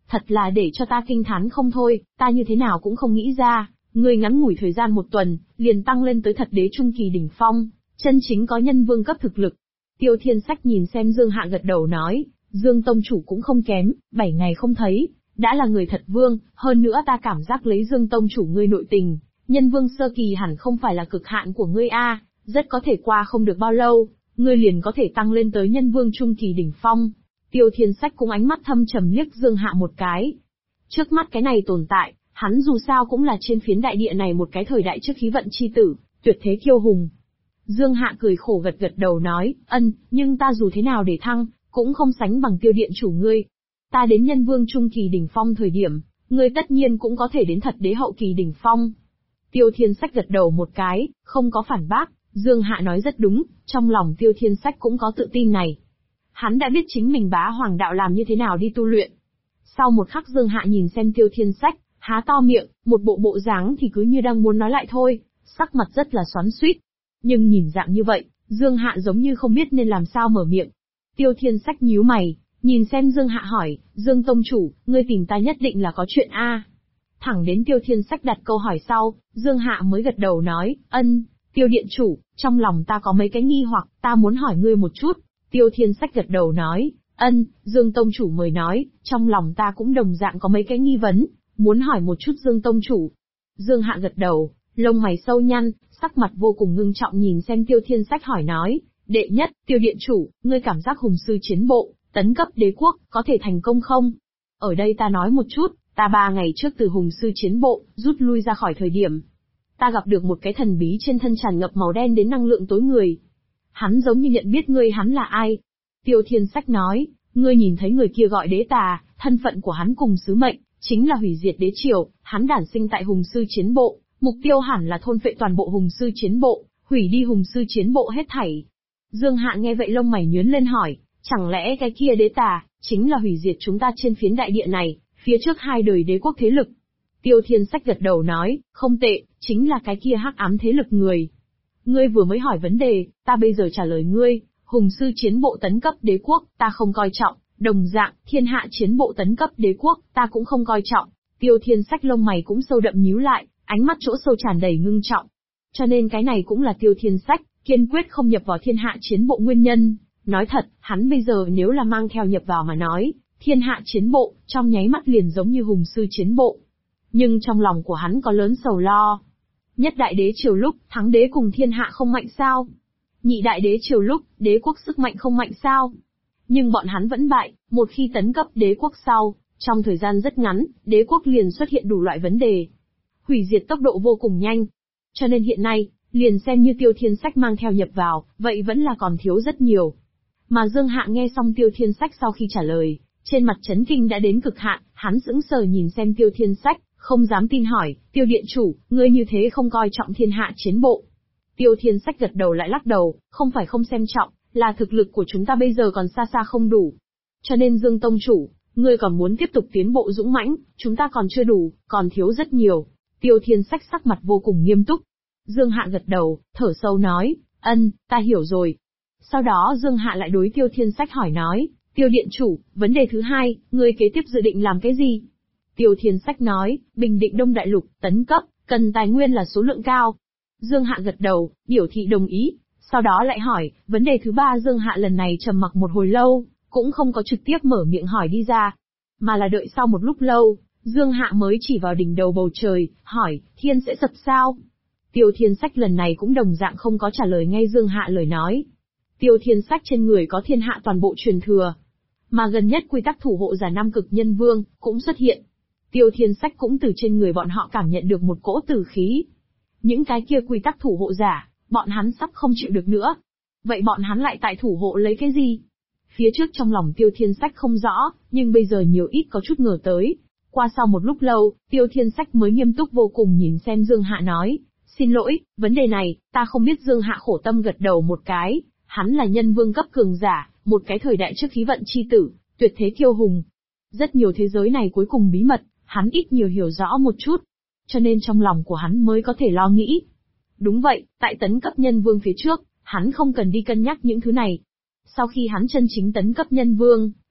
Thật là để cho ta kinh thán không thôi, ta như thế nào cũng không nghĩ ra, ngươi ngắn ngủi thời gian 1 tuần, liền tăng lên tới thật đế trung kỳ đỉnh phong, chân chính có nhân vương cấp thực lực. Tiêu Thiên Sách nhìn xem Dương Hạ gật đầu nói, Dương tông chủ cũng không kém, 7 ngày không thấy, đã là người thật vương, hơn nữa ta cảm giác lấy Dương tông chủ ngươi nội tình, nhân vương sơ kỳ hẳn không phải là cực hạn của ngươi a, rất có thể qua không được bao lâu, ngươi liền có thể tăng lên tới nhân vương trung kỳ đỉnh phong. Tiêu Thiên Sách cũng ánh mắt thâm trầm liếc Dương Hạ một cái. Trước mắt cái này tồn tại, hắn dù sao cũng là trên phiến đại địa này một cái thời đại trước khí vận chi tử, tuyệt thế kiêu hùng. Dương Hạ cười khổ gật gật đầu nói, nhưng ta dù thế nào để thăng, cũng không sánh bằng Tiêu điện chủ ngươi. Ta đến nhân vương trung kỳ đỉnh phong thời điểm, ngươi tất nhiên cũng có thể đến thật đế hậu kỳ đỉnh phong. Tiêu Thiên Sách gật đầu một cái, không có phản bác, Dương Hạ nói rất đúng, trong lòng Tiêu Thiên Sách cũng có tự tin này. Hắn đã biết chính mình bá hoàng đạo làm như thế nào đi tu luyện. Sau một khắc Dương Hạ nhìn xem Tiêu Thiên Sách, há to miệng, một bộ dáng thì cứ như đang muốn nói lại thôi, sắc mặt rất là xoắn xuýt. Nhưng nhìn dạng như vậy, Dương Hạ giống như không biết nên làm sao mở miệng. Tiêu Thiên Sách nhíu mày, nhìn xem Dương Hạ hỏi, Dương tông chủ, ngươi tìm ta nhất định là có chuyện a? Thẳng đến Tiêu Thiên Sách đặt câu hỏi sau, Dương Hạ mới gật đầu nói, Tiêu điện chủ, trong lòng ta có mấy cái nghi hoặc, ta muốn hỏi ngươi một chút. Tiêu Thiên Sách gật đầu nói, Dương tông chủ mời nói, trong lòng ta cũng đồng dạng có mấy cái nghi vấn, muốn hỏi một chút Dương tông chủ. Dương Hạ gật đầu, lông mày sâu nhăn, sắc mặt vô cùng ngưng trọng nhìn xem Tiêu Thiên Sách hỏi nói, đệ nhất, Tiêu điện chủ, ngươi cảm giác hùng sư chiến bộ, tấn cấp đế quốc, có thể thành công không? Ở đây ta nói một chút, ta 3 ngày trước từ hùng sư chiến bộ, rút lui ra khỏi thời điểm. Ta gặp được một cái thần bí trên thân tràn ngập màu đen đến năng lượng tối người. Hắn giống như nhận biết ngươi, hắn là ai? Tiêu Thiên Sách nói, ngươi nhìn thấy người kia gọi đế tà, thân phận của hắn cùng sứ mệnh, chính là hủy diệt đế triều, hắn đản sinh tại hùng sư chiến bộ, mục tiêu hẳn là thôn phệ toàn bộ hùng sư chiến bộ, hủy đi hùng sư chiến bộ hết thảy. Dương Hạ nghe vậy lông mày nhướng lên hỏi, chẳng lẽ cái kia đế tà, chính là hủy diệt chúng ta trên phiến đại địa này, phía trước 2 đời đế quốc thế lực? Tiêu Thiên Sách gật đầu nói, không tệ, chính là cái kia hắc ám thế lực người. Ngươi vừa mới hỏi vấn đề, ta bây giờ trả lời ngươi, hùng sư chiến bộ tấn cấp đế quốc, ta không coi trọng, đồng dạng, thiên hạ chiến bộ tấn cấp đế quốc, ta cũng không coi trọng. Tiêu Thiên Sách lông mày cũng sâu đậm nhíu lại, ánh mắt chỗ sâu tràn đầy ngưng trọng. Cho nên cái này cũng là Tiêu Thiên Sách kiên quyết không nhập vào thiên hạ chiến bộ nguyên nhân. Nói thật, hắn bây giờ nếu là mang theo nhập vào mà nói, thiên hạ chiến bộ, trong nháy mắt liền giống như hùng sư chiến bộ. Nhưng trong lòng của hắn có lớn sầu lo. Nhất đại đế triều lúc, thắng đế cùng thiên hạ không mạnh sao? Nhị đại đế triều lúc, đế quốc sức mạnh không mạnh sao? Nhưng bọn hắn vẫn bại, một khi tấn cấp đế quốc sau, trong thời gian rất ngắn, đế quốc liền xuất hiện đủ loại vấn đề. Hủy diệt tốc độ vô cùng nhanh. Cho nên hiện nay, liền xem như Tiêu Thiên Sách mang theo nhập vào, vậy vẫn là còn thiếu rất nhiều. Mà Dương Hạ nghe xong Tiêu Thiên Sách sau khi trả lời, trên mặt chấn kinh đã đến cực hạn, hắn sững sờ nhìn xem Tiêu Thiên Sách, không dám tin hỏi, Tiêu điện chủ, ngươi như thế không coi trọng thiên hạ chiến bộ. Tiêu Thiên Sách gật đầu lại lắc đầu, không phải không xem trọng, là thực lực của chúng ta bây giờ còn xa xa không đủ. Cho nên Dương tông chủ, ngươi còn muốn tiếp tục tiến bộ dũng mãnh, chúng ta còn chưa đủ, còn thiếu rất nhiều. Tiêu Thiên Sách sắc mặt vô cùng nghiêm túc. Dương Hạ gật đầu, thở sâu nói, ta hiểu rồi. Sau đó Dương Hạ lại đối Tiêu Thiên Sách hỏi nói, Tiêu điện chủ, vấn đề thứ 2, ngươi kế tiếp dự định làm cái gì? Tiêu Thiên Sách nói, bình định Đông Đại Lục, tấn cấp, cần tài nguyên là số lượng cao. Dương Hạ gật đầu, biểu thị đồng ý. Sau đó lại hỏi, vấn đề thứ 3 Dương Hạ lần này trầm mặc một hồi lâu, cũng không có trực tiếp mở miệng hỏi đi ra. Mà là đợi sau một lúc lâu, Dương Hạ mới chỉ vào đỉnh đầu bầu trời, hỏi, thiên sẽ sập sao? Tiêu Thiên Sách lần này cũng đồng dạng không có trả lời ngay Dương Hạ lời nói. Tiêu Thiên Sách trên người có thiên hạ toàn bộ truyền thừa. Mà gần nhất quy tắc thủ hộ giả Nam Cực Nhân Vương, cũng xuất hiện. Tiêu Thiên Sách cũng từ trên người bọn họ cảm nhận được một cỗ tử khí. Những cái kia quy tắc thủ hộ giả, bọn hắn sắp không chịu được nữa. Vậy bọn hắn lại tại thủ hộ lấy cái gì? Phía trước trong lòng Tiêu Thiên Sách không rõ, nhưng bây giờ nhiều ít có chút ngờ tới. Qua sau một lúc lâu, Tiêu Thiên Sách mới nghiêm túc vô cùng nhìn xem Dương Hạ nói, xin lỗi, vấn đề này, ta không biết. Dương Hạ khổ tâm gật đầu một cái, hắn là nhân vương cấp cường giả, một cái thời đại trước khí vận chi tử, tuyệt thế kiêu hùng. Rất nhiều thế giới này cuối cùng bí mật, hắn ít nhiều hiểu rõ một chút. Cho nên trong lòng của hắn mới có thể lo nghĩ. Đúng vậy, tại tấn cấp nhân vương phía trước, hắn không cần đi cân nhắc những thứ này. Sau khi hắn chân chính tấn cấp nhân vương,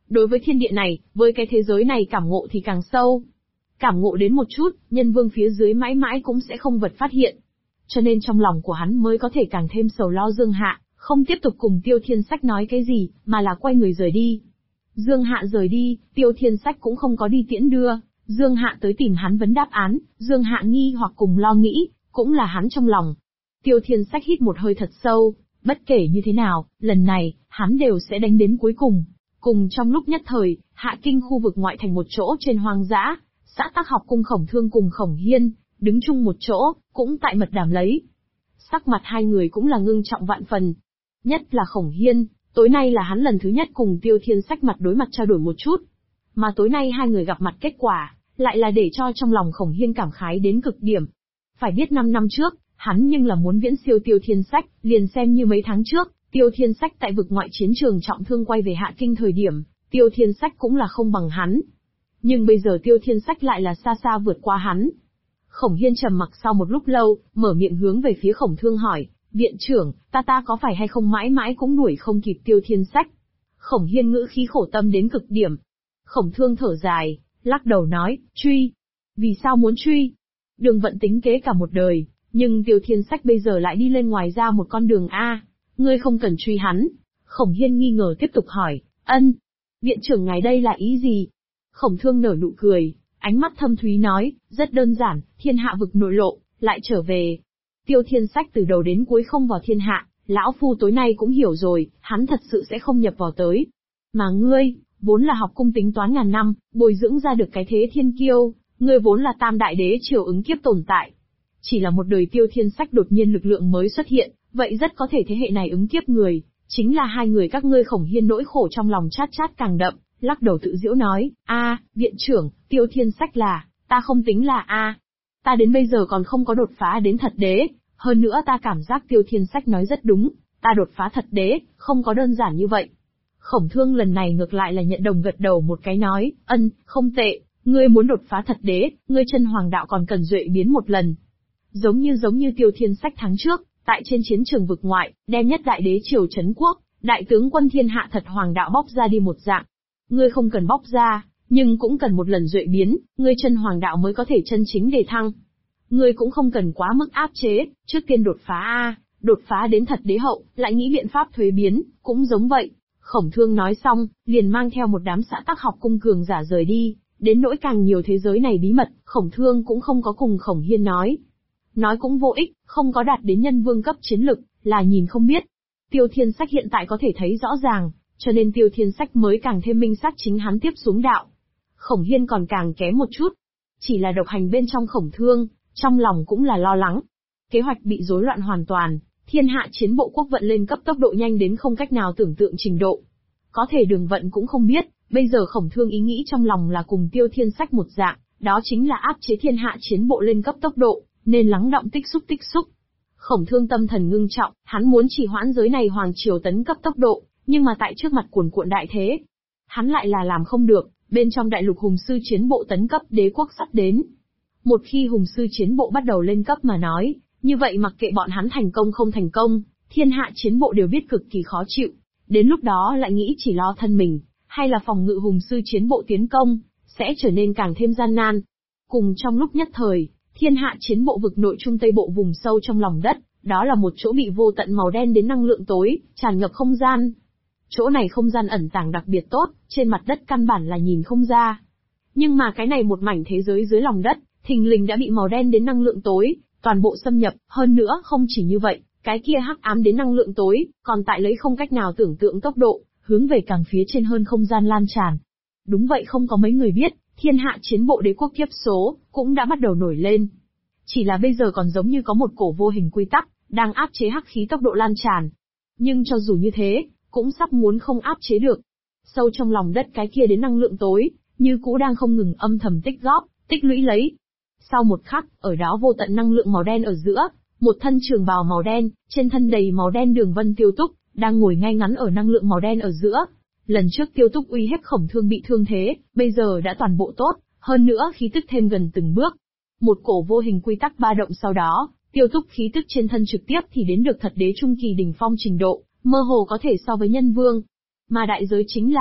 Đối với thiên địa này, với cái thế giới này cảm ngộ thì càng sâu. Cảm ngộ đến một chút, nhân vương phía dưới mãi mãi cũng sẽ không vật phát hiện. Cho nên trong lòng của hắn mới có thể càng thêm sầu lo Dương Hạ, không tiếp tục cùng Tiêu Thiên Sách nói cái gì, mà là quay người rời đi. Dương Hạ rời đi, Tiêu Thiên Sách cũng không có đi tiễn đưa, Dương Hạ tới tìm hắn vấn đáp án, Dương Hạ nghi hoặc cùng lo nghĩ, cũng là hắn trong lòng. Tiêu Thiên Sách hít một hơi thật sâu, bất kể như thế nào, lần này, hắn đều sẽ đánh đến cuối cùng. Cùng trong lúc nhất thời, Hạ Kinh khu vực ngoại thành một chỗ trên hoang dã, xã Tắc Học Cung Khổng Thương cùng Khổng Hiên, đứng chung một chỗ, cũng tại mật đàm lấy. Sắc mặt hai người cũng là ngưng trọng vạn phần. Nhất là Khổng Hiên, tối nay là hắn lần thứ nhất cùng Tiêu Thiên Sách mặt đối mặt trao đổi một chút. Mà tối nay hai người gặp mặt kết quả, lại là để cho trong lòng Khổng Hiên cảm khái đến cực điểm. Phải biết 5 năm trước, hắn nhưng là muốn viễn siêu Tiêu Thiên Sách, liền xem như mấy tháng trước, Tiêu Thiên Sách tại vực ngoại chiến trường trọng thương quay về Hạ Kinh thời điểm, Tiêu Thiên Sách cũng là không bằng hắn. Nhưng bây giờ Tiêu Thiên Sách lại là xa xa vượt qua hắn. Khổng Hiên trầm mặc sau một lúc lâu, mở miệng hướng về phía Khổng Thương hỏi, viện trưởng, ta có phải hay không mãi mãi cũng đuổi không kịp Tiêu Thiên Sách? Khổng Hiên ngữ khí khổ tâm đến cực điểm. Khổng Thương thở dài, lắc đầu nói, truy. Vì sao muốn truy? Đường vận tính kế cả một đời, nhưng Tiêu Thiên Sách bây giờ lại đi lên ngoài ra một con đường A. Ngươi không cần truy hắn. Khổng Hiên nghi ngờ tiếp tục hỏi, ân. Viện trưởng ngài đây là ý gì? Khổng Thương nở nụ cười, ánh mắt thâm thúy nói, rất đơn giản, thiên hạ vực nội lộ, lại trở về. Tiêu Thiên Sách từ đầu đến cuối không vào thiên hạ, lão phu tối nay cũng hiểu rồi, hắn thật sự sẽ không nhập vào tới. Mà ngươi, vốn là học cung tính toán ngàn năm, bồi dưỡng ra được cái thế thiên kiêu, ngươi vốn là tam đại đế triều ứng kiếp tồn tại. Chỉ là một đời Tiêu Thiên Sách đột nhiên lực lượng mới xuất hiện, vậy rất có thể thế hệ này ứng kiếp người, chính là hai người các ngươi. Khổng Hiên nỗi khổ trong lòng chát chát càng đậm, lắc đầu tự giễu nói, viện trưởng, Tiêu Thiên Sách là, ta không tính là ta đến bây giờ còn không có đột phá đến thật đế, hơn nữa ta cảm giác Tiêu Thiên Sách nói rất đúng, ta đột phá thật đế, không có đơn giản như vậy. Khổng Thương lần này ngược lại là nhận đồng gật đầu một cái nói, không tệ, ngươi muốn đột phá thật đế, ngươi chân hoàng đạo còn cần duệ biến một lần. Giống như Tiêu Thiên Sách tháng trước, tại trên chiến trường vực ngoại, đem nhất đại đế triều trấn quốc, đại tướng quân thiên hạ thật hoàng đạo bóc ra đi một dạng. Ngươi không cần bóc ra, nhưng cũng cần một lần duệ biến, ngươi chân hoàng đạo mới có thể chân chính đề thăng. Ngươi cũng không cần quá mức áp chế, trước tiên đột phá đột phá đến thật đế hậu, lại nghĩ biện pháp thuế biến, cũng giống vậy. Khổng Thương nói xong, liền mang theo một đám xã Tắc Học Cung cường giả rời đi, đến nỗi càng nhiều thế giới này bí mật, Khổng Thương cũng không có cùng Khổng Hiên nói. Nói cũng vô ích, không có đạt đến nhân vương cấp chiến lực, là nhìn không biết. Tiêu Thiên Sách hiện tại có thể thấy rõ ràng, cho nên Tiêu Thiên Sách mới càng thêm minh xác chính hắn tiếp xuống đạo. Khổng Hiên còn càng kém một chút. Chỉ là độc hành bên trong Khổng Thương, trong lòng cũng là lo lắng. Kế hoạch bị rối loạn hoàn toàn, thiên hạ chiến bộ quốc vận lên cấp tốc độ nhanh đến không cách nào tưởng tượng trình độ. Có thể Đường Vận cũng không biết, bây giờ Khổng Thương ý nghĩ trong lòng là cùng Tiêu Thiên Sách một dạng, đó chính là áp chế thiên hạ chiến bộ lên cấp tốc độ, nên lắng động tích xúc. Khổng Thương tâm thần ngưng trọng, hắn muốn trì hoãn giới này hoàng triều tấn cấp tốc độ, nhưng mà tại trước mặt cuồn cuộn đại thế, hắn lại là làm không được. Bên trong đại lục hùng sư chiến bộ tấn cấp đế quốc sắp đến. Một khi hùng sư chiến bộ bắt đầu lên cấp mà nói, như vậy mặc kệ bọn hắn thành công không thành công, thiên hạ chiến bộ đều biết cực kỳ khó chịu. Đến lúc đó lại nghĩ chỉ lo thân mình, hay là phòng ngự hùng sư chiến bộ tiến công, sẽ trở nên càng thêm gian nan. Cùng trong lúc nhất thời, thiên hạ chiến bộ vực nội trung tây bộ vùng sâu trong lòng đất, đó là một chỗ bị vô tận màu đen đến năng lượng tối, tràn ngập không gian. Chỗ này không gian ẩn tàng đặc biệt tốt, trên mặt đất căn bản là nhìn không ra. Nhưng mà cái này một mảnh thế giới dưới lòng đất, thình lình đã bị màu đen đến năng lượng tối, toàn bộ xâm nhập, hơn nữa không chỉ như vậy, cái kia hắc ám đến năng lượng tối, còn tại lấy không cách nào tưởng tượng tốc độ, hướng về càng phía trên hơn không gian lan tràn. Đúng vậy, không có mấy người biết, thiên hạ chiến bộ đế quốc kiếp số, cũng đã bắt đầu nổi lên. Chỉ là bây giờ còn giống như có một cổ vô hình quy tắc, đang áp chế hắc khí tốc độ lan tràn. Nhưng cho dù như thế, cũng sắp muốn không áp chế được. Sâu trong lòng đất cái kia đến năng lượng tối, như cũ đang không ngừng âm thầm tích góp, tích lũy lấy. Sau một khắc, ở đó vô tận năng lượng màu đen ở giữa, một thân trường bào màu đen, trên thân đầy màu đen đường vân Tiêu Túc, đang ngồi ngay ngắn ở năng lượng màu đen ở giữa. Lần trước Tiêu Túc uy hiếp Khổng Thương bị thương thế, bây giờ đã toàn bộ tốt, hơn nữa khí tức thêm gần từng bước. Một cổ vô hình quy tắc ba động sau đó, Tiêu Túc khí tức trên thân trực tiếp thì đến được thật đế trung kỳ đỉnh phong trình độ, mơ hồ có thể so với nhân vương. Mà đại giới chính là,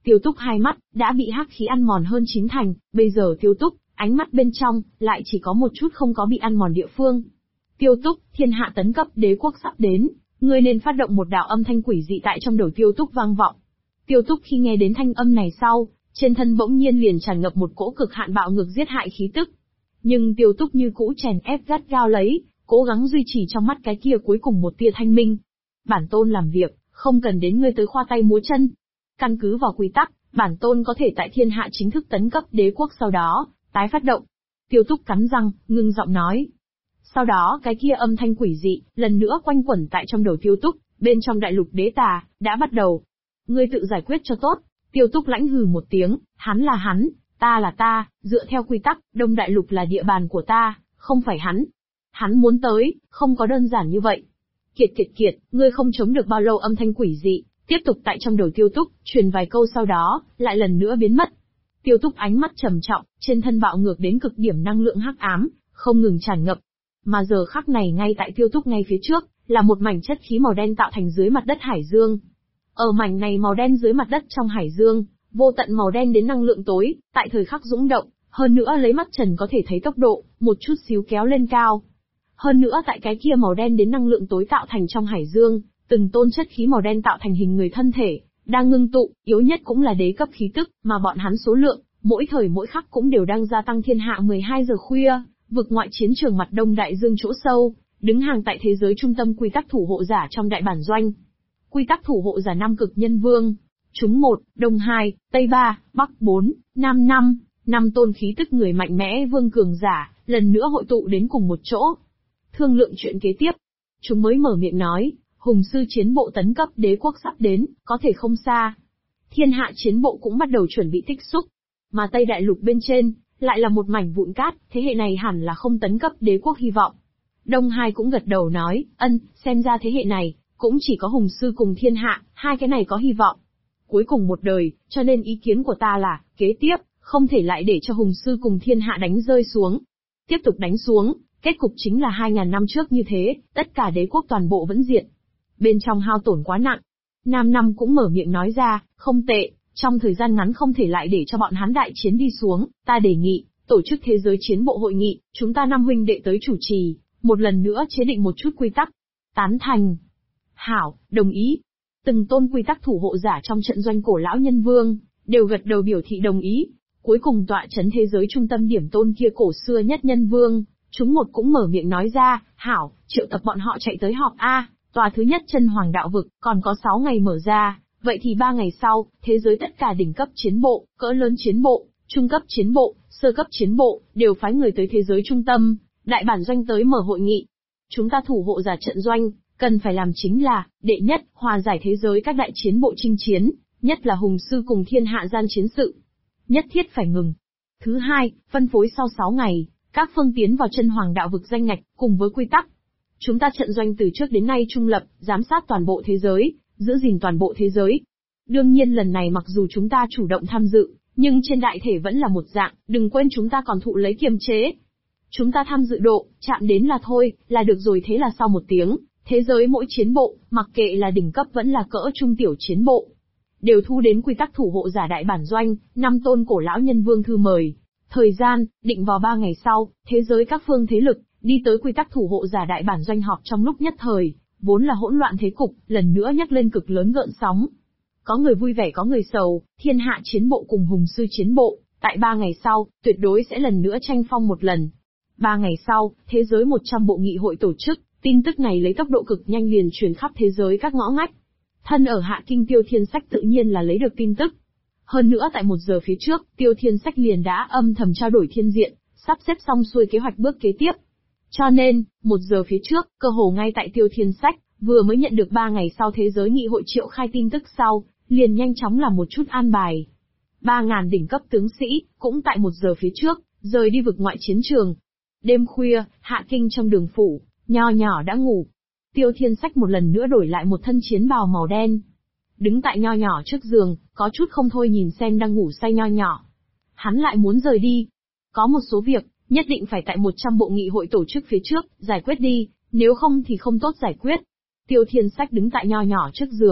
Tiêu Túc hai mắt, đã bị hắc khí ăn mòn hơn 9 thành, bây giờ Tiêu Túc, ánh mắt bên trong, lại chỉ có một chút không có bị ăn mòn địa phương. Tiêu Túc, thiên hạ tấn cấp đế quốc sắp đến, ngươi nên phát động một đạo âm thanh quỷ dị tại trong đầu Tiêu Túc vang vọng. Tiêu Túc khi nghe đến thanh âm này sau, trên thân bỗng nhiên liền tràn ngập một cỗ cực hạn bạo ngược giết hại khí tức. Nhưng Tiêu Túc như cũ chèn ép gắt gao lấy, cố gắng duy trì trong mắt cái kia cuối cùng một tia thanh minh. Bản tôn làm việc, không cần đến ngươi tới khoa tay múa chân. Căn cứ vào quy tắc, bản tôn có thể tại thiên hạ chính thức tấn cấp đế quốc sau đó, tái phát động. Tiêu Túc cắn răng, ngưng giọng nói. Sau đó cái kia âm thanh quỷ dị, lần nữa quanh quẩn tại trong đầu Tiêu Túc, bên trong đại lục đế tà, đã bắt đầu. Ngươi tự giải quyết cho tốt. Tiêu Túc lãnh hừ một tiếng, hắn là hắn, ta là ta, dựa theo quy tắc, Đông Đại Lục là địa bàn của ta, không phải hắn. Hắn muốn tới, không có đơn giản như vậy. Kiệt, ngươi không chống được bao lâu âm thanh quỷ dị, tiếp tục tại trong đầu Tiêu Túc, truyền vài câu sau đó, lại lần nữa biến mất. Tiêu Túc ánh mắt trầm trọng, trên thân bạo ngược đến cực điểm năng lượng hắc ám, không ngừng tràn ngập. Mà giờ khắc này ngay tại Tiêu Túc ngay phía trước, là một mảnh chất khí màu đen tạo thành dưới mặt đất hải dương. Ở mảnh này màu đen dưới mặt đất trong hải dương, vô tận màu đen đến năng lượng tối, tại thời khắc dũng động, hơn nữa lấy mắt trần có thể thấy tốc độ, một chút xíu kéo lên cao. Hơn nữa tại cái kia màu đen đến năng lượng tối tạo thành trong hải dương, từng tôn chất khí màu đen tạo thành hình người thân thể, đang ngưng tụ, yếu nhất cũng là đế cấp khí tức, mà bọn hắn số lượng, mỗi thời mỗi khắc cũng đều đang gia tăng thiên hạ 12 giờ khuya, vực ngoại chiến trường mặt đông đại dương chỗ sâu, đứng hàng tại thế giới trung tâm quy tắc thủ hộ giả trong đại bản doanh. Quy tắc thủ hộ giả năm cực nhân vương. Chúng 1, Đông 2, Tây 3, Bắc 4, Nam 5, 5 tôn khí tức người mạnh mẽ vương cường giả, lần nữa hội tụ đến cùng một chỗ. Thương lượng chuyện kế tiếp. Chúng mới mở miệng nói, hùng sư chiến bộ tấn cấp đế quốc sắp đến, có thể không xa. Thiên hạ chiến bộ cũng bắt đầu chuẩn bị tích xúc. Mà Tây Đại Lục bên trên, lại là một mảnh vụn cát, thế hệ này hẳn là không tấn cấp đế quốc hy vọng. Đông 2 cũng gật đầu nói, xem ra thế hệ này, cũng chỉ có hùng sư cùng thiên hạ, hai cái này có hy vọng. Cuối cùng một đời, cho nên ý kiến của ta là, kế tiếp, không thể lại để cho hùng sư cùng thiên hạ đánh rơi xuống. Tiếp tục đánh xuống, kết cục chính là 2.000 năm trước như thế, tất cả đế quốc toàn bộ vẫn diệt. Bên trong hao tổn quá nặng. Nam Năm cũng mở miệng nói ra, không tệ, trong thời gian ngắn không thể lại để cho bọn hắn đại chiến đi xuống, ta đề nghị, tổ chức thế giới chiến bộ hội nghị, chúng ta 5 huynh đệ tới chủ trì, một lần nữa chế định một chút quy tắc. Tán thành. Hảo, đồng ý. Từng tôn quy tắc thủ hộ giả trong trận doanh cổ lão nhân vương, đều gật đầu biểu thị đồng ý. Cuối cùng tọa chấn thế giới trung tâm điểm tôn kia cổ xưa nhất nhân vương, chúng 1 cũng mở miệng nói ra, hảo, triệu tập bọn họ chạy tới họp A, tòa thứ nhất chân hoàng đạo vực, còn có 6 ngày mở ra, vậy thì 3 ngày sau, thế giới tất cả đỉnh cấp chiến bộ, cỡ lớn chiến bộ, trung cấp chiến bộ, sơ cấp chiến bộ, đều phái người tới thế giới trung tâm, đại bản doanh tới mở hội nghị. Chúng ta thủ hộ giả trận doanh, cần phải làm chính là, đệ nhất, hòa giải thế giới các đại chiến bộ chinh chiến, nhất là hùng sư cùng thiên hạ gian chiến sự. Nhất thiết phải ngừng. Thứ hai, phân phối sau 6 ngày, các phương tiến vào chân hoàng đạo vực danh ngạch, cùng với quy tắc. Chúng ta trận doanh từ trước đến nay trung lập, giám sát toàn bộ thế giới, giữ gìn toàn bộ thế giới. Đương nhiên lần này mặc dù chúng ta chủ động tham dự, nhưng trên đại thể vẫn là một dạng, đừng quên chúng ta còn thụ lấy kiềm chế. Chúng ta tham dự độ, chạm đến là thôi, là được rồi. Thế là sau 1 tiếng, thế giới mỗi chiến bộ, mặc kệ là đỉnh cấp vẫn là cỡ trung tiểu chiến bộ, đều thu đến quy tắc thủ hộ giả đại bản doanh, 5 tôn cổ lão nhân vương thư mời. Thời gian, định vào 3 ngày sau, thế giới các phương thế lực, đi tới quy tắc thủ hộ giả đại bản doanh họp trong lúc nhất thời, vốn là hỗn loạn thế cục, lần nữa nhắc lên cực lớn gợn sóng. Có người vui vẻ có người sầu, thiên hạ chiến bộ cùng hùng sư chiến bộ, tại 3 ngày sau, tuyệt đối sẽ lần nữa tranh phong một lần. 3 ngày sau, thế giới 100 bộ nghị hội tổ chức, tin tức này lấy tốc độ cực nhanh liền truyền khắp thế giới các ngõ ngách. Thân ở Hạ Kinh Tiêu Thiên Sách tự nhiên là lấy được tin tức. Hơn nữa tại 1 giờ phía trước, Tiêu Thiên Sách liền đã âm thầm trao đổi thiên diện, sắp xếp xong xuôi kế hoạch bước kế tiếp. Cho nên, 1 giờ phía trước, cơ hồ ngay tại Tiêu Thiên Sách, vừa mới nhận được 3 ngày sau thế giới nghị hội triệu khai tin tức sau, liền nhanh chóng làm một chút an bài. 3.000 đỉnh cấp tướng sĩ, cũng tại 1 giờ phía trước, rời đi vực ngoại chiến trường. Đêm khuya, Hạ Kinh trong đường phủ, Nho Nhỏ đã ngủ. Tiêu Thiên Sách một lần nữa đổi lại một thân chiến bào màu đen. Đứng tại Nho Nhỏ trước giường, có chút không thôi nhìn xem đang ngủ say Nho Nhỏ. Hắn lại muốn rời đi. Có một số việc, nhất định phải tại 100 bộ nghị hội tổ chức phía trước, giải quyết đi, nếu không thì không tốt giải quyết. Tiêu Thiên Sách đứng tại Nho Nhỏ trước giường,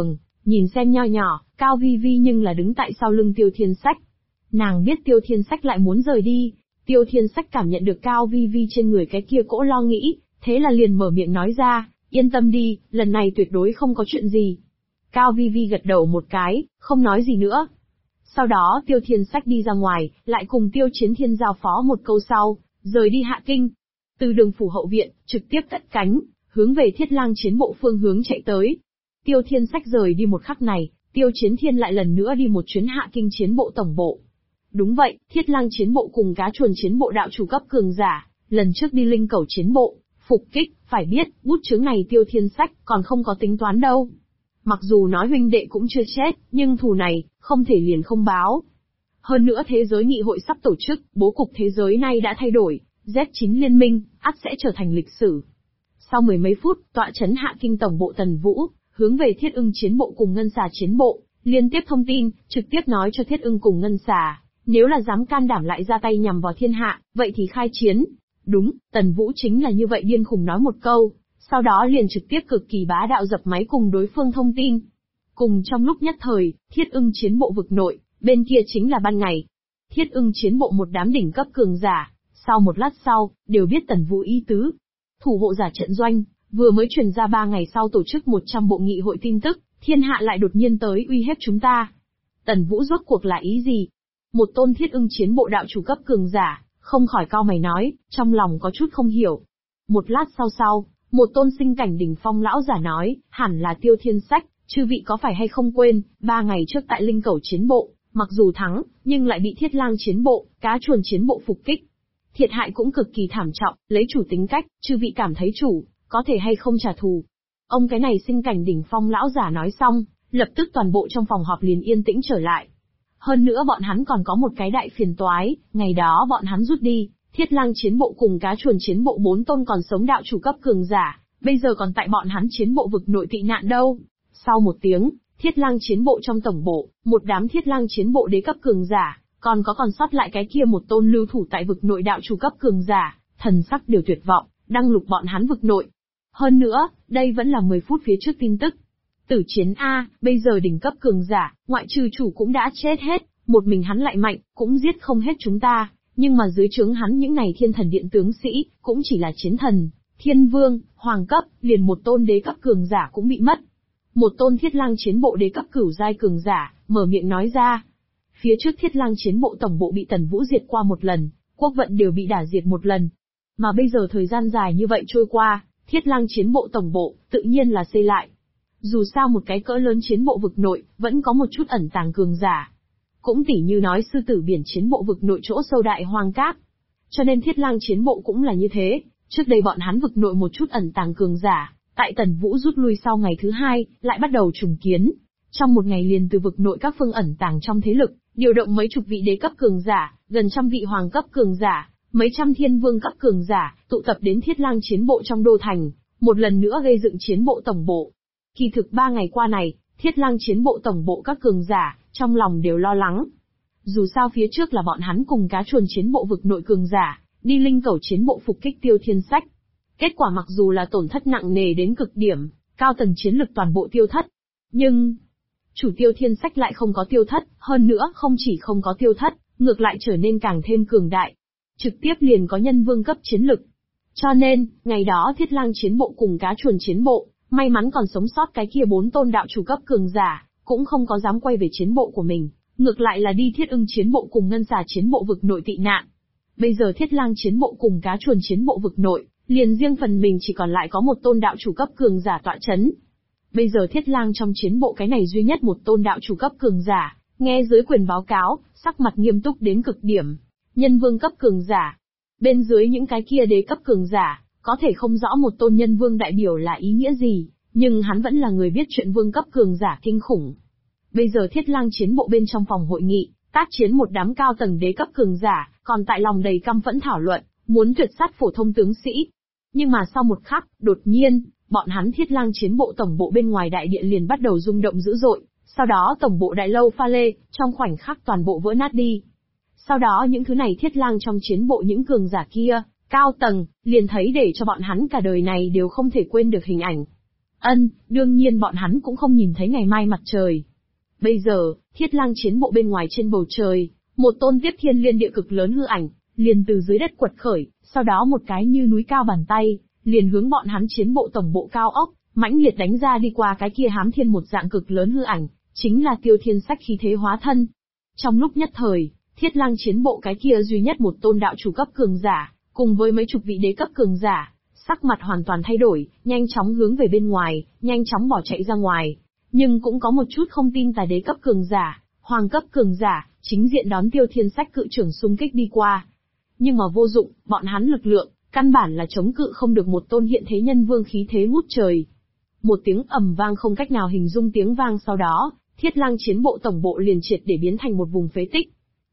Nhìn xem nho nhỏ, Cao Vi Vi nhưng là đứng tại sau lưng Tiêu Thiên Sách. Nàng biết Tiêu Thiên Sách lại muốn rời đi. Tiêu Thiên Sách cảm nhận được Cao Vi Vi trên người cái kia cỗ lo nghĩ, thế là liền mở miệng nói ra, yên tâm đi, lần này tuyệt đối không có chuyện gì. Cao Vi Vi gật đầu một cái, không nói gì nữa. Sau đó Tiêu Thiên Sách đi ra ngoài, lại cùng Tiêu Chiến Thiên giao phó một câu sau, rời đi Hạ Kinh. Từ Đường phủ hậu viện, trực tiếp cất cánh, hướng về Thiết Lang chiến bộ phương hướng chạy tới. Tiêu Thiên Sách rời đi một khắc này, Tiêu Chiến Thiên lại lần nữa đi một chuyến Hạ Kinh chiến bộ tổng bộ. Đúng vậy, Thiết Lang chiến bộ cùng Cá Chuồn chiến bộ đạo chủ cấp cường giả, lần trước đi Linh Cẩu chiến bộ, phục kích, phải biết, bút chướng này Tiêu Thiên Sách còn không có tính toán đâu. Mặc dù nói huynh đệ cũng chưa chết, nhưng thù này, không thể liền không báo. Hơn nữa thế giới nghị hội sắp tổ chức, bố cục thế giới nay đã thay đổi, Z9 liên minh, ắt sẽ trở thành lịch sử. Sau mười mấy phút, tọa trấn Hạ Kinh tổng bộ Tần Vũ, hướng về Thiết Ưng chiến bộ cùng Ngân Xà chiến bộ, liên tiếp thông tin, trực tiếp nói cho Thiết Ưng cùng Ngân Xà, nếu là dám can đảm lại ra tay nhằm vào thiên hạ, vậy thì khai chiến. Đúng, Tần Vũ chính là như vậy điên khùng nói một câu, sau đó liền trực tiếp cực kỳ bá đạo dập máy cùng đối phương thông tin. Cùng trong lúc nhất thời, Thiết Ưng chiến bộ vực nội, bên kia chính là ban ngày. Thiết Ưng chiến bộ một đám đỉnh cấp cường giả, sau một lát sau, đều biết Tần Vũ ý tứ. Thủ hộ giả trận doanh, vừa mới truyền ra 3 ngày sau tổ chức 100 bộ nghị hội tin tức, thiên hạ lại đột nhiên tới uy hiếp chúng ta. Tần Vũ rốt cuộc là ý gì? Một tôn Thiết Ưng chiến bộ đạo chủ cấp cường giả, không khỏi cau mày nói, trong lòng có chút không hiểu. Một lát sau, một tôn sinh cảnh đỉnh phong lão giả nói, hẳn là Tiêu Thiên Sách, chư vị có phải hay không quên, 3 ngày trước tại Linh Cẩu chiến bộ, mặc dù thắng, nhưng lại bị Thiết Lang chiến bộ, Cá Chuồn chiến bộ phục kích. Thiệt hại cũng cực kỳ thảm trọng, lấy chủ tính cách, chư vị cảm thấy chủ, có thể hay không trả thù. Ông cái này sinh cảnh đỉnh phong lão giả nói xong, lập tức toàn bộ trong phòng họp liền yên tĩnh trở lại. Hơn nữa bọn hắn còn có một cái đại phiền toái, ngày đó bọn hắn rút đi, Thiết Lang chiến bộ cùng Cá Chuồn chiến bộ 4 tôn còn sống đạo chủ cấp cường giả, bây giờ còn tại bọn hắn chiến bộ vực nội tị nạn đâu. Sau một tiếng, Thiết Lang chiến bộ trong tổng bộ, một đám Thiết Lang chiến bộ đế cấp cường giả, còn sót lại cái kia một tôn lưu thủ tại vực nội đạo chủ cấp cường giả, thần sắc đều tuyệt vọng, đăng lục bọn hắn vực nội. Hơn nữa, đây vẫn là 10 phút phía trước tin tức. Tử chiến A, bây giờ đỉnh cấp cường giả, ngoại trừ chủ cũng đã chết hết, một mình hắn lại mạnh, cũng giết không hết chúng ta, nhưng mà dưới trướng hắn những này thiên thần điện tướng sĩ, cũng chỉ là chiến thần, thiên vương, hoàng cấp, liền một tôn đế cấp cường giả cũng bị mất. Một tôn Thiết Lang chiến bộ đế cấp cửu giai cường giả, mở miệng nói ra. Phía trước Thiết Lang chiến bộ tổng bộ bị Tần Vũ diệt qua một lần, quốc vận đều bị đả diệt một lần. Mà bây giờ thời gian dài như vậy trôi qua, Thiết Lang chiến bộ tổng bộ, tự nhiên là xây lại. Dù sao một cái cỡ lớn chiến bộ vực nội, vẫn có một chút ẩn tàng cường giả. Cũng tỉ như nói sư tử biển chiến bộ vực nội chỗ sâu đại hoang cát. Cho nên Thiết Lang chiến bộ cũng là như thế, trước đây bọn hắn vực nội một chút ẩn tàng cường giả, tại Tần Vũ rút lui sau ngày thứ 2, lại bắt đầu trùng kiến. Trong một ngày liền từ vực nội các phương ẩn tàng trong thế lực, điều động mấy chục vị đế cấp cường giả, gần trăm vị hoàng cấp cường giả, mấy trăm thiên vương cấp cường giả, tụ tập đến Thiết Lang chiến bộ trong đô thành, một lần nữa gây dựng chiến bộ tổng bộ. Kỳ thực 3 ngày qua này, Thiết Lang chiến bộ tổng bộ các cường giả, trong lòng đều lo lắng. Dù sao phía trước là bọn hắn cùng Cá Chuồn chiến bộ vực nội cường giả, đi Linh Cẩu chiến bộ phục kích Tiêu Thiên Sách. Kết quả mặc dù là tổn thất nặng nề đến cực điểm, cao tầng chiến lực toàn bộ tiêu thất. Nhưng, chủ Tiêu Thiên Sách lại không có tiêu thất, hơn nữa không chỉ không có tiêu thất, ngược lại trở nên càng thêm cường đại. Trực tiếp liền có nhân vương cấp chiến lực. Cho nên, ngày đó Thiết Lang chiến bộ cùng Cá Chuồn chiến bộ, may mắn còn sống sót cái kia 4 tôn đạo chủ cấp cường giả, cũng không có dám quay về chiến bộ của mình, ngược lại là đi Thiết Ưng chiến bộ cùng Ngân Xà chiến bộ vực nội tị nạn. Bây giờ Thiết Lang chiến bộ cùng Cá Chuồn chiến bộ vực nội, liền riêng phần mình chỉ còn lại có một tôn đạo chủ cấp cường giả tọa chấn. Bây giờ Thiết Lang trong chiến bộ cái này duy nhất một tôn đạo chủ cấp cường giả, nghe dưới quyền báo cáo, sắc mặt nghiêm túc đến cực điểm. Nhân vương cấp cường giả. Bên dưới những cái kia đế cấp cường giả, có thể không rõ một tôn nhân vương đại biểu là ý nghĩa gì, nhưng hắn vẫn là người biết chuyện vương cấp cường giả kinh khủng. Bây giờ Thiết Lang chiến bộ bên trong phòng hội nghị, tác chiến một đám cao tầng đế cấp cường giả, còn tại lòng đầy căm phẫn thảo luận, muốn tuyệt sát phổ thông tướng sĩ. Nhưng mà sau một khắc, đột nhiên, bọn hắn Thiết Lang chiến bộ tổng bộ bên ngoài đại điện liền bắt đầu rung động dữ dội, sau đó tổng bộ đại lâu pha lê, trong khoảnh khắc toàn bộ vỡ nát đi. Sau đó những thứ này Thiết Lang trong chiến bộ những cường giả kia, cao tầng, liền thấy để cho bọn hắn cả đời này đều không thể quên được hình ảnh. Đương nhiên bọn hắn cũng không nhìn thấy ngày mai mặt trời. Bây giờ, Thiết Lang chiến bộ bên ngoài trên bầu trời, một tôn tiếp thiên liên địa cực lớn hư ảnh, liền từ dưới đất quật khởi, sau đó một cái như núi cao bàn tay, liền hướng bọn hắn chiến bộ tổng bộ cao ốc, mãnh liệt đánh ra đi qua cái kia hám thiên một dạng cực lớn hư ảnh, chính là Tiêu Thiên Sách khí thế hóa thân. Trong lúc nhất thời, Thiết Lang chiến bộ cái kia duy nhất một tôn đạo chủ cấp cường giả, cùng với mấy chục vị đế cấp cường giả, sắc mặt hoàn toàn thay đổi, nhanh chóng hướng về bên ngoài, nhanh chóng bỏ chạy ra ngoài. Nhưng cũng có một chút không tin tài đế cấp cường giả, hoàng cấp cường giả, chính diện đón Tiêu Thiên Sách cự trưởng xung kích đi qua. Nhưng mà vô dụng, bọn hắn lực lượng, căn bản là chống cự không được một tôn hiện thế nhân vương khí thế ngút trời. Một tiếng ầm vang không cách nào hình dung tiếng vang sau đó, Thiết Lang chiến bộ tổng bộ liền triệt để biến thành một vùng phế tích.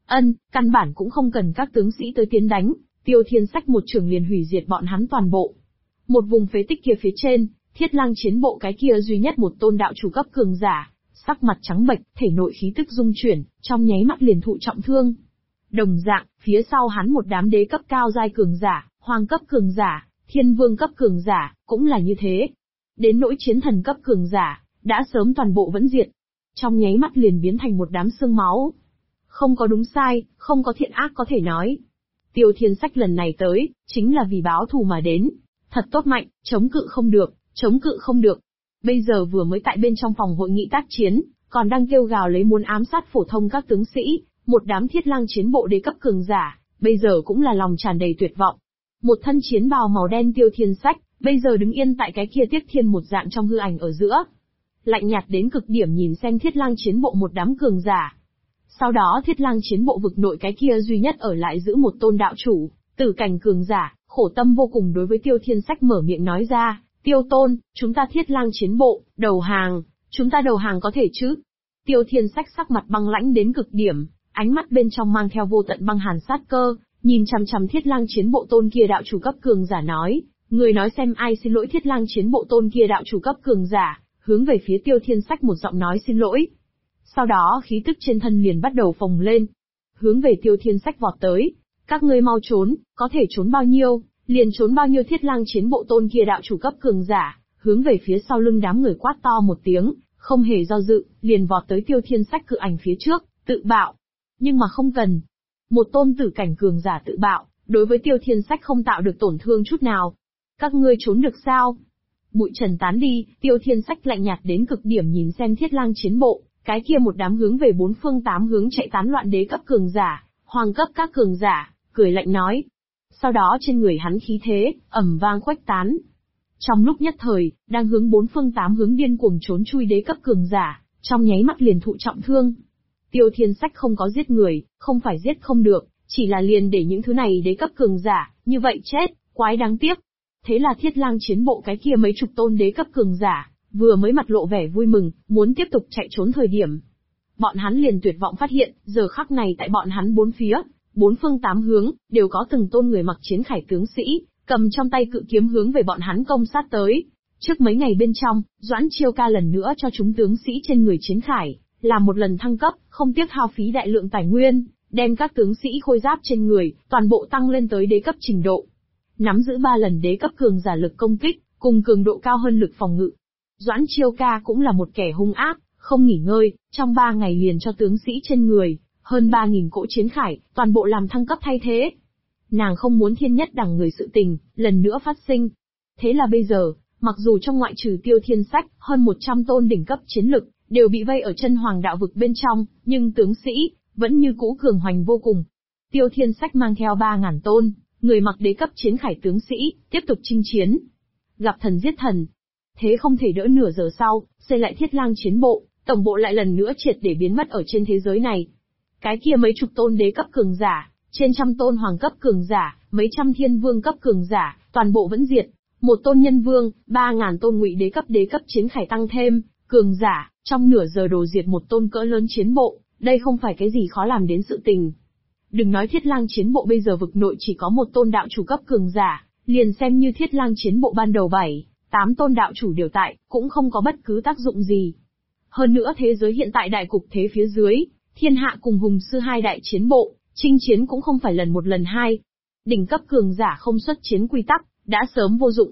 Căn bản cũng không cần các tướng sĩ tới tiến đánh, Tiêu Thiên Sách một trường liền hủy diệt bọn hắn toàn bộ. Một vùng phế tích kia phía trên, Thiết Lang chiến bộ cái kia duy nhất một tôn đạo chủ cấp cường giả, sắc mặt trắng bệch, thể nội khí tức dung chuyển, trong nháy mắt liền thụ trọng thương. Đồng dạng, phía sau hắn một đám đế cấp cao giai cường giả, hoàng cấp cường giả, thiên vương cấp cường giả, cũng là như thế. Đến nỗi chiến thần cấp cường giả, đã sớm toàn bộ vẫn diệt. Trong nháy mắt liền biến thành một đám xương máu. Không có đúng sai, không có thiện ác có thể nói. Tiêu Thiên Sách lần này tới, chính là vì báo thù mà đến. Thật tốt mạnh, chống cự không được, chống cự không được. Bây giờ vừa mới tại bên trong phòng hội nghị tác chiến, còn đang kêu gào lấy muốn ám sát phổ thông các tướng sĩ, một đám Thiết Lang chiến bộ đế cấp cường giả, bây giờ cũng là lòng tràn đầy tuyệt vọng. Một thân chiến bào màu đen Tiêu Thiên Sách, bây giờ đứng yên tại cái kia Tiếc Thiên một dạng trong hư ảnh ở giữa. Lạnh nhạt đến cực điểm nhìn xem Thiết Lang chiến bộ một đám cường giả. Sau đó Thiết Lang chiến bộ vực nội cái kia duy nhất ở lại giữ một tôn đạo chủ, tử cảnh cường giả, khổ tâm vô cùng đối với Tiêu Thiên Sách mở miệng nói ra, Tiêu Tôn, chúng ta Thiết Lang chiến bộ, đầu hàng, chúng ta đầu hàng có thể chứ? Tiêu Thiên Sách sắc mặt băng lãnh đến cực điểm, ánh mắt bên trong mang theo vô tận băng hàn sát cơ, nhìn chằm chằm Thiết Lang chiến bộ tôn kia đạo chủ cấp cường giả nói, người nói xem ai xin lỗi Thiết Lang chiến bộ tôn kia đạo chủ cấp cường giả, hướng về phía Tiêu Thiên Sách một giọng nói xin lỗi. Sau đó khí tức trên thân liền bắt đầu phồng lên, hướng về Tiêu Thiên Sách vọt tới, các ngươi mau trốn, có thể trốn bao nhiêu, liền trốn bao nhiêu. Thiết Lang chiến bộ tôn kia đạo chủ cấp cường giả, hướng về phía sau lưng đám người quát to một tiếng, không hề do dự, liền vọt tới Tiêu Thiên Sách cự ảnh phía trước, tự bạo. Nhưng mà không cần. Một tôn tử cảnh cường giả tự bạo, đối với Tiêu Thiên Sách không tạo được tổn thương chút nào. Các ngươi trốn được sao? Bụi trần tán đi, Tiêu Thiên Sách lạnh nhạt đến cực điểm nhìn xem Thiết Lang chiến bộ, cái kia một đám hướng về bốn phương tám hướng chạy tán loạn đế cấp cường giả, hoàng cấp các cường giả, cười lạnh nói. Sau đó trên người hắn khí thế, ầm vang khuếch tán. Trong lúc nhất thời, đang hướng bốn phương tám hướng điên cuồng trốn chui đế cấp cường giả, trong nháy mắt liền thụ trọng thương. Tiêu Thiên Sách không có giết người, không phải giết không được, chỉ là liền để những thứ này đế cấp cường giả, như vậy chết, quái đáng tiếc. Thế là Thiết Lang chiến bộ cái kia mấy chục tôn đế cấp cường giả, vừa mới mặt lộ vẻ vui mừng, muốn tiếp tục chạy trốn thời điểm. Bọn hắn liền tuyệt vọng phát hiện, giờ khắc này tại bọn hắn bốn phía, bốn phương tám hướng, đều có từng tôn người mặc chiến khải tướng sĩ, cầm trong tay cự kiếm hướng về bọn hắn công sát tới. Trước mấy ngày bên trong, Doãn Chiêu Ca lần nữa cho chúng tướng sĩ trên người chiến khải, làm một lần thăng cấp, không tiếc hao phí đại lượng tài nguyên, đem các tướng sĩ khôi giáp trên người, toàn bộ tăng lên tới đế cấp trình độ. Nắm giữ 3 lần đế cấp cường giả lực công kích, cùng cường độ cao hơn lực phòng ngự. Doãn Chiêu Ca cũng là một kẻ hung ác, không nghỉ ngơi, trong 3 ngày liền cho tướng sĩ trên người, hơn 3.000 cỗ chiến khải, toàn bộ làm thăng cấp thay thế. Nàng không muốn thiên nhất đẳng người sự tình, lần nữa phát sinh. Thế là bây giờ, mặc dù trong ngoại trừ Tiêu Thiên Sách, hơn 100 tôn đỉnh cấp chiến lực, đều bị vây ở chân hoàng đạo vực bên trong, nhưng tướng sĩ, vẫn như cũ cường hoành vô cùng. Tiêu Thiên Sách mang theo 3.000 tôn, người mặc đế cấp chiến khải tướng sĩ, tiếp tục chinh chiến. Gặp thần giết thần. Thế không thể đỡ, nửa giờ sau, xây lại Thiết Lang chiến bộ, tổng bộ lại lần nữa triệt để biến mất ở trên thế giới này. Cái kia mấy chục tôn đế cấp cường giả, trên trăm tôn hoàng cấp cường giả, mấy trăm thiên vương cấp cường giả, toàn bộ vẫn diệt. Một tôn nhân vương, 3.000 tôn ngụy đế cấp chiến khải tăng thêm, cường giả, trong nửa giờ đồ diệt một tôn cỡ lớn chiến bộ, đây không phải cái gì khó làm đến sự tình. Đừng nói Thiết Lang chiến bộ bây giờ vực nội chỉ có một tôn đạo chủ cấp cường giả, liền xem như Thiết Lang chiến bộ ban đầu 7-8 tôn đạo chủ đều tại, cũng không có bất cứ tác dụng gì. Hơn nữa thế giới hiện tại đại cục thế phía dưới, thiên hạ cùng hùng sư hai đại chiến bộ, chinh chiến cũng không phải lần một lần hai. Đỉnh cấp cường giả không xuất chiến quy tắc, đã sớm vô dụng.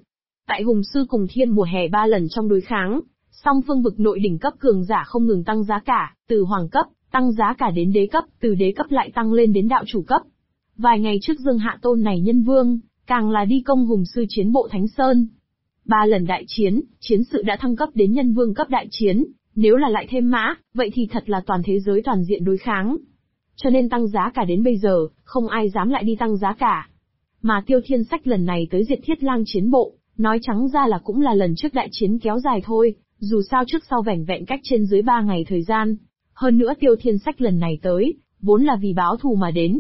Tại Hùng Sư cùng Thiên mùa hè 3 lần trong đối kháng, song phương vực nội đỉnh cấp cường giả không ngừng tăng giá cả, từ hoàng cấp, tăng giá cả đến đế cấp, từ đế cấp lại tăng lên đến đạo chủ cấp. Vài ngày trước Dương Hạ tôn này nhân vương, càng là đi công Hùng Sư chiến bộ Thánh Sơn. 3 lần đại chiến, chiến sự đã thăng cấp đến nhân vương cấp đại chiến, nếu là lại thêm mã, vậy thì thật là toàn thế giới toàn diện đối kháng. Cho nên tăng giá cả đến bây giờ, không ai dám lại đi tăng giá cả. Mà Tiêu Thiên Sách lần này tới diệt Thiết Lang chiến bộ, nói trắng ra là cũng là lần trước đại chiến kéo dài thôi, dù sao trước sau vẻn vẹn cách trên dưới 3 ngày thời gian. Hơn nữa Tiêu Thiên Sách lần này tới, vốn là vì báo thù mà đến.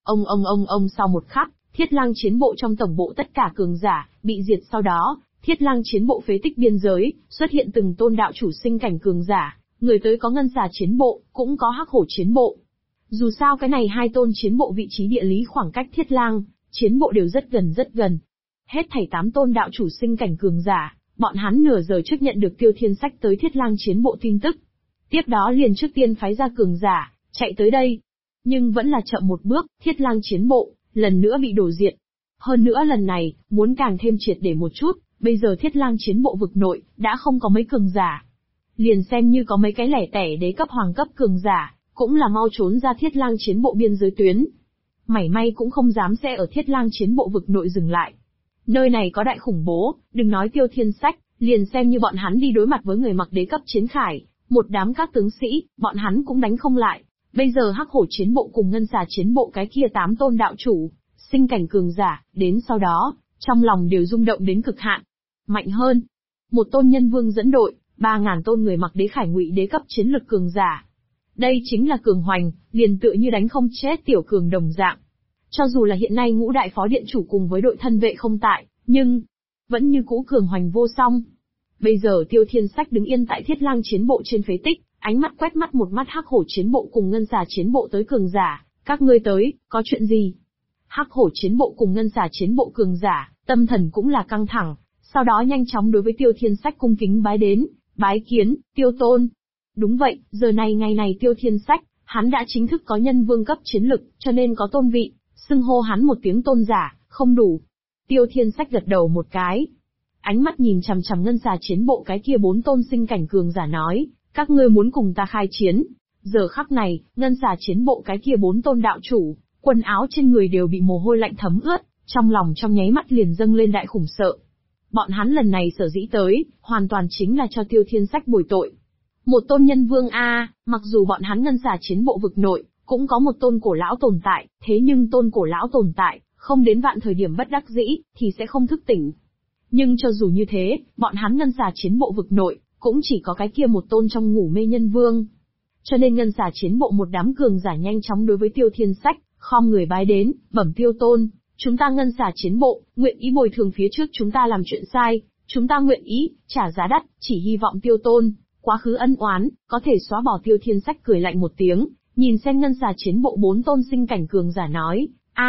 Ông sau một khắc, Thiết Lang chiến bộ trong tổng bộ tất cả cường giả, bị diệt sau đó, Thiết Lang chiến bộ phế tích biên giới, xuất hiện từng tôn đạo chủ sinh cảnh cường giả, người tới có Ngân Xà chiến bộ, cũng có Hắc Hổ chiến bộ. Dù sao cái này hai tôn chiến bộ vị trí địa lý khoảng cách Thiết Lang chiến bộ đều rất gần. Hết thảy 8 tôn đạo chủ sinh cảnh cường giả, bọn hắn nửa giờ trước nhận được Tiêu Thiên Sách tới Thiết Lang chiến bộ tin tức. Tiếp đó liền trước tiên phái ra cường giả, chạy tới đây. Nhưng vẫn là chậm một bước, Thiết Lang chiến bộ, lần nữa bị đổ diệt. Hơn nữa lần này, muốn càng thêm triệt để một chút, bây giờ Thiết Lang chiến bộ vực nội, đã không có mấy cường giả. Liền xem như có mấy cái lẻ tẻ đế cấp hoàng cấp cường giả, cũng là mau trốn ra Thiết Lang chiến bộ biên giới tuyến. Mảy may cũng không dám sẽ ở Thiết Lang chiến bộ vực nội dừng lại. Nơi này có đại khủng bố, đừng nói Tiêu Thiên Sách, liền xem như bọn hắn đi đối mặt với người mặc đế cấp chiến khải, một đám các tướng sĩ, bọn hắn cũng đánh không lại. Bây giờ Hắc Hổ chiến bộ cùng Ngân Xà chiến bộ cái kia 8 tôn đạo chủ, sinh cảnh cường giả, đến sau đó, trong lòng đều rung động đến cực hạn. Mạnh hơn, một tôn nhân vương dẫn đội, 3.000 tôn người mặc đế khải ngụy đế cấp chiến lực cường giả. Đây chính là cường hoành, liền tựa như đánh không chết tiểu cường đồng dạng. Cho dù là hiện nay ngũ đại phó điện chủ cùng với đội thân vệ không tại, nhưng vẫn như cũ cường hoành vô song. Bây giờ Tiêu Thiên Sách đứng yên tại Thiết Lang chiến bộ trên phế tích, ánh mắt quét mắt một mắt Hắc Hổ chiến bộ cùng Ngân Xà chiến bộ tới cường giả, các ngươi tới, có chuyện gì? Hắc Hổ chiến bộ cùng Ngân Xà chiến bộ cường giả, tâm thần cũng là căng thẳng, sau đó nhanh chóng đối với Tiêu Thiên Sách cung kính bái đến, bái kiến, Tiêu Tôn. Đúng vậy, giờ này ngày này Tiêu Thiên Sách, hắn đã chính thức có nhân vương cấp chiến lực, cho nên có tôn vị, xưng hô hắn một tiếng tôn giả, không đủ. Tiêu Thiên Sách gật đầu một cái. Ánh mắt nhìn chằm chằm Ngân Xà chiến bộ cái kia 4 tôn sinh cảnh cường giả nói, các ngươi muốn cùng ta khai chiến. Giờ khắc này, Ngân Xà chiến bộ cái kia 4 tôn đạo chủ, quần áo trên người đều bị mồ hôi lạnh thấm ướt, trong lòng trong nháy mắt liền dâng lên đại khủng sợ. Bọn hắn lần này sở dĩ tới, hoàn toàn chính là cho Tiêu Thiên Sách bồi tội. Một tôn nhân vương mặc dù bọn hắn Ngân Xà chiến bộ vực nội, cũng có một tôn cổ lão tồn tại, thế nhưng tôn cổ lão tồn tại, không đến vạn thời điểm bất đắc dĩ, thì sẽ không thức tỉnh. Nhưng cho dù như thế, bọn hắn Ngân Xà chiến bộ vực nội, cũng chỉ có cái kia một tôn trong ngủ mê nhân vương. Cho nên Ngân Xà chiến bộ một đám cường giả nhanh chóng đối với Tiêu Thiên Sách, khom người bái đến, bẩm Tiêu Tôn, chúng ta Ngân Xà chiến bộ, nguyện ý bồi thường phía trước chúng ta làm chuyện sai, chúng ta nguyện ý, trả giá đắt, chỉ hy vọng Tiêu Tôn, quá khứ ân oán, có thể xóa bỏ. Tiêu Thiên Sách cười lạnh một tiếng, nhìn xem Ngân Xà chiến bộ 4 tôn sinh cảnh cường giả nói,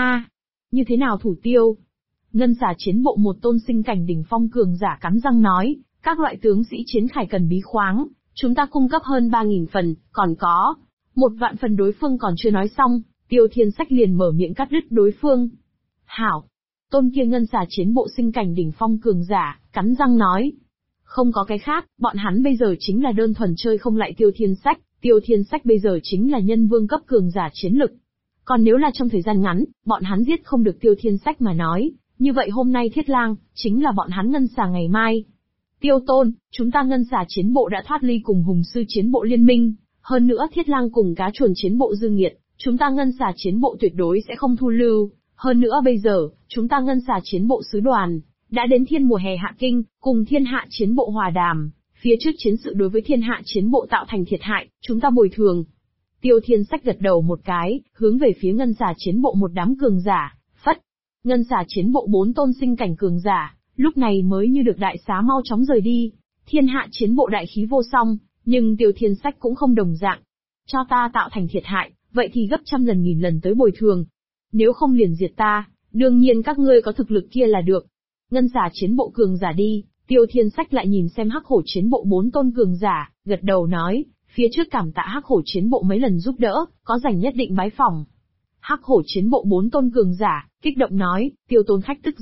như thế nào thủ tiêu? Ngân Xà chiến bộ một tôn sinh cảnh đỉnh phong cường giả cắn răng nói, các loại tướng sĩ chiến khải cần bí khoáng, chúng ta cung cấp hơn 3.000 phần, còn có 1.000 phần đối phương còn chưa nói xong, Tiêu Thiên Sách liền mở miệng cắt đứt đối phương. Hảo! Tôn kia Ngân Xà chiến bộ sinh cảnh đỉnh phong cường giả, cắn răng nói. Không có cái khác, bọn hắn bây giờ chính là đơn thuần chơi không lại Tiêu Thiên Sách, Tiêu Thiên Sách bây giờ chính là nhân vương cấp cường giả chiến lực. Còn nếu là trong thời gian ngắn, bọn hắn giết không được Tiêu Thiên Sách mà nói, như vậy hôm nay Thiết Lang, chính là bọn hắn Ngân Xà ngày mai. Tiêu Tôn, chúng ta Ngân Xà chiến bộ đã thoát ly cùng Hùng Sư chiến bộ liên minh, hơn nữa Thiết Lang cùng Cá Chuồn chiến bộ dư nghiệt, chúng ta Ngân Xà chiến bộ tuyệt đối sẽ không thu lưu. Hơn nữa bây giờ, chúng ta Ngân Xà chiến bộ sứ đoàn, đã đến Thiên mùa hè Hạ Kinh, cùng Thiên Hạ chiến bộ hòa đàm, phía trước chiến sự đối với Thiên Hạ chiến bộ tạo thành thiệt hại, chúng ta bồi thường. Tiêu Thiên Sách gật đầu một cái, hướng về phía Ngân Xà chiến bộ một đám cường giả, phất. Ngân Xà chiến bộ 4 tôn sinh cảnh cường giả, lúc này mới như được đại xá mau chóng rời đi. Thiên Hạ chiến bộ đại khí vô song, nhưng Tiêu Thiên Sách cũng không đồng dạng. Cho ta tạo thành thiệt hại, vậy thì gấp trăm lần nghìn lần tới bồi thường. Nếu không liền diệt ta, đương nhiên các ngươi có thực lực kia là được. Ngân Xà chiến bộ cường giả đi, Tiêu Thiên Sách lại nhìn xem Hắc Hổ chiến bộ 4 tôn cường giả, gật đầu nói, phía trước cảm tạ Hắc Hổ chiến bộ mấy lần giúp đỡ, có rảnh nhất định bái phỏng. Hắc Hổ chiến bộ 4 tôn cường giả, kích động nói, Tiêu Tôn khách tức giận,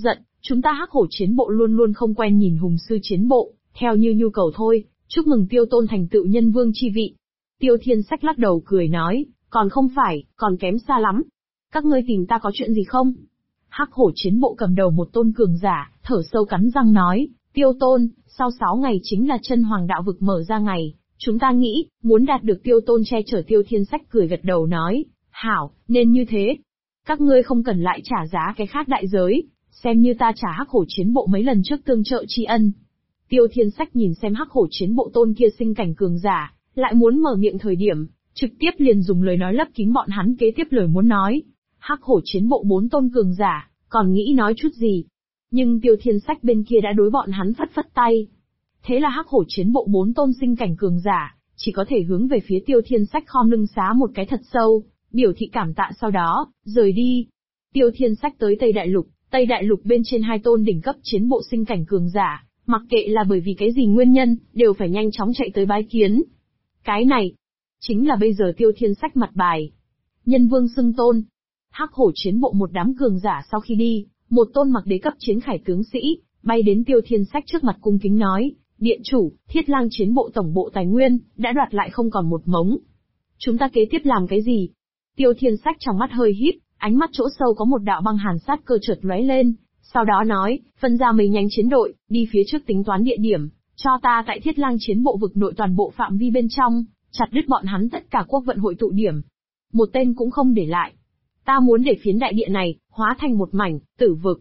Chúng ta Hắc Hổ chiến bộ luôn luôn không quen nhìn hùng sư chiến bộ, theo như nhu cầu thôi, chúc mừng Tiêu Tôn thành tựu nhân vương chi vị. Tiêu Thiên Sách lắc đầu cười nói, còn không phải, còn kém xa lắm. Các ngươi tìm ta có chuyện gì không? Hắc Hổ chiến bộ cầm đầu một tôn cường giả, thở sâu cắn răng nói, Tiêu Tôn, sau 6 ngày chính là chân hoàng đạo vực mở ra ngày, chúng ta nghĩ, muốn đạt được Tiêu Tôn che chở. Tiêu Thiên Sách cười gật đầu nói, hảo, nên như thế. Các ngươi không cần lại trả giá cái khác đại giới, xem như ta trả Hắc Hổ chiến bộ mấy lần trước tương trợ tri ân. Tiêu Thiên Sách nhìn xem Hắc Hổ chiến bộ tôn kia sinh cảnh cường giả, lại muốn mở miệng thời điểm, trực tiếp liền dùng lời nói lấp kín bọn hắn kế tiếp lời muốn nói. Hắc Hổ chiến bộ 4 tôn cường giả, còn nghĩ nói chút gì. Nhưng Tiêu Thiên Sách bên kia đã đối bọn hắn phất phất tay. Thế là Hắc Hổ chiến bộ 4 tôn sinh cảnh cường giả, chỉ có thể hướng về phía Tiêu Thiên Sách khom lưng xá một cái thật sâu, biểu thị cảm tạ sau đó, rời đi. Tiêu Thiên Sách tới Tây Đại Lục bên trên 2 tôn đỉnh cấp chiến bộ sinh cảnh cường giả, mặc kệ là bởi vì cái gì nguyên nhân, đều phải nhanh chóng chạy tới bái kiến. Cái này, chính là bây giờ Tiêu Thiên Sách mặt bài. Nhân vương xưng tôn. Hắc Hổ chiến bộ một đám cường giả sau khi đi, một tôn mặc đế cấp chiến khải tướng sĩ, bay đến Tiêu Thiên Sách trước mặt cung kính nói, điện chủ, Thiết Lang chiến bộ tổng bộ tài nguyên, đã đoạt lại không còn một mống. Chúng ta kế tiếp làm cái gì? Tiêu Thiên Sách trong mắt hơi híp, ánh mắt chỗ sâu có một đạo băng hàn sát cơ chợt lóe lên, sau đó nói, phân ra mấy nhánh chiến đội, đi phía trước tính toán địa điểm, cho ta tại Thiết Lang chiến bộ vực nội toàn bộ phạm vi bên trong, chặt đứt bọn hắn tất cả quốc vận hội tụ điểm. Một tên cũng không để lại. Ta muốn để phiến đại địa này, hóa thành một mảnh, tử vực.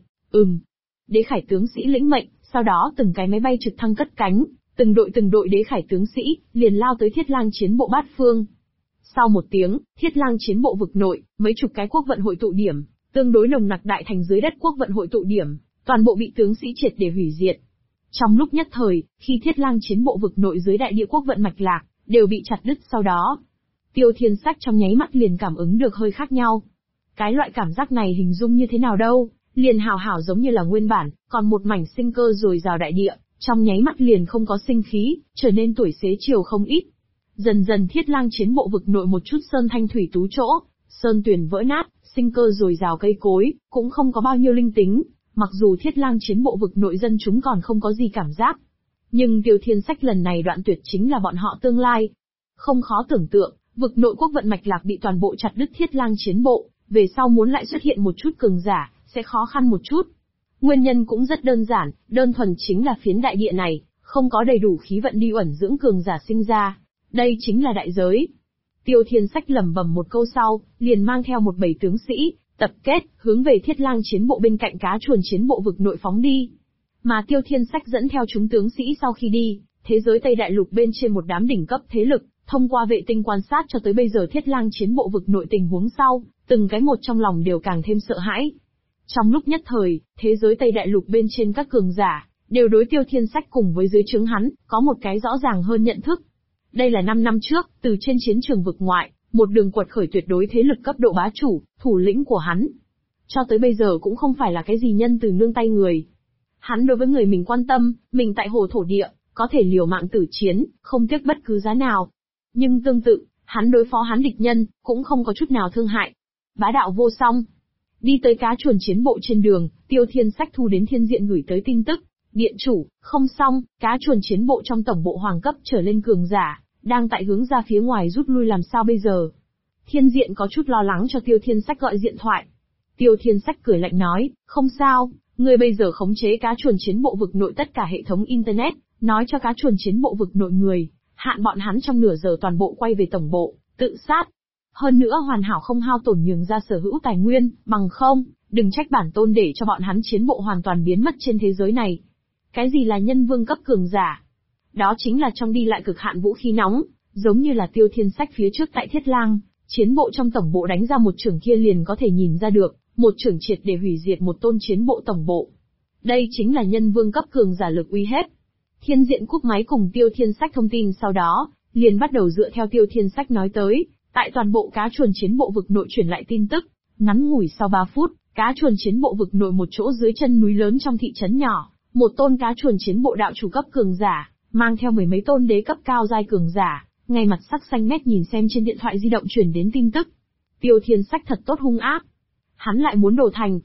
Đế khải tướng sĩ lĩnh mệnh, sau đó từng cái máy bay trực thăng cất cánh, từng đội đế khải tướng sĩ, liền lao tới Thiết Lang chiến bộ bát phương. Sau một tiếng, Thiết Lang chiến bộ vực nội, mấy chục cái quốc vận hội tụ điểm, tương đối nồng nặc đại thành dưới đất quốc vận hội tụ điểm, toàn bộ bị tướng sĩ triệt để hủy diệt. Trong lúc nhất thời, khi Thiết Lang chiến bộ vực nội dưới đại địa quốc vận mạch lạc, đều bị chặt đứt sau đó. Tiêu Thiên Sách trong nháy mắt liền cảm ứng được hơi khác nhau. Cái loại cảm giác này hình dung như thế nào đâu, liền hào hảo giống như là nguyên bản, còn một mảnh sinh cơ dồi dào đại địa, trong nháy mắt liền không có sinh khí, trở nên tuổi xế chiều không ít. Dần dần Thiết Lang chiến bộ vực nội một chút sơn thanh thủy tú chỗ, sơn tuyền vỡ nát, sinh cơ dồi dào cây cối, cũng không có bao nhiêu linh tính, mặc dù Thiết Lang chiến bộ vực nội dân chúng còn không có gì cảm giác. Nhưng Tiêu Thiên Sách lần này đoạn tuyệt chính là bọn họ tương lai. Không khó tưởng tượng, vực nội quốc vận mạch lạc bị toàn bộ chặt đứt Thiết Lang chiến bộ, về sau muốn lại xuất hiện một chút cường giả, sẽ khó khăn một chút. Nguyên nhân cũng rất đơn giản, đơn thuần chính là phiến đại địa này, không có đầy đủ khí vận đi ẩn dưỡng cường giả sinh ra. Đây chính là đại giới. Tiêu Thiên Sách lẩm bẩm một câu sau, liền mang theo một bầy tướng sĩ, tập kết, hướng về Thiết Lang chiến bộ bên cạnh cá chuồn chiến bộ vực nội phóng đi. Mà Tiêu Thiên Sách dẫn theo chúng tướng sĩ sau khi đi, thế giới Tây Đại Lục bên trên một đám đỉnh cấp thế lực, thông qua vệ tinh quan sát cho tới bây giờ Thiết Lang chiến bộ vực nội tình huống sau, từng cái một trong lòng đều càng thêm sợ hãi. Trong lúc nhất thời, thế giới Tây Đại Lục bên trên các cường giả, đều đối Tiêu Thiên Sách cùng với dưới trướng hắn, có một cái rõ ràng hơn nhận thức. Đây là 5 năm trước, từ trên chiến trường vực ngoại, một đường quật khởi tuyệt đối thế lực cấp độ bá chủ, thủ lĩnh của hắn. Cho tới bây giờ cũng không phải là cái gì nhân từ nương tay người. Hắn đối với người mình quan tâm, mình tại hồ thổ địa, có thể liều mạng tử chiến, không tiếc bất cứ giá nào. Nhưng tương tự, hắn đối phó hắn địch nhân, cũng không có chút nào thương hại. Bá đạo vô song. Đi tới cá chuồn chiến bộ trên đường, Tiêu Thiên Sách thu đến thiên diện gửi tới tin tức. Điện chủ, không xong, cá chuồn chiến bộ trong tổng bộ hoàng cấp trở lên cường giả, đang tại hướng ra phía ngoài rút lui làm sao bây giờ. Thiên diện có chút lo lắng cho Tiêu Thiên Sách gọi điện thoại. Tiêu Thiên Sách cười lạnh nói, không sao, người bây giờ khống chế cá chuồn chiến bộ vực nội tất cả hệ thống Internet, nói cho cá chuồn chiến bộ vực nội người, hạn bọn hắn trong nửa giờ toàn bộ quay về tổng bộ, tự sát. Hơn nữa hoàn hảo không hao tổn nhường ra sở hữu tài nguyên, bằng không, đừng trách bản tôn để cho bọn hắn chiến bộ hoàn toàn biến mất trên thế giới này. Cái gì là nhân vương cấp cường giả? Đó chính là trong đi lại cực hạn vũ khí nóng, giống như là Tiêu Thiên Sách phía trước tại Thiết Lang, chiến bộ trong tổng bộ đánh ra một chưởng kia liền có thể nhìn ra được, một chưởng triệt để hủy diệt một tôn chiến bộ tổng bộ. Đây chính là nhân vương cấp cường giả lực uy hiếp. Thiên diện cúp máy cùng Tiêu Thiên Sách thông tin sau đó, liền bắt đầu dựa theo Tiêu Thiên Sách nói tới, tại toàn bộ cá chuồn chiến bộ vực nội truyền lại tin tức. Ngắn ngủi sau 3 phút, cá chuồn chiến bộ vực nội một chỗ dưới chân núi lớn trong thị trấn nhỏ, một tôn cá chuồn chiến bộ đạo chủ cấp cường giả, mang theo 10 mấy tôn đế cấp cao giai cường giả, ngay mặt sắc xanh mét nhìn xem trên điện thoại di động truyền đến tin tức. Tiêu Thiên Sách thật tốt hung ác. Hắn lại muốn đổ thành.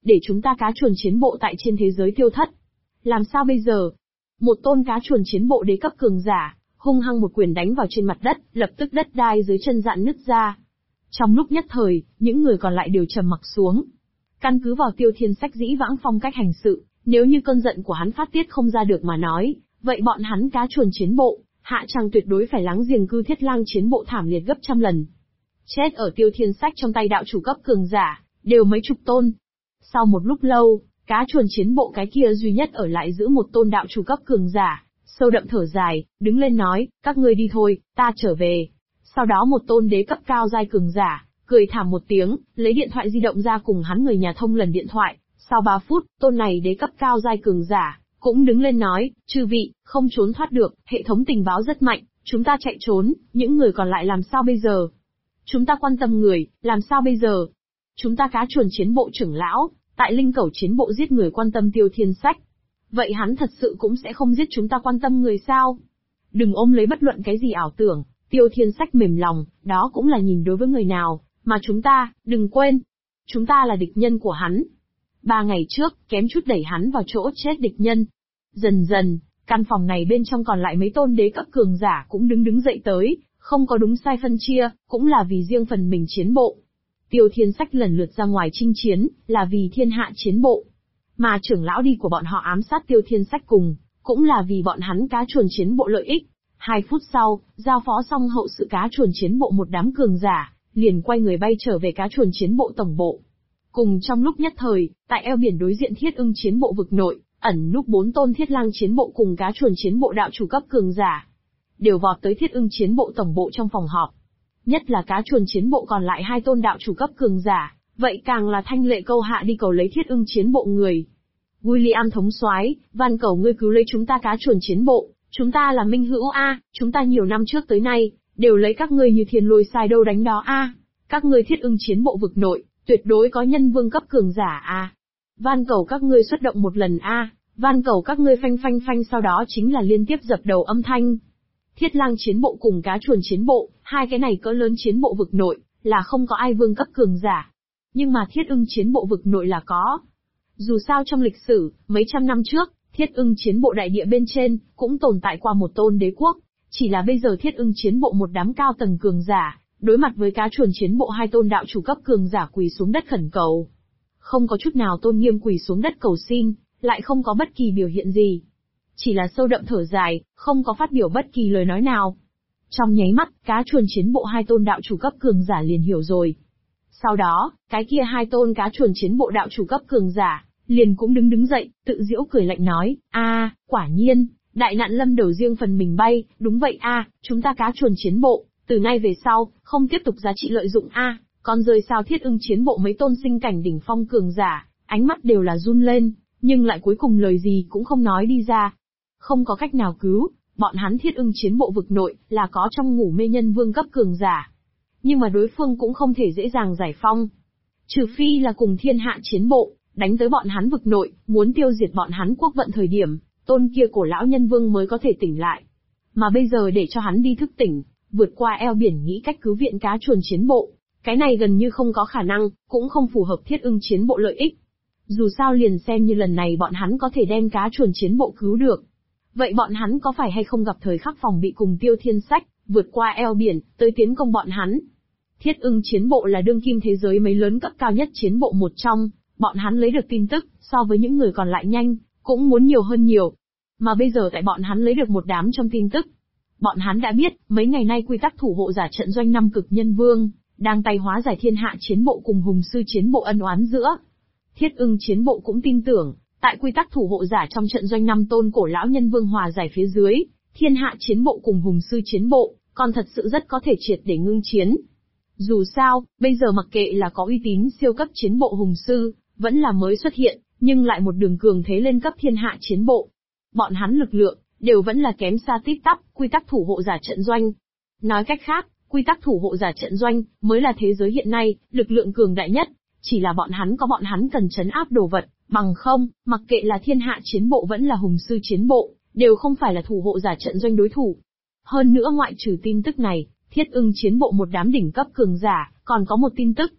để chúng ta cá chuồn chiến bộ tại trên thế giới tiêu thất. Làm sao bây giờ? Một tôn cá chuồn chiến bộ đế cấp cường giả, hung hăng một quyền đánh vào trên mặt đất, lập tức đất đai dưới chân dạn nứt ra. Trong lúc nhất thời, những người còn lại đều trầm mặc xuống. Căn cứ vào Tiêu Thiên Sách dĩ vãng phong cách hành sự, nếu như cơn giận của hắn phát tiết không ra được mà nói, vậy bọn hắn cá chuồn chiến bộ, hạ tràng tuyệt đối phải láng giềng cư Thiết Lang chiến bộ thảm liệt gấp trăm lần. Chết ở Tiêu Thiên Sách trong tay đạo chủ cấp cường giả, đều mấy chục tôn. Sau một lúc lâu, cá chuồn chiến bộ cái kia duy nhất ở lại giữ một tôn đạo chủ cấp cường giả, sâu đậm thở dài, đứng lên nói, các ngươi đi thôi, ta trở về. Sau đó một tôn đế cấp cao giai cường giả, cười thảm một tiếng, lấy điện thoại di động ra cùng hắn người nhà thông lần điện thoại. Sau 3 phút, tôn này đế cấp cao giai cường giả, cũng đứng lên nói, chư vị, không trốn thoát được, hệ thống tình báo rất mạnh, chúng ta chạy trốn, những người còn lại làm sao bây giờ? Chúng ta quan tâm người, làm sao bây giờ? Chúng ta cá chuồn chiến bộ trưởng lão, tại Linh Cẩu chiến bộ giết người quan tâm Tiêu Thiên Sách. Vậy hắn thật sự cũng sẽ không giết chúng ta quan tâm người sao? Đừng ôm lấy bất luận cái gì ảo tưởng, Tiêu Thiên Sách mềm lòng, đó cũng là nhìn đối với người nào, mà chúng ta, đừng quên, chúng ta là địch nhân của hắn. 3 ngày trước, kém chút đẩy hắn vào chỗ chết địch nhân. Dần dần, căn phòng này bên trong còn lại mấy tôn đế cấp cường giả cũng đứng dậy tới, không có đúng sai phân chia, cũng là vì riêng phần mình chiến bộ. Tiêu Thiên Sách lần lượt ra ngoài chinh chiến, là vì thiên hạ chiến bộ. Mà trưởng lão đi của bọn họ ám sát Tiêu Thiên Sách cùng, cũng là vì bọn hắn cá chuồn chiến bộ lợi ích. 2 phút sau, giao phó xong hậu sự cá chuồn chiến bộ một đám cường giả, liền quay người bay trở về cá chuồn chiến bộ tổng bộ. Cùng trong lúc nhất thời, tại eo biển đối diện Thiết Ưng chiến bộ vực nội, ẩn núp 4 tôn Thiết Lang chiến bộ cùng cá chuồn chiến bộ đạo chủ cấp cường giả, đều vọt tới Thiết Ưng chiến bộ tổng bộ trong phòng họp. Nhất là cá chuồn chiến bộ còn lại 2 tôn đạo chủ cấp cường giả, vậy càng là thanh lệ câu hạ đi cầu lấy Thiết Ưng chiến bộ người. William thống soái, van cầu ngươi cứu lấy chúng ta cá chuồn chiến bộ, chúng ta là minh hữu a, chúng ta nhiều năm trước tới nay, đều lấy các ngươi như thiên lôi sai đâu đánh đó a. Các ngươi Thiết Ưng chiến bộ vực nội, tuyệt đối có nhân vương cấp cường giả a. Van cầu các ngươi xuất động một lần a, van cầu các ngươi phanh phanh phanh, sau đó chính là liên tiếp dập đầu âm thanh. Thiết Lang chiến bộ cùng cá chuồn chiến bộ, 2 cái này cỡ lớn chiến bộ vực nội, là không có ai vương cấp cường giả. Nhưng mà Thiết Ưng chiến bộ vực nội là có. Dù sao trong lịch sử, mấy trăm năm trước, Thiết Ưng chiến bộ đại địa bên trên, cũng tồn tại qua một tôn đế quốc. Chỉ là bây giờ Thiết Ưng chiến bộ một đám cao tầng cường giả, đối mặt với cá chuồn chiến bộ 2 tôn đạo chủ cấp cường giả quỳ xuống đất khẩn cầu. Không có chút nào tôn nghiêm quỳ xuống đất cầu xin, lại không có bất kỳ biểu hiện gì. Chỉ là sâu đậm thở dài, không có phát biểu bất kỳ lời nói nào. Trong nháy mắt, cá chuồn chiến bộ 2 tôn đạo chủ cấp cường giả liền hiểu rồi. Sau đó, cái kia 2 tôn cá chuồn chiến bộ đạo chủ cấp cường giả, liền cũng đứng dậy, tự giễu cười lạnh nói, quả nhiên, đại nạn lâm đầu riêng phần mình bay, đúng vậy chúng ta cá chuồn chiến bộ, từ nay về sau, không tiếp tục giá trị lợi dụng còn rời sao Thiết Ưng chiến bộ mấy tôn sinh cảnh đỉnh phong cường giả, ánh mắt đều là run lên, nhưng lại cuối cùng lời gì cũng không nói đi ra. Không có cách nào cứu, bọn hắn Thiết Ưng chiến bộ vực nội, là có trong ngủ mê nhân vương cấp cường giả. Nhưng mà đối phương cũng không thể dễ dàng giải phong. Trừ phi là cùng thiên hạ chiến bộ, đánh tới bọn hắn vực nội, muốn tiêu diệt bọn hắn quốc vận thời điểm, tôn kia cổ lão nhân vương mới có thể tỉnh lại. Mà bây giờ để cho hắn đi thức tỉnh, vượt qua eo biển nghĩ cách cứu viện cá chuồn chiến bộ, cái này gần như không có khả năng, cũng không phù hợp Thiết Ưng chiến bộ lợi ích. Dù sao liền xem như lần này bọn hắn có thể đem cá chuồn chiến bộ cứu được. Vậy bọn hắn có phải hay không gặp thời khắc phòng bị cùng Tiêu Thiên Sách, vượt qua eo biển, tới tiến công bọn hắn? Thiết Ưng chiến bộ là đương kim thế giới mấy lớn cấp cao nhất chiến bộ một trong, bọn hắn lấy được tin tức, so với những người còn lại nhanh, cũng muốn nhiều hơn nhiều. Mà bây giờ tại bọn hắn lấy được một đám trong tin tức. Bọn hắn đã biết, mấy ngày nay quy tắc thủ hộ giả trận doanh 5 cực nhân vương, đang tay hóa giải thiên hạ chiến bộ cùng hùng sư chiến bộ ân oán giữa. Thiết Ưng chiến bộ cũng tin tưởng, tại quy tắc thủ hộ giả trong trận doanh 5 tôn cổ lão nhân vương hòa giải phía dưới, thiên hạ chiến bộ cùng hùng sư chiến bộ, còn thật sự rất có thể triệt để ngưng chiến. Dù sao, bây giờ mặc kệ là có uy tín siêu cấp chiến bộ hùng sư, vẫn là mới xuất hiện, nhưng lại một đường cường thế lên cấp thiên hạ chiến bộ. Bọn hắn lực lượng, đều vẫn là kém xa tít tắp, quy tắc thủ hộ giả trận doanh. Nói cách khác, quy tắc thủ hộ giả trận doanh, mới là thế giới hiện nay, lực lượng cường đại nhất, chỉ là bọn hắn cần trấn áp đồ vật, bằng không, mặc kệ là thiên hạ chiến bộ vẫn là hùng sư chiến bộ, đều không phải là thủ hộ giả trận doanh đối thủ. Hơn nữa ngoại trừ tin tức này, Thiết Ưng chiến bộ một đám đỉnh cấp cường giả, còn có một tin tức.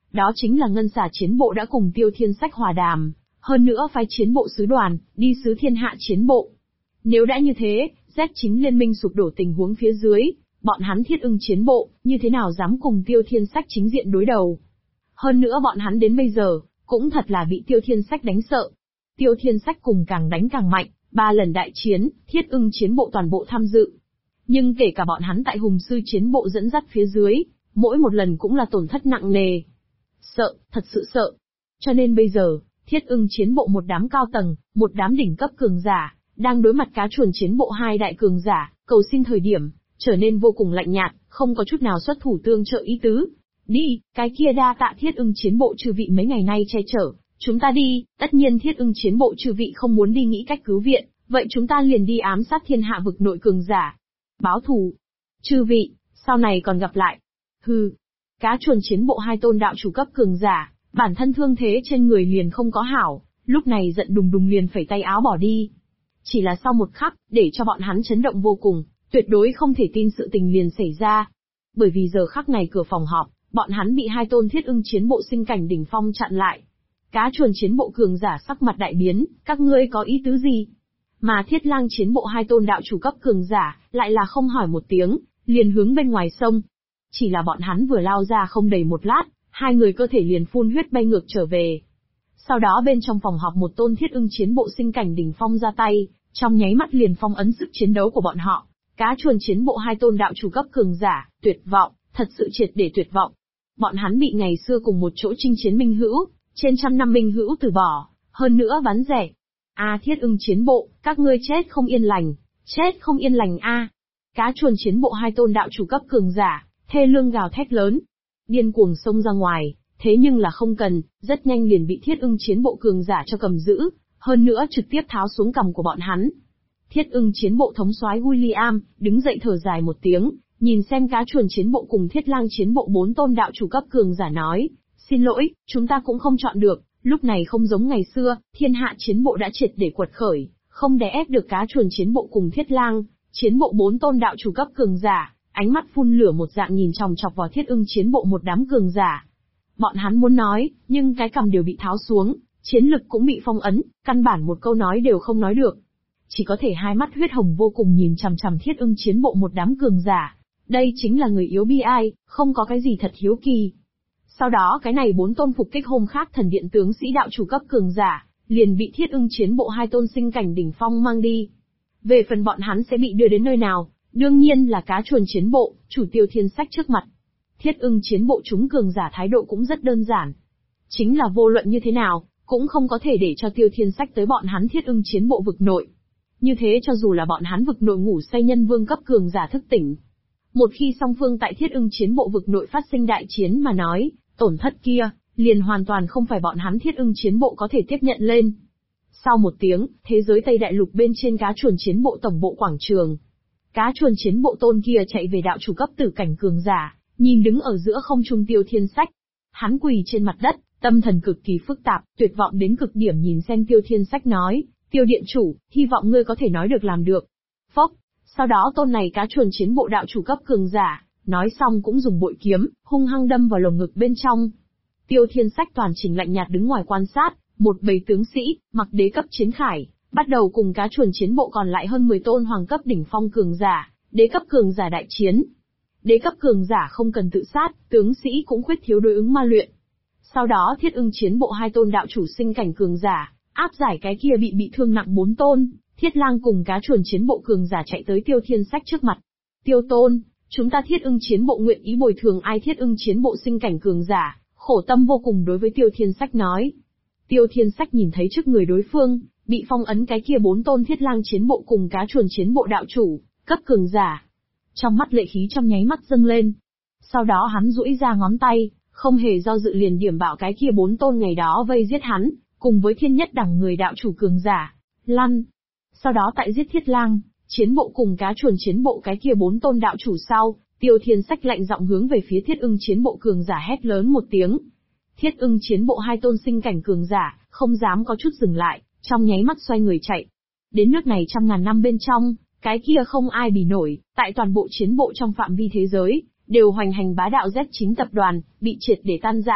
Đó chính là ngân xà chiến bộ đã cùng Tiêu Thiên Sách hòa đàm, hơn nữa phái chiến bộ sứ đoàn, đi sứ thiên hạ chiến bộ. Nếu đã như thế, Z9 liên minh sụp đổ tình huống phía dưới, bọn hắn Thiết Ưng chiến bộ, như thế nào dám cùng Tiêu Thiên Sách chính diện đối đầu. Hơn nữa bọn hắn đến bây giờ, cũng thật là bị Tiêu Thiên Sách đánh sợ. Tiêu Thiên Sách cùng càng đánh càng mạnh, 3 lần đại chiến, Thiết Ưng chiến bộ toàn bộ tham dự. Nhưng kể cả bọn hắn tại Hùng Sư chiến bộ dẫn dắt phía dưới, mỗi một lần cũng là tổn thất nặng nề. Sợ, thật sự sợ. Cho nên bây giờ, Thiết Ưng chiến bộ một đám cao tầng, một đám đỉnh cấp cường giả, đang đối mặt Cá Chuồn chiến bộ hai đại cường giả, cầu xin thời điểm, trở nên vô cùng lạnh nhạt, không có chút nào xuất thủ tương trợ ý tứ. Đi, cái kia đa tạ Thiết Ưng chiến bộ chư vị mấy ngày nay che chở, chúng ta đi. Tất nhiên Thiết Ưng chiến bộ chư vị không muốn đi nghĩ cách cứu viện, vậy chúng ta liền đi ám sát thiên hạ vực nội cường giả. Báo thù. Chư vị, sau này còn gặp lại. Hừ. Cá Chuồn chiến bộ hai tôn đạo chủ cấp cường giả, bản thân thương thế trên người liền không có hảo, lúc này giận đùng đùng liền phẩy tay áo bỏ đi. Chỉ là sau một khắc, để cho bọn hắn chấn động vô cùng, tuyệt đối không thể tin sự tình liền xảy ra. Bởi vì giờ khắc này cửa phòng họp, bọn hắn bị hai tôn Thiết Ưng chiến bộ sinh cảnh đỉnh phong chặn lại. Cá Chuồn chiến bộ cường giả sắc mặt đại biến, các ngươi có ý tứ gì? Mà Thiết Lang chiến bộ hai tôn đạo chủ cấp cường giả, lại là không hỏi một tiếng, liền hướng bên ngoài sông. Chỉ là bọn hắn vừa lao ra không đầy một lát, hai người cơ thể liền phun huyết bay ngược trở về. Sau đó bên trong phòng họp một tôn Thiết Ưng chiến bộ sinh cảnh đỉnh phong ra tay, trong nháy mắt liền phong ấn sức chiến đấu của bọn họ. Cá Chuồn chiến bộ hai tôn đạo chủ cấp cường giả, tuyệt vọng, thật sự triệt để tuyệt vọng. Bọn hắn bị ngày xưa cùng một chỗ chinh chiến minh hữu, trên trăm năm minh hữu từ bỏ, hơn nữa ván rẻ. Thiết Ưng chiến bộ, các ngươi chết không yên lành, chết không yên lành a. Cá Chuồn chiến bộ hai tôn đạo chủ cấp cường giả, thê lương gào thét lớn, điên cuồng xông ra ngoài, thế nhưng là không cần, rất nhanh liền bị Thiết Ưng chiến bộ cường giả cho cầm giữ, hơn nữa trực tiếp tháo xuống cằm của bọn hắn. Thiết Ưng chiến bộ thống soái William, đứng dậy thở dài một tiếng, nhìn xem Cá Chuồn chiến bộ cùng Thiết Lang chiến bộ 4 tôn đạo chủ cấp cường giả nói, xin lỗi, chúng ta cũng không chọn được, lúc này không giống ngày xưa, thiên hạ chiến bộ đã triệt để quật khởi, không đè ép được Cá Chuồn chiến bộ cùng Thiết Lang, chiến bộ 4 tôn đạo chủ cấp cường giả, ánh mắt phun lửa một dạng nhìn chòng chọc vào Thiết Ưng chiến bộ một đám cường giả. Bọn hắn muốn nói, nhưng cái cằm đều bị tháo xuống, chiến lực cũng bị phong ấn, căn bản một câu nói đều không nói được. Chỉ có thể hai mắt huyết hồng vô cùng nhìn chằm chằm Thiết Ưng chiến bộ một đám cường giả. Đây chính là người yếu bi ai, không có cái gì thật hiếu kỳ. Sau đó cái này 4 tôn phục kích hôm khác thần điện tướng sĩ đạo chủ cấp cường giả, liền bị Thiết Ưng chiến bộ hai tôn sinh cảnh đỉnh phong mang đi. Về phần bọn hắn sẽ bị đưa đến nơi nào, đương nhiên là Cá Chuồn chiến bộ, chủ Tiêu Thiên Sách trước mặt. Thiết Ưng chiến bộ chúng cường giả thái độ cũng rất đơn giản. Chính là vô luận như thế nào, cũng không có thể để cho Tiêu Thiên Sách tới bọn hắn Thiết Ưng chiến bộ vực nội. Như thế cho dù là bọn hắn vực nội ngủ say nhân vương cấp cường giả thức tỉnh. Một khi song phương tại Thiết Ưng chiến bộ vực nội phát sinh đại chiến mà nói, tổn thất kia, liền hoàn toàn không phải bọn hắn Thiết Ưng chiến bộ có thể tiếp nhận lên. Sau một tiếng, thế giới Tây Đại Lục bên trên Cá Chuồn chiến bộ tổng bộ quảng trường. Cá Chuồn chiến bộ tôn kia chạy về đạo chủ cấp tử cảnh cường giả, nhìn đứng ở giữa không trung Tiêu Thiên Sách. Hắn quỳ trên mặt đất, tâm thần cực kỳ phức tạp, tuyệt vọng đến cực điểm nhìn xem Tiêu Thiên Sách nói, Tiêu điện chủ, hy vọng ngươi có thể nói được làm được. Phốc, sau đó tôn này Cá Chuồn chiến bộ đạo chủ cấp cường giả, nói xong cũng dùng bội kiếm, hung hăng đâm vào lồng ngực bên trong. Tiêu Thiên Sách toàn trình lạnh nhạt đứng ngoài quan sát, một bầy tướng sĩ, mặc đế cấp chiến khải, bắt đầu cùng Cá Chuồn chiến bộ còn lại hơn 10 tôn hoàng cấp đỉnh phong cường giả, đế cấp cường giả đại chiến. Đế cấp cường giả không cần tự sát, tướng sĩ cũng khuyết thiếu đối ứng ma luyện. Sau đó Thiết Ưng chiến bộ hai tôn đạo chủ sinh cảnh cường giả, áp giải cái kia bị thương nặng 4 tôn, Thiết Lang cùng Cá Chuồn chiến bộ cường giả chạy tới Tiêu Thiên Sách trước mặt. Tiêu tôn, chúng ta Thiết Ưng chiến bộ nguyện ý bồi thường ai. Thiết Ưng chiến bộ sinh cảnh cường giả, khổ tâm vô cùng đối với Tiêu Thiên Sách nói. Tiêu Thiên Sách nhìn thấy trước người đối phương, bị phong ấn cái kia 4 tôn Thiết Lang chiến bộ cùng Cá Chuồn chiến bộ đạo chủ, cấp cường giả. Trong mắt lệ khí trong nháy mắt dâng lên. Sau đó hắn duỗi ra ngón tay, không hề do dự liền điểm bạo cái kia 4 tôn ngày đó vây giết hắn, cùng với thiên nhất đẳng người đạo chủ cường giả. Lăn. Sau đó tại giết Thiết Lang chiến bộ cùng Cá Chuồn chiến bộ cái kia 4 tôn đạo chủ sau, Tiêu Thiên Sách lạnh giọng hướng về phía Thiết Ưng chiến bộ cường giả hét lớn một tiếng. Thiết Ưng chiến bộ hai tôn sinh cảnh cường giả, không dám có chút dừng lại, trong nháy mắt xoay người chạy. Đến nước này trăm ngàn năm bên trong, cái kia không ai bì nổi, tại toàn bộ chiến bộ trong phạm vi thế giới, đều hoành hành bá đạo Z9 tập đoàn, bị triệt để tan rã,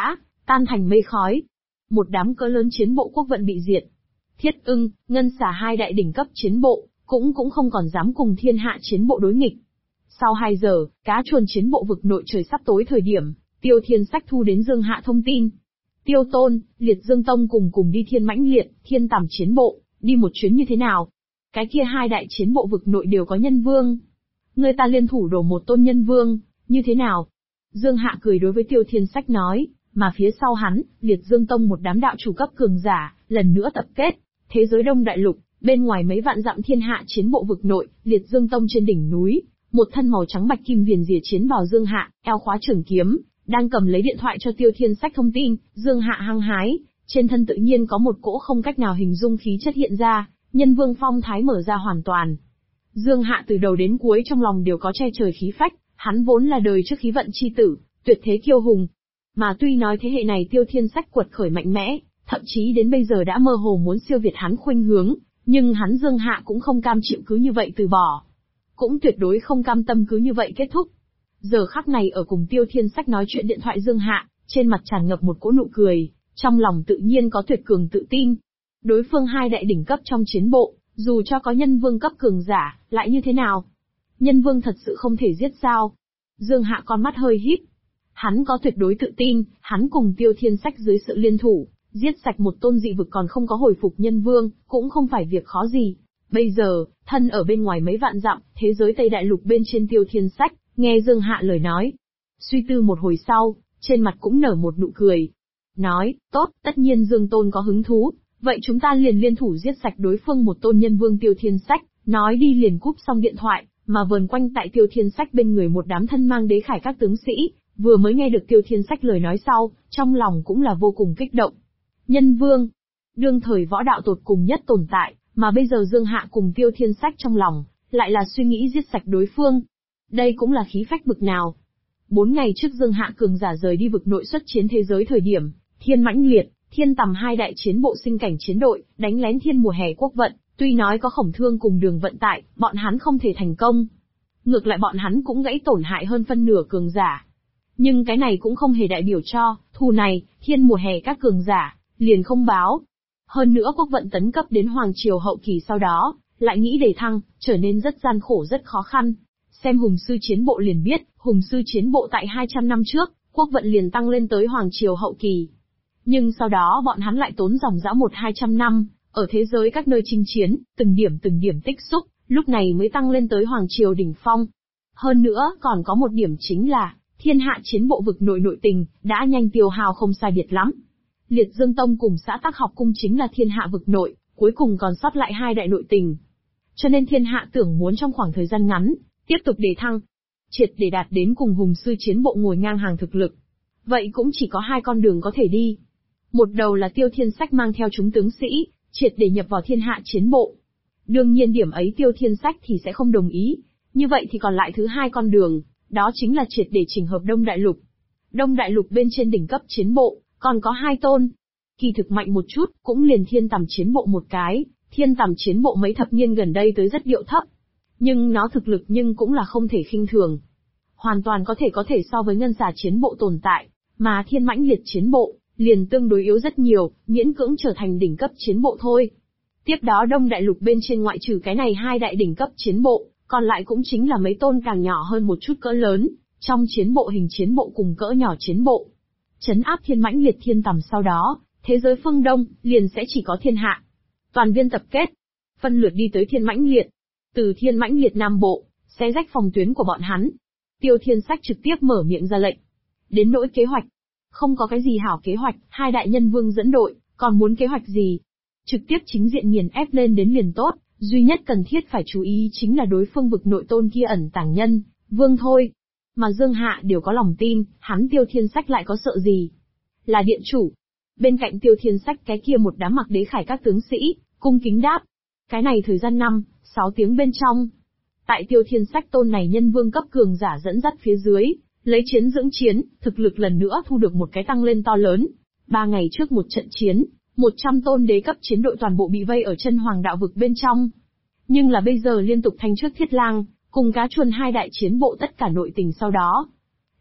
tan thành mây khói. Một đám cỡ lớn chiến bộ quốc vận bị diệt. Thiết Ưng, Ngân Xà hai đại đỉnh cấp chiến bộ, cũng không còn dám cùng thiên hạ chiến bộ đối nghịch. Sau 2 giờ, cá chuồn chiến bộ vực nội trời sắp tối thời điểm, Tiêu Thiên Sách thu đến Dương Hạ thông tin. Tiêu Tôn, Liệt Dương Tông cùng đi Thiên Mãnh Liệt, Thiên Tầm chiến bộ, đi một chuyến như thế nào? Cái kia 2 đại chiến bộ vực nội đều có nhân vương. Người ta liên thủ đổ một tôn nhân vương, như thế nào? Dương Hạ cười đối với Tiêu Thiên Sách nói, mà phía sau hắn, Liệt Dương Tông một đám đạo chủ cấp cường giả, lần nữa tập kết. Thế giới Đông Đại Lục, bên ngoài mấy vạn dặm thiên hạ chiến bộ vực nội, Liệt Dương Tông trên đỉnh núi, một thân màu trắng bạch kim viền rìa chiến bào Dương Hạ, eo khóa trường kiếm, đang cầm lấy điện thoại cho Tiêu Thiên Sách thông tin. Dương Hạ hăng hái, trên thân tự nhiên có một cỗ không cách nào hình dung khí chất hiện ra, nhân vương phong thái mở ra hoàn toàn. Dương Hạ từ đầu đến cuối trong lòng đều có che trời khí phách, hắn vốn là đời trước khí vận chi tử, tuyệt thế kiêu hùng. Mà tuy nói thế hệ này Tiêu Thiên Sách quật khởi mạnh mẽ, thậm chí đến bây giờ đã mơ hồ muốn siêu việt hắn khuynh hướng, nhưng hắn Dương Hạ cũng không cam chịu cứ như vậy từ bỏ. Cũng tuyệt đối không cam tâm cứ như vậy kết thúc. Giờ khắc này ở cùng Tiêu Thiên Sách nói chuyện điện thoại Dương Hạ, trên mặt tràn ngập một cỗ nụ cười, trong lòng tự nhiên có tuyệt cường tự tin. Đối phương 2 đại đỉnh cấp trong chiến bộ, dù cho có nhân vương cấp cường giả, lại như thế nào? Nhân vương thật sự không thể giết sao? Dương Hạ con mắt hơi híp. Hắn có tuyệt đối tự tin, hắn cùng Tiêu Thiên Sách dưới sự liên thủ, giết sạch một tôn dị vực còn không có hồi phục nhân vương, cũng không phải việc khó gì. Bây giờ, thân ở bên ngoài mấy vạn dặm, thế giới Tây Đại Lục bên trên Tiêu Thiên Sách, nghe Dương Hạ lời nói. Suy tư một hồi sau, trên mặt cũng nở một nụ cười. Nói, tốt, tất nhiên Dương Tôn có hứng thú, vậy chúng ta liền liên thủ giết sạch đối phương một tôn nhân vương. Tiêu Thiên Sách, nói đi liền cúp xong điện thoại, mà vờn quanh tại Tiêu Thiên Sách bên người một đám thân mang đế khải các tướng sĩ, vừa mới nghe được Tiêu Thiên Sách lời nói sau, trong lòng cũng là vô cùng kích động. Nhân vương, đương thời võ đạo tột cùng nhất tồn tại, mà bây giờ Dương Hạ cùng Tiêu Thiên Sách trong lòng, lại là suy nghĩ giết sạch đối phương. Đây cũng là khí phách bực nào. 4 ngày trước Dương Hạ cường giả rời đi vực nội xuất chiến thế giới thời điểm, Thiên Mãnh Liệt, Thiên Tầm 2 đại chiến bộ sinh cảnh chiến đội, đánh lén Thiên Mùa Hè quốc vận, tuy nói có Khổng Thương cùng Đường vận tại, bọn hắn không thể thành công. Ngược lại bọn hắn cũng gãy tổn hại hơn phân nửa cường giả. Nhưng cái này cũng không hề đại biểu cho, thù này, Thiên Mùa Hè các cường giả, liền không báo. Hơn nữa quốc vận tấn cấp đến Hoàng Triều hậu kỳ sau đó, lại nghĩ đề thăng, trở nên rất gian khổ rất khó khăn. Xem Hùng Sư chiến bộ liền biết, Hùng Sư chiến bộ tại 200 năm trước, quốc vận liền tăng lên tới Hoàng Triều hậu kỳ. Nhưng sau đó bọn hắn lại tốn dòng dã 100-200 năm, ở thế giới các nơi chinh chiến, từng điểm tích xúc, lúc này mới tăng lên tới Hoàng Triều đỉnh phong. Hơn nữa, còn có một điểm chính là, thiên hạ chiến bộ vực nội tình, đã nhanh tiêu hao không sai biệt lắm. Liệt Dương Tông cùng xã Tắc Học Cung chính là thiên hạ vực nội, cuối cùng còn sót lại 2 đại nội tình. Cho nên thiên hạ tưởng muốn trong khoảng thời gian ngắn, tiếp tục đề thăng, triệt để đạt đến cùng Hùng Sư chiến bộ ngồi ngang hàng thực lực. Vậy cũng chỉ có 2 con đường có thể đi. Một đầu là Tiêu Thiên Sách mang theo chúng tướng sĩ, triệt để nhập vào thiên hạ chiến bộ. Đương nhiên điểm ấy Tiêu Thiên Sách thì sẽ không đồng ý. Như vậy thì còn lại thứ 2 con đường, đó chính là triệt để chỉnh hợp Đông Đại Lục. Đông Đại Lục bên trên đỉnh cấp chiến bộ, còn có 2 tôn. Kỳ thực mạnh một chút, cũng liền Thiên Tầm chiến bộ một cái. Thiên Tầm chiến bộ mấy thập niên gần đây tới rất điệu thấp. Nhưng nó thực lực nhưng cũng là không thể khinh thường. Hoàn toàn có thể so với Ngân Xà chiến bộ tồn tại, mà Thiên Mãnh Liệt chiến bộ, liền tương đối yếu rất nhiều, miễn cưỡng trở thành đỉnh cấp chiến bộ thôi. Tiếp đó Đông Đại Lục bên trên ngoại trừ cái này 2 đại đỉnh cấp chiến bộ, còn lại cũng chính là mấy tôn càng nhỏ hơn một chút cỡ lớn, trong chiến bộ hình chiến bộ cùng cỡ nhỏ chiến bộ. Trấn áp Thiên Mãnh Liệt Thiên Tầm sau đó, thế giới phương Đông, liền sẽ chỉ có thiên hạ. Toàn viên tập kết, phân lượt đi tới Thiên Mãnh Liệt. Từ Thiên Mãnh Liệt Nam Bộ, xé rách phòng tuyến của bọn hắn. Tiêu Thiên Sách trực tiếp mở miệng ra lệnh. Đến nỗi kế hoạch, không có cái gì hảo kế hoạch, 2 đại nhân vương dẫn đội, còn muốn kế hoạch gì? Trực tiếp chính diện nghiền ép lên đến liền tốt, duy nhất cần thiết phải chú ý chính là đối phương vực nội tôn kia ẩn tàng nhân, vương thôi. Mà Dương Hạ đều có lòng tin, hắn Tiêu Thiên Sách lại có sợ gì? Là điện chủ. Bên cạnh Tiêu Thiên Sách cái kia một đám mặc đế khải các tướng sĩ, cung kính đáp. Cái này thời gian 5-6 tiếng bên trong. Tại Tiêu Thiên Sách tôn này nhân vương cấp cường giả dẫn dắt phía dưới, lấy chiến dưỡng chiến, thực lực lần nữa thu được một cái tăng lên to lớn. 3 ngày trước một trận chiến, 100 tôn đế cấp chiến đội toàn bộ bị vây ở chân hoàng đạo vực bên trong. Nhưng là bây giờ liên tục thanh trước Thiết Lang, cùng cá chuồn 2 đại chiến bộ tất cả nội tình sau đó.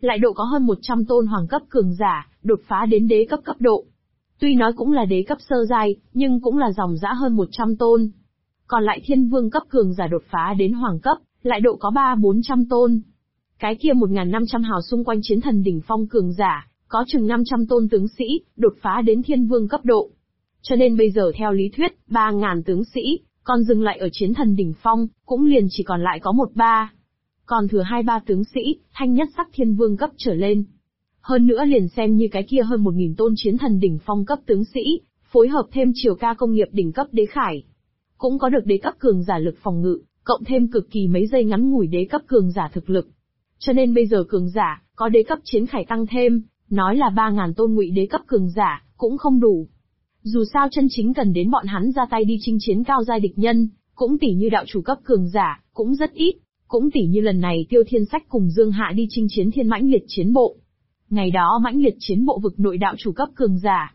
lại độ có hơn 100 tôn hoàng cấp cường giả, đột phá đến đế cấp cấp độ. Tuy nói cũng là đế cấp sơ giai, nhưng cũng là dòng dã hơn 100 tôn. Còn lại thiên vương cấp cường giả đột phá đến hoàng cấp, lại độ có 300-400 tôn. Cái kia 1.500 hào xung quanh chiến thần đỉnh phong cường giả, có chừng 500 tôn tướng sĩ, đột phá đến thiên vương cấp độ. Cho nên bây giờ theo lý thuyết, 3.000 tướng sĩ, còn dừng lại ở chiến thần đỉnh phong, cũng liền chỉ còn lại có 1-3. Còn thừa 2-3 tướng sĩ, thanh nhất sắc thiên vương cấp trở lên. Hơn nữa liền xem như cái kia hơn 1.000 tôn chiến thần đỉnh phong cấp tướng sĩ, phối hợp thêm triều ca công nghiệp đỉnh cấp đế khải. Cũng có được đế cấp cường giả lực phòng ngự, cộng thêm cực kỳ mấy giây ngắn ngủi đế cấp cường giả thực lực. Cho nên bây giờ cường giả, có đế cấp chiến khải tăng thêm, nói là 3.000 tôn ngụy đế cấp cường giả, cũng không đủ. Dù sao chân chính cần đến bọn hắn ra tay đi chinh chiến cao giai địch nhân, cũng tỉ như đạo chủ cấp cường giả, cũng rất ít. Cũng tỉ như lần này Tiêu Thiên Sách cùng Dương Hạ đi chinh chiến thiên mãnh liệt chiến bộ. Ngày đó mãnh liệt chiến bộ vực nội đạo chủ cấp cường giả.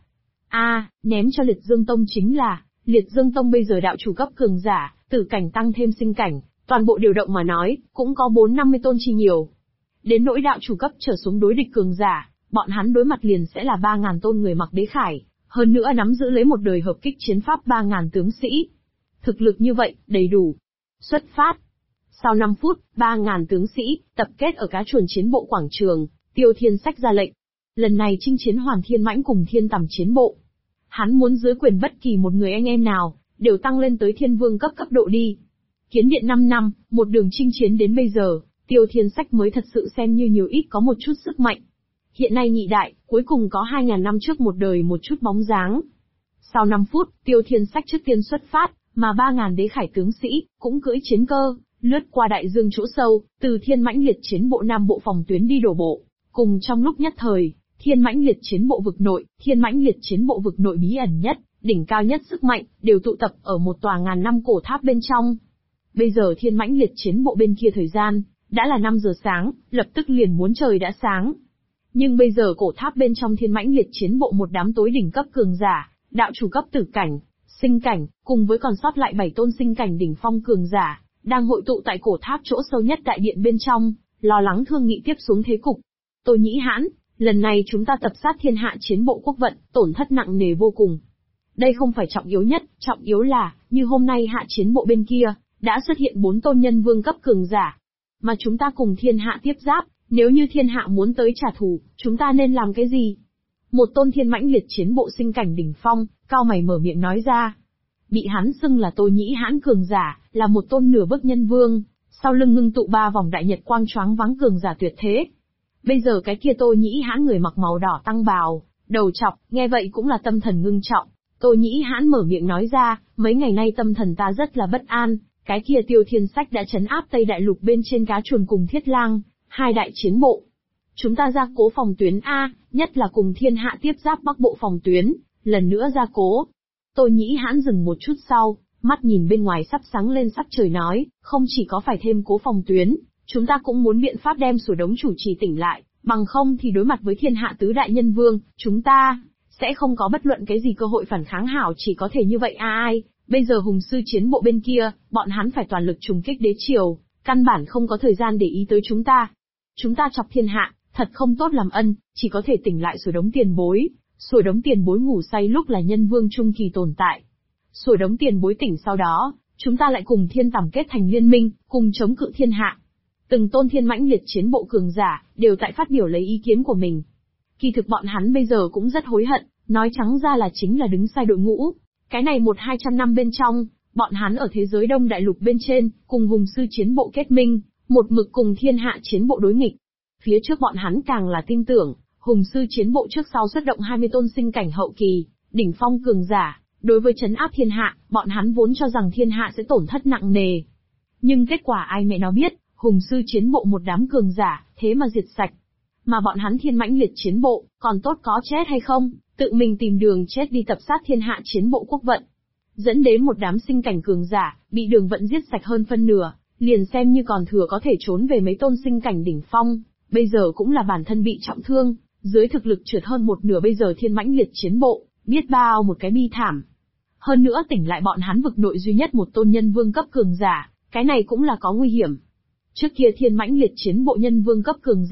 Ném cho liệt dương tông chính là, liệt dương tông bây giờ đạo chủ cấp cường giả, tử cảnh tăng thêm sinh cảnh, toàn bộ điều động mà nói, cũng có 450 tôn chi nhiều. Đến nỗi đạo chủ cấp trở xuống đối địch cường giả, bọn hắn đối mặt liền sẽ là 3.000 tôn người mặc đế khải, hơn nữa nắm giữ lấy một đời hợp kích chiến pháp 3.000 tướng sĩ. Thực lực như vậy, đầy đủ. Xuất phát. Sau 5 phút, 3.000 tướng sĩ, tập kết ở cá chuồn chiến bộ quảng trường, Tiêu Thiên Sách ra lệnh. Lần này chinh chiến hoàn thiên mãnh cùng thiên tầm chiến bộ. Hắn muốn dưới quyền bất kỳ một người anh em nào, đều tăng lên tới thiên vương cấp cấp độ đi. Kiến điện 5 năm, một đường chinh chiến đến bây giờ, Tiêu Thiên Sách mới thật sự xem như nhiều ít có một chút sức mạnh. Hiện nay nhị đại, cuối cùng có 2.000 năm trước một đời một chút bóng dáng. Sau 5 phút, Tiêu Thiên Sách trước tiên xuất phát, mà 3.000 đế khải tướng sĩ, cũng cưỡi chiến cơ, lướt qua đại dương chỗ sâu, từ thiên mãnh liệt chiến bộ nam bộ phòng tuyến đi đổ bộ. Cùng trong lúc nhất thời, thiên mãnh liệt chiến bộ vực nội, thiên mãnh liệt chiến bộ vực nội bí ẩn nhất, đỉnh cao nhất sức mạnh, đều tụ tập ở một tòa ngàn năm cổ tháp bên trong. Bây giờ thiên mãnh liệt chiến bộ bên kia thời gian, đã là 5 giờ sáng, lập tức liền muốn trời đã sáng. Nhưng bây giờ cổ tháp bên trong thiên mãnh liệt chiến bộ một đám tối đỉnh cấp cường giả, đạo chủ cấp tử cảnh, sinh cảnh, cùng với còn sót lại 7 tôn sinh cảnh đỉnh phong cường giả, đang hội tụ tại cổ tháp chỗ sâu nhất đại điện bên trong, lo lắng thương nghị tiếp xuống thế cục. Tô Nhĩ Hãn, lần này chúng ta tập sát thiên hạ chiến bộ quốc vận, tổn thất nặng nề vô cùng. Đây không phải trọng yếu nhất, trọng yếu là, như hôm nay hạ chiến bộ bên kia, đã xuất hiện 4 tôn nhân vương cấp cường giả. Mà chúng ta cùng thiên hạ tiếp giáp, nếu như thiên hạ muốn tới trả thù, chúng ta nên làm cái gì? Một tôn thiên mãnh liệt chiến bộ sinh cảnh đỉnh phong, cao mày mở miệng nói ra. Bị hắn xưng là Tô Nhĩ Hãn cường giả, là một tôn nửa bước nhân vương, sau lưng ngưng tụ 3 vòng đại nhật quang choáng váng cường giả tuyệt thế. Bây giờ cái kia Tô Nhĩ Hãn người mặc màu đỏ tăng bào, đầu trọc, nghe vậy cũng là tâm thần ngưng trọng. Tô Nhĩ Hãn mở miệng nói ra, mấy ngày nay tâm thần ta rất là bất an, cái kia Tiêu Thiên Sách đã trấn áp Tây Đại Lục bên trên cá chuồn cùng Thiết Lang, 2 đại chiến bộ. Chúng ta ra cố phòng tuyến A, nhất là cùng thiên hạ tiếp giáp Bắc Bộ phòng tuyến, lần nữa ra cố. Tô Nhĩ Hãn dừng một chút sau, mắt nhìn bên ngoài sắp sáng lên sắc trời nói, không chỉ có phải thêm cố phòng tuyến, chúng ta cũng muốn biện pháp đem Sủa Đống chủ trì tỉnh lại, bằng không thì đối mặt với thiên hạ tứ đại nhân vương, chúng ta sẽ không có bất luận cái gì cơ hội phản kháng hảo, chỉ có thể như vậy ai. Bây giờ hùng sư chiến bộ bên kia, bọn hắn phải toàn lực trùng kích đế triều, căn bản không có thời gian để ý tới chúng ta. Chúng ta chọc thiên hạ, thật không tốt làm ân, chỉ có thể tỉnh lại Sủa Đống tiền bối. Sủa Đống tiền bối ngủ say lúc là nhân vương trung kỳ tồn tại. Sủa Đống tiền bối tỉnh sau đó, chúng ta lại cùng thiên tầm kết thành liên minh, cùng chống cự thiên hạ. Từng tôn thiên mãnh liệt chiến bộ cường giả, đều tại phát biểu lấy ý kiến của mình. Kỳ thực bọn hắn bây giờ cũng rất hối hận, nói trắng ra là chính là đứng sai đội ngũ. Cái này 100-200 năm bên trong, bọn hắn ở thế giới Đông Đại Lục bên trên, cùng hùng sư chiến bộ kết minh, một mực cùng thiên hạ chiến bộ đối nghịch. Phía trước bọn hắn càng là tin tưởng, hùng sư chiến bộ trước sau xuất động 20 tôn sinh cảnh hậu kỳ, đỉnh phong cường giả, đối với trấn áp thiên hạ, bọn hắn vốn cho rằng thiên hạ sẽ tổn thất nặng nề. Nhưng kết quả ai mẹ nó biết, hùng sư chiến bộ một đám cường giả, thế mà diệt sạch. Mà bọn hắn thiên mãnh liệt chiến bộ, còn tốt có chết hay không, tự mình tìm đường chết đi tập sát thiên hạ chiến bộ quốc vận. Dẫn đến một đám sinh cảnh cường giả, bị đường vận giết sạch hơn phân nửa, liền xem như còn thừa có thể trốn về mấy tôn sinh cảnh đỉnh phong, bây giờ cũng là bản thân bị trọng thương, dưới thực lực trượt hơn một nửa bây giờ thiên mãnh liệt chiến bộ, biết bao một cái bi thảm. Hơn nữa tỉnh lại bọn hắn vực nội duy nhất một tôn nhân vương cấp cường giả, cái này cũng là có nguy hiểm. Trước kia thiên mãnh liệt chiến bộ nhân vương cấp cường giả,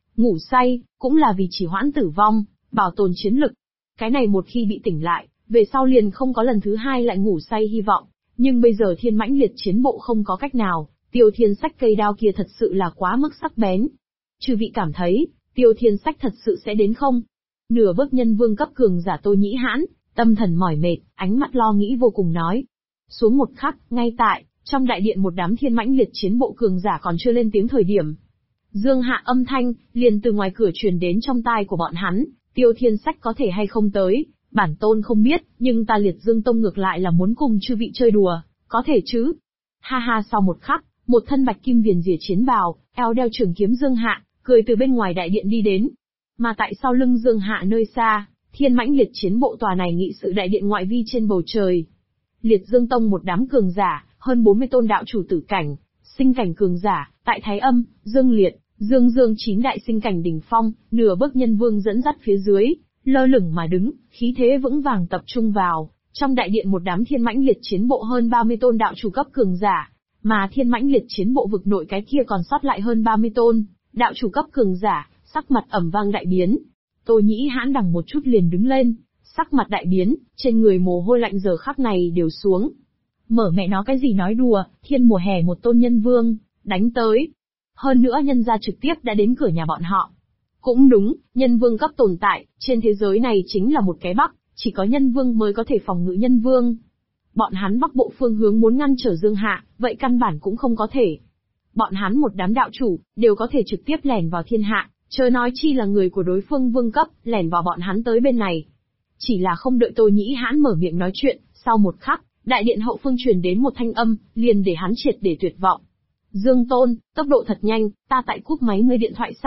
Ngủ say, cũng là vì trì hoãn tử vong, bảo tồn chiến lực. Cái này một khi bị tỉnh lại, về sau liền không có lần thứ hai lại ngủ say hy vọng. Nhưng bây giờ thiên mãnh liệt chiến bộ không có cách nào, Tiêu Thiên Sách cây đao kia thật sự là quá mức sắc bén. Chư vị cảm thấy, Tiêu Thiên Sách thật sự sẽ đến không? Nửa bước nhân vương cấp cường giả Tô Nhĩ Hãn, tâm thần mỏi mệt, ánh mắt lo nghĩ vô cùng nói. Xuống một khắc, ngay tại, trong đại điện một đám thiên mãnh liệt chiến bộ cường giả còn chưa lên tiếng thời điểm. Dương Hạ âm thanh, liền từ ngoài cửa truyền đến trong tai của bọn hắn, Tiêu Thiên Sách có thể hay không tới, bản tôn không biết, nhưng ta Liệt Dương Tông ngược lại là muốn cùng chư vị chơi đùa, có thể chứ? Ha ha, sau một khắc, một thân bạch kim viền rìa chiến bào, eo đeo trường kiếm Dương Hạ, cười từ bên ngoài đại điện đi đến. Mà tại sau lưng Dương Hạ nơi xa, thiên mãnh liệt chiến bộ tòa này nghị sự đại điện ngoại vi trên bầu trời. Liệt Dương Tông một đám cường giả, hơn 40 tôn đạo chủ tử cảnh, sinh cảnh cường giả, tại Thái Âm, Dương Liệt, Dương 9 đại sinh cảnh đỉnh phong, nửa bước nhân vương dẫn dắt phía dưới, lơ lửng mà đứng, khí thế vững vàng tập trung vào. Trong đại điện một đám thiên mãnh liệt chiến bộ hơn 30 tôn đạo chủ cấp cường giả, mà thiên mãnh liệt chiến bộ vực nội cái kia còn sót lại hơn 30 tôn, đạo chủ cấp cường giả, sắc mặt ẩm vang đại biến. Tô Nhĩ Hãn đằng một chút liền đứng lên, sắc mặt đại biến, trên người mồ hôi lạnh giờ khắc này đều xuống. Mở mẹ nó cái gì nói đùa, thiên mùa hè một tôn nhân vương, đánh tới. Hơn nữa nhân gia trực tiếp đã đến cửa nhà bọn họ. Cũng đúng, nhân vương cấp tồn tại, trên thế giới này chính là một cái bắc, chỉ có nhân vương mới có thể phòng ngự nhân vương. Bọn hắn bắc bộ phương hướng muốn ngăn trở Dương Hạ, vậy căn bản cũng không có thể. Bọn hắn một đám đạo chủ, đều có thể trực tiếp lẻn vào thiên hạ, chớ nói chi là người của đối phương vương cấp, lẻn vào bọn hắn tới bên này. Chỉ là không đợi Tô Nhĩ Hãn mở miệng nói chuyện, sau một khắc, đại điện hậu phương truyền đến một thanh âm, liền để hắn triệt để tuyệt vọng. Dương Tôn, tốc độ thật nhanh, ta tại cúp máy ngươi điện thoại